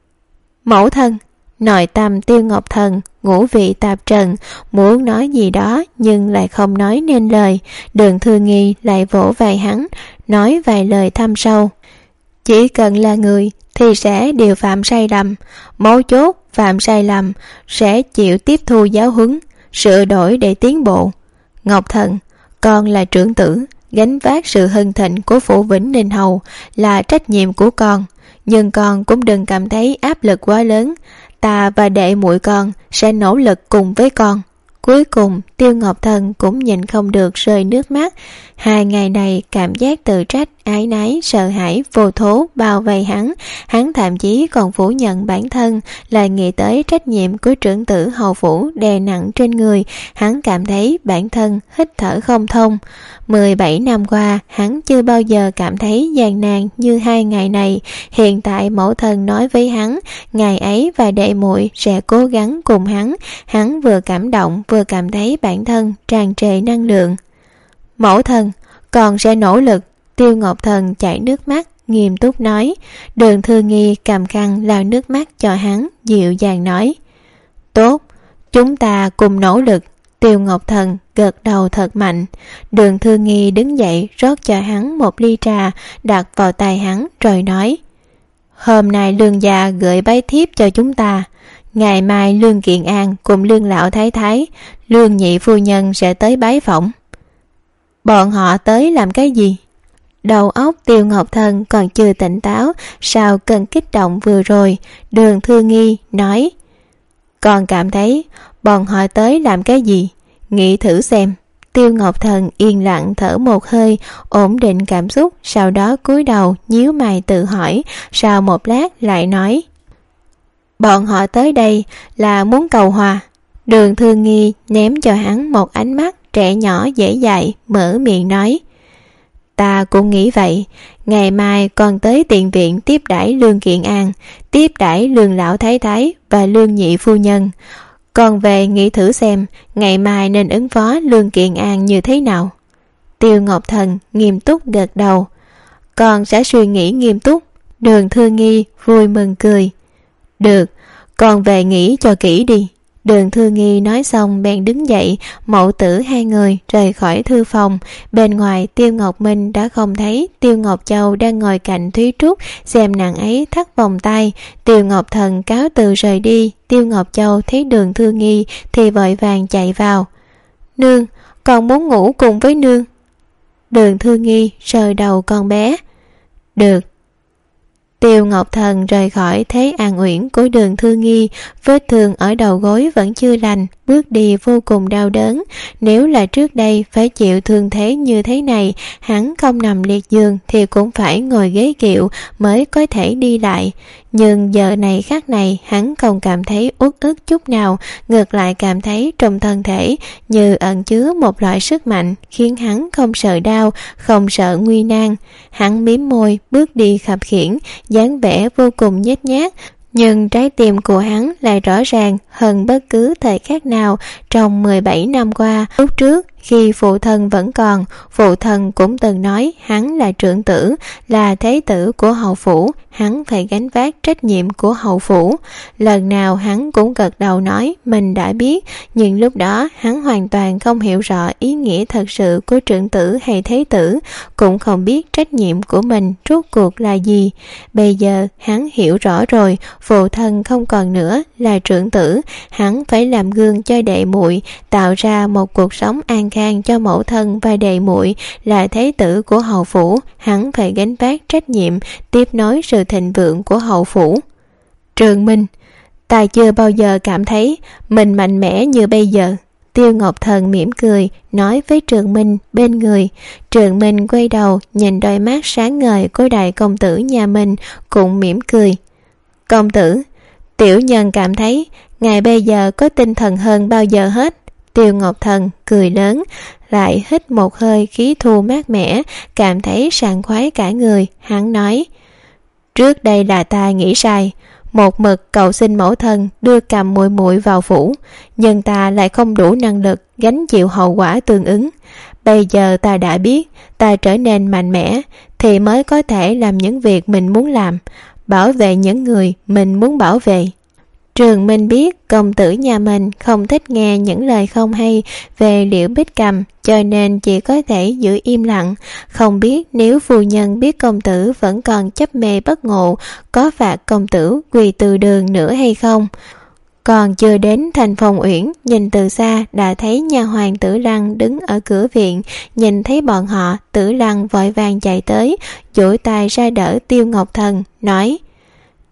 Mẫu thân. Nội tâm Tiêu Ngọc Thần ngũ vị tạp trần, muốn nói gì đó nhưng lại không nói nên lời. Đường Thư Nghi lại vỗ vai hắn, nói vài lời thâm sâu. Chỉ cần là người thì sẽ đều phạm sai lầm, mấu chốt phạm sai lầm sẽ chịu tiếp thu giáo huấn, sửa đổi để tiến bộ. Ngọc Thần, con là trưởng tử, gánh vác sự hưng thịnh của phủ Vĩnh Ninh Hầu là trách nhiệm của con. nhưng con cũng đừng cảm thấy áp lực quá lớn. Ta và đệ muội con sẽ nỗ lực cùng với con. Cuối cùng Tiêu Ngọc Thần cũng nhìn không được rơi nước mắt. Hai ngày này cảm giác tự trách, ái náy, sợ hãi, vô thố bao vây hắn. Hắn thậm chí còn phủ nhận bản thân, lại nghĩ tới trách nhiệm của trưởng tử hầu phủ đè nặng trên người. Hắn cảm thấy bản thân hít thở không thông. mười bảy năm qua hắn chưa bao giờ cảm thấy gian nan như hai ngày này. Hiện tại mẫu thân nói với hắn ngày ấy và đệ muội sẽ cố gắng cùng hắn. Hắn vừa cảm động vừa cảm thấy bản thân tràn trề năng lượng. Mẫu thân, con sẽ nỗ lực. Tiêu Ngọc Thần chảy nước mắt nghiêm túc nói. Đường Thư Nghi cầm khăn lau nước mắt cho hắn, dịu dàng nói: Tốt, chúng ta cùng nỗ lực. Tiêu Ngọc Thần gật đầu thật mạnh. Đường Thư Nghi đứng dậy rót cho hắn một ly trà, đặt vào tay hắn rồi nói: Hôm nay Lương gia gửi bái thiếp cho chúng ta. Ngày mai Lương Kiện An cùng Lương lão thái thái, Lương nhị phu nhân sẽ tới bái phỏng. Bọn họ tới làm cái gì? Đầu óc Tiêu Ngọc Thần còn chưa tỉnh táo sau cơn kích động vừa rồi. Đường Thư Nghi nói: Con cảm thấy bọn họ tới làm cái gì? Nghĩ thử xem. Tiêu Ngọc Thần yên lặng thở một hơi, ổn định cảm xúc, sau đó cúi đầu nhíu mày tự hỏi. Sau một lát lại nói: Bọn họ tới đây là muốn cầu hòa. Đường Thư Nghi ném cho hắn một ánh mắt trẻ nhỏ dễ dãi, mở miệng nói: Ta cũng nghĩ vậy. Ngày mai con tới tiền viện tiếp đãi Lương Kiện An, tiếp đãi Lương lão thái thái và Lương nhị phu nhân. Con về nghĩ thử xem ngày mai nên ứng phó Lương Kiện An như thế nào. Tiêu Ngọc Thần nghiêm túc gật đầu. Con sẽ suy nghĩ nghiêm túc. Đường Thư Nghi vui mừng cười. Được, con về nghĩ cho kỹ đi. Đường Thư Nghi nói xong bèn đứng dậy, mẫu tử hai người rời khỏi thư phòng. Bên ngoài Tiêu Ngọc Minh đã không thấy. Tiêu Ngọc Châu đang ngồi cạnh Thúy Trúc xem nàng ấy thắt vòng tay. Tiêu Ngọc Thần cáo từ rời đi. Tiêu Ngọc Châu thấy Đường Thư Nghi thì vội vàng chạy vào. Nương, con muốn ngủ cùng với nương. Đường Thư Nghi sờ đầu con bé. Được. Tiêu Ngọc Thần rời khỏi thế an uyển của Đường Thư Nghi. Vết thương ở đầu gối vẫn chưa lành, bước đi vô cùng đau đớn. Nếu là trước đây phải chịu thương thế như thế này, hắn không nằm liệt giường thì cũng phải ngồi ghế kiệu mới có thể đi lại. Nhưng giờ này khắc này hắn không cảm thấy uất ức chút nào, ngược lại cảm thấy trong thân thể như ẩn chứa một loại sức mạnh khiến hắn không sợ đau, không sợ nguy nan. Hắn mím môi bước đi khập khiễng, dáng vẻ vô cùng nhếch nhác, nhưng trái tim của hắn lại rõ ràng hơn bất cứ thời khắc nào trong mười bảy năm qua. Lúc trước khi phụ thân vẫn còn, phụ thân cũng từng nói hắn là trưởng tử, là thế tử của hầu phủ, hắn phải gánh vác trách nhiệm của hầu phủ. Lần nào hắn cũng gật đầu nói mình đã biết, nhưng lúc đó hắn hoàn toàn không hiểu rõ ý nghĩa thật sự của trưởng tử hay thế tử, cũng không biết trách nhiệm của mình rốt cuộc là gì. Bây giờ hắn hiểu rõ rồi, phụ thân không còn nữa là trưởng tử, hắn phải làm gương cho đệ muội, tạo ra một cuộc sống an khang cho mẫu thân và đệ muội. Là thế tử của hầu phủ, hắn phải gánh vác trách nhiệm tiếp nối sự thịnh vượng của hầu phủ. Trường Minh, ta chưa bao giờ cảm thấy mình mạnh mẽ như bây giờ. Tiêu Ngọc Thần mỉm cười nói với Trường Minh bên người. Trường Minh quay đầu nhìn đôi mắt sáng ngời của đại công tử nhà mình, cũng mỉm cười. Công tử, tiểu nhân cảm thấy ngài bây giờ có tinh thần hơn bao giờ hết. Tiêu Ngọc Thần cười lớn, lại hít một hơi khí thu mát mẻ, cảm thấy sảng khoái cả người. Hắn nói: Trước đây là ta nghĩ sai, một mực cầu xin mẫu thân đưa Cầm muội muội vào phủ, nhưng ta lại không đủ năng lực gánh chịu hậu quả tương ứng. Bây giờ ta đã biết, ta trở nên mạnh mẽ thì mới có thể làm những việc mình muốn làm, bảo vệ những người mình muốn bảo vệ. Trường Minh biết công tử nhà mình không thích nghe những lời không hay về Liễu Bích Cầm, cho nên chỉ có thể giữ im lặng. Không biết nếu phu nhân biết công tử vẫn còn chấp mê bất ngộ, có phạt công tử quỳ từ đường nữa hay không. Còn chưa đến thành Phong Uyển, nhìn từ xa đã thấy nha hoàn Tử Lăng đứng ở cửa viện. Nhìn thấy bọn họ, Tử Lăng vội vàng chạy tới, duỗi tay ra đỡ Tiêu Ngọc Thần, nói: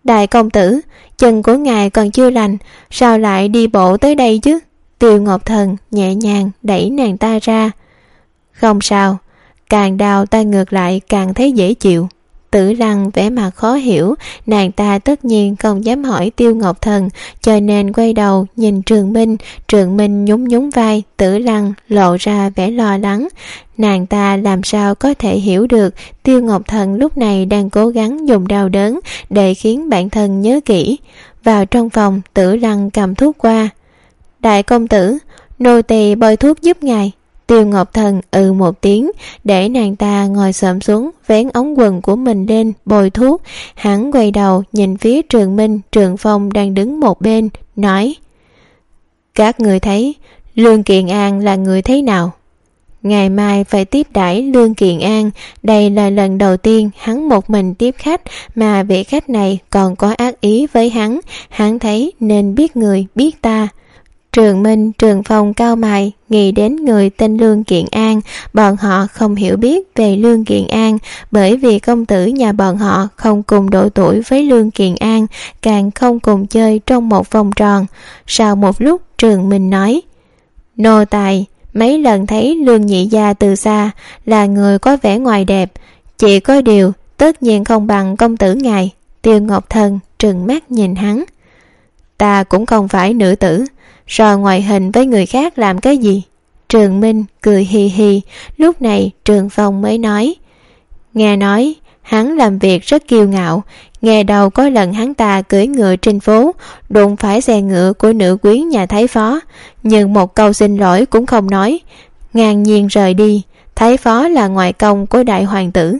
Đại công tử, chân của ngài còn chưa lành, sao lại đi bộ tới đây chứ? Tiêu Ngọc Thần nhẹ nhàng đẩy nàng ta ra. Không sao, càng đau ta ngược lại càng thấy dễ chịu. Tử Lăng vẻ mặt khó hiểu, nàng ta tất nhiên không dám hỏi Tiêu Ngọc Thần, cho nên quay đầu nhìn Trường Minh. Trường Minh nhún nhún vai, Tử Lăng lộ ra vẻ lo lắng. Nàng ta làm sao có thể hiểu được Tiêu Ngọc Thần lúc này đang cố gắng dùng đau đớn để khiến bản thân nhớ kỹ. Vào trong phòng, Tử Lăng cầm thuốc qua. Đại công tử, nô tỳ bôi thuốc giúp ngài. Tiêu Ngọc Thần ừ một tiếng, để nàng ta ngồi xổm xuống, vén ống quần của mình lên bôi thuốc. Hắn quay đầu nhìn phía Trường Minh, Trường Phong đang đứng một bên, nói: Các người thấy Lương Kiện An là người thế nào? Ngày mai phải tiếp đãi Lương Kiện An. Đây là lần đầu tiên hắn một mình tiếp khách, mà vị khách này còn có ác ý với hắn. Hắn thấy nên biết người biết ta. Trường Minh, Trường Phong cao mày, nghĩ đến người tên Lương Kiện An. Bọn họ không hiểu biết về Lương Kiện An, bởi vì công tử nhà bọn họ không cùng độ tuổi với Lương Kiện An, càng không cùng chơi trong một vòng tròn. Sau một lúc, Trường Minh nói: Nô tài mấy lần thấy Lương nhị gia từ xa, là người có vẻ ngoài đẹp, chỉ có điều tất nhiên không bằng công tử ngài. Tiêu Ngọc Thần trừng mắt nhìn hắn. Ta cũng không phải nữ tử, so ngoại hình với người khác làm cái gì? Trường Minh cười hì hì. Lúc này Trường Phong mới nói: Nghe nói hắn làm việc rất kiêu ngạo. Nghe đầu có lần hắn ta cưỡi ngựa trên phố, đụng phải xe ngựa của nữ quyến nhà thái phó, nhưng một câu xin lỗi cũng không nói, ngang nhiên rời đi. Thái phó là ngoại công của đại hoàng tử.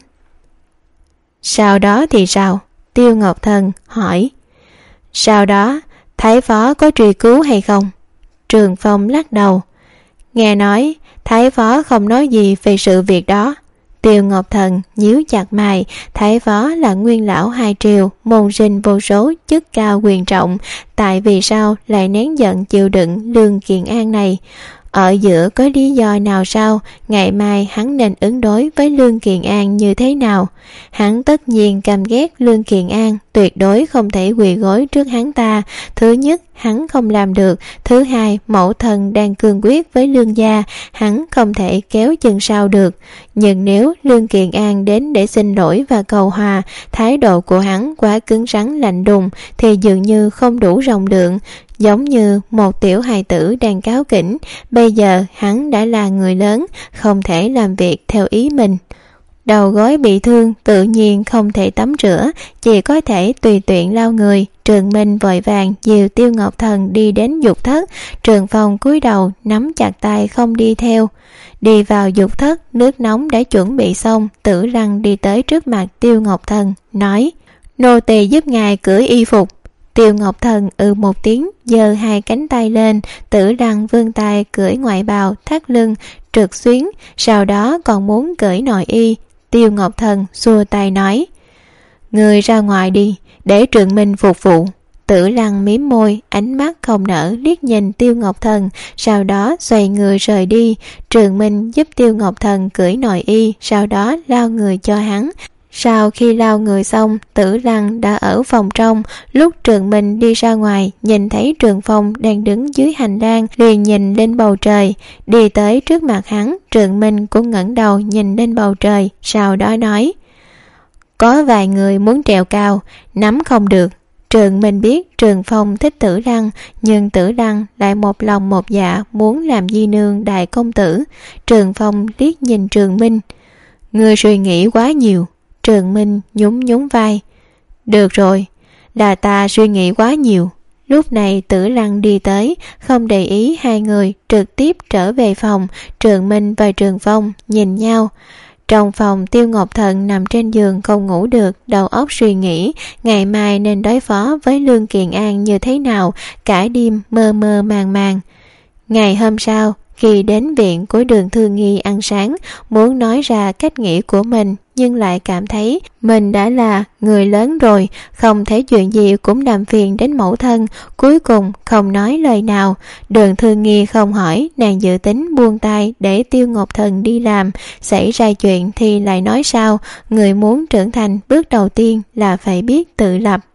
Sau đó thì sao? Tiêu Ngọc Thần hỏi. Sau đó thái phó có truy cứu hay không? Trường Phong lắc đầu. Nghe nói thái phó không nói gì về sự việc đó. Tiêu Ngọc Thần nhíu chặt mày. Thái phó là nguyên lão hai triều, môn sinh vô số, chức cao quyền trọng, tại vì sao lại nén giận chịu đựng Lương Kiện An này? Ở giữa có lý do nào sao? Ngày mai hắn nên ứng đối với Lương Kiện An như thế nào? Hắn tất nhiên căm ghét Lương Kiện An, tuyệt đối không thể quỳ gối trước hắn ta. Thứ nhất, hắn không làm được. Thứ hai, mẫu thân đang cương quyết với Lương gia, hắn không thể kéo chân sau được. Nhưng nếu Lương Kiện An đến để xin lỗi và cầu hòa, thái độ của hắn quá cứng rắn lạnh đùng thì dường như không đủ rộng lượng, giống như một tiểu hài tử đang cáu kỉnh. Bây giờ hắn đã là người lớn, không thể làm việc theo ý mình. Đầu gối bị thương, tự nhiên không thể tắm rửa, chỉ có thể tùy tiện lau người. Trường Minh vội vàng dìu Tiêu Ngọc Thần đi đến dục thất. Trường Phong cúi đầu nắm chặt tay không đi theo. Đi vào dục thất, nước nóng đã chuẩn bị xong. Tử Lăng đi tới trước mặt Tiêu Ngọc Thần, nói: Nô tỳ giúp ngài cởi y phục. Tiêu Ngọc Thần ừ một tiếng, giơ hai cánh tay lên. Tử Lăng vươn tay cởi ngoại bào, thắt lưng, trượt xuyến, sau đó còn muốn cởi nội y. Tiêu Ngọc Thần xua tay nói: Người ra ngoài đi, để Trường Minh phục vụ. Tử Lăng mím môi, ánh mắt không nở liếc nhìn Tiêu Ngọc Thần, sau đó xoay người rời đi. Trường Minh giúp Tiêu Ngọc Thần cởi nội y, sau đó lau người cho hắn. Sau khi lau người xong, Tử Lăng đã ở phòng trong. Lúc Trường Minh đi ra ngoài, nhìn thấy Trường Phong đang đứng dưới hành lang, liền nhìn lên bầu trời. Đi tới trước mặt hắn, Trường Minh cũng ngẩng đầu nhìn lên bầu trời, sau đó nói: Có vài người muốn trèo cao, nắm không được. Trường Minh biết Trường Phong thích Tử Lăng, nhưng Tử Lăng lại một lòng một dạ muốn làm di nương đại công tử. Trường Phong liếc nhìn Trường Minh: Ngươi suy nghĩ quá nhiều. Trường Minh nhún nhún vai: Được rồi, là ta suy nghĩ quá nhiều. Lúc này Tử Lăng đi tới, không để ý hai người, trực tiếp trở về phòng. Trường Minh và Trường Phong nhìn nhau. Trong phòng, Tiêu Ngọc Thần nằm trên giường không ngủ được, đầu óc suy nghĩ ngày mai nên đối phó với Lương Kiện An như thế nào, cả đêm mơ mơ màng màng. Ngày hôm sau, khi đến viện của Đường Thư Nghi ăn sáng, muốn nói ra cách nghĩ của mình, nhưng lại cảm thấy mình đã là người lớn rồi, không thể chuyện gì cũng làm phiền đến mẫu thân, cuối cùng không nói lời nào. Đường Thư Nghi không hỏi, nàng dự tính buông tay để Tiêu Ngọc Thần đi làm, xảy ra chuyện thì lại nói sao? Người muốn trưởng thành, bước đầu tiên là phải biết tự lập.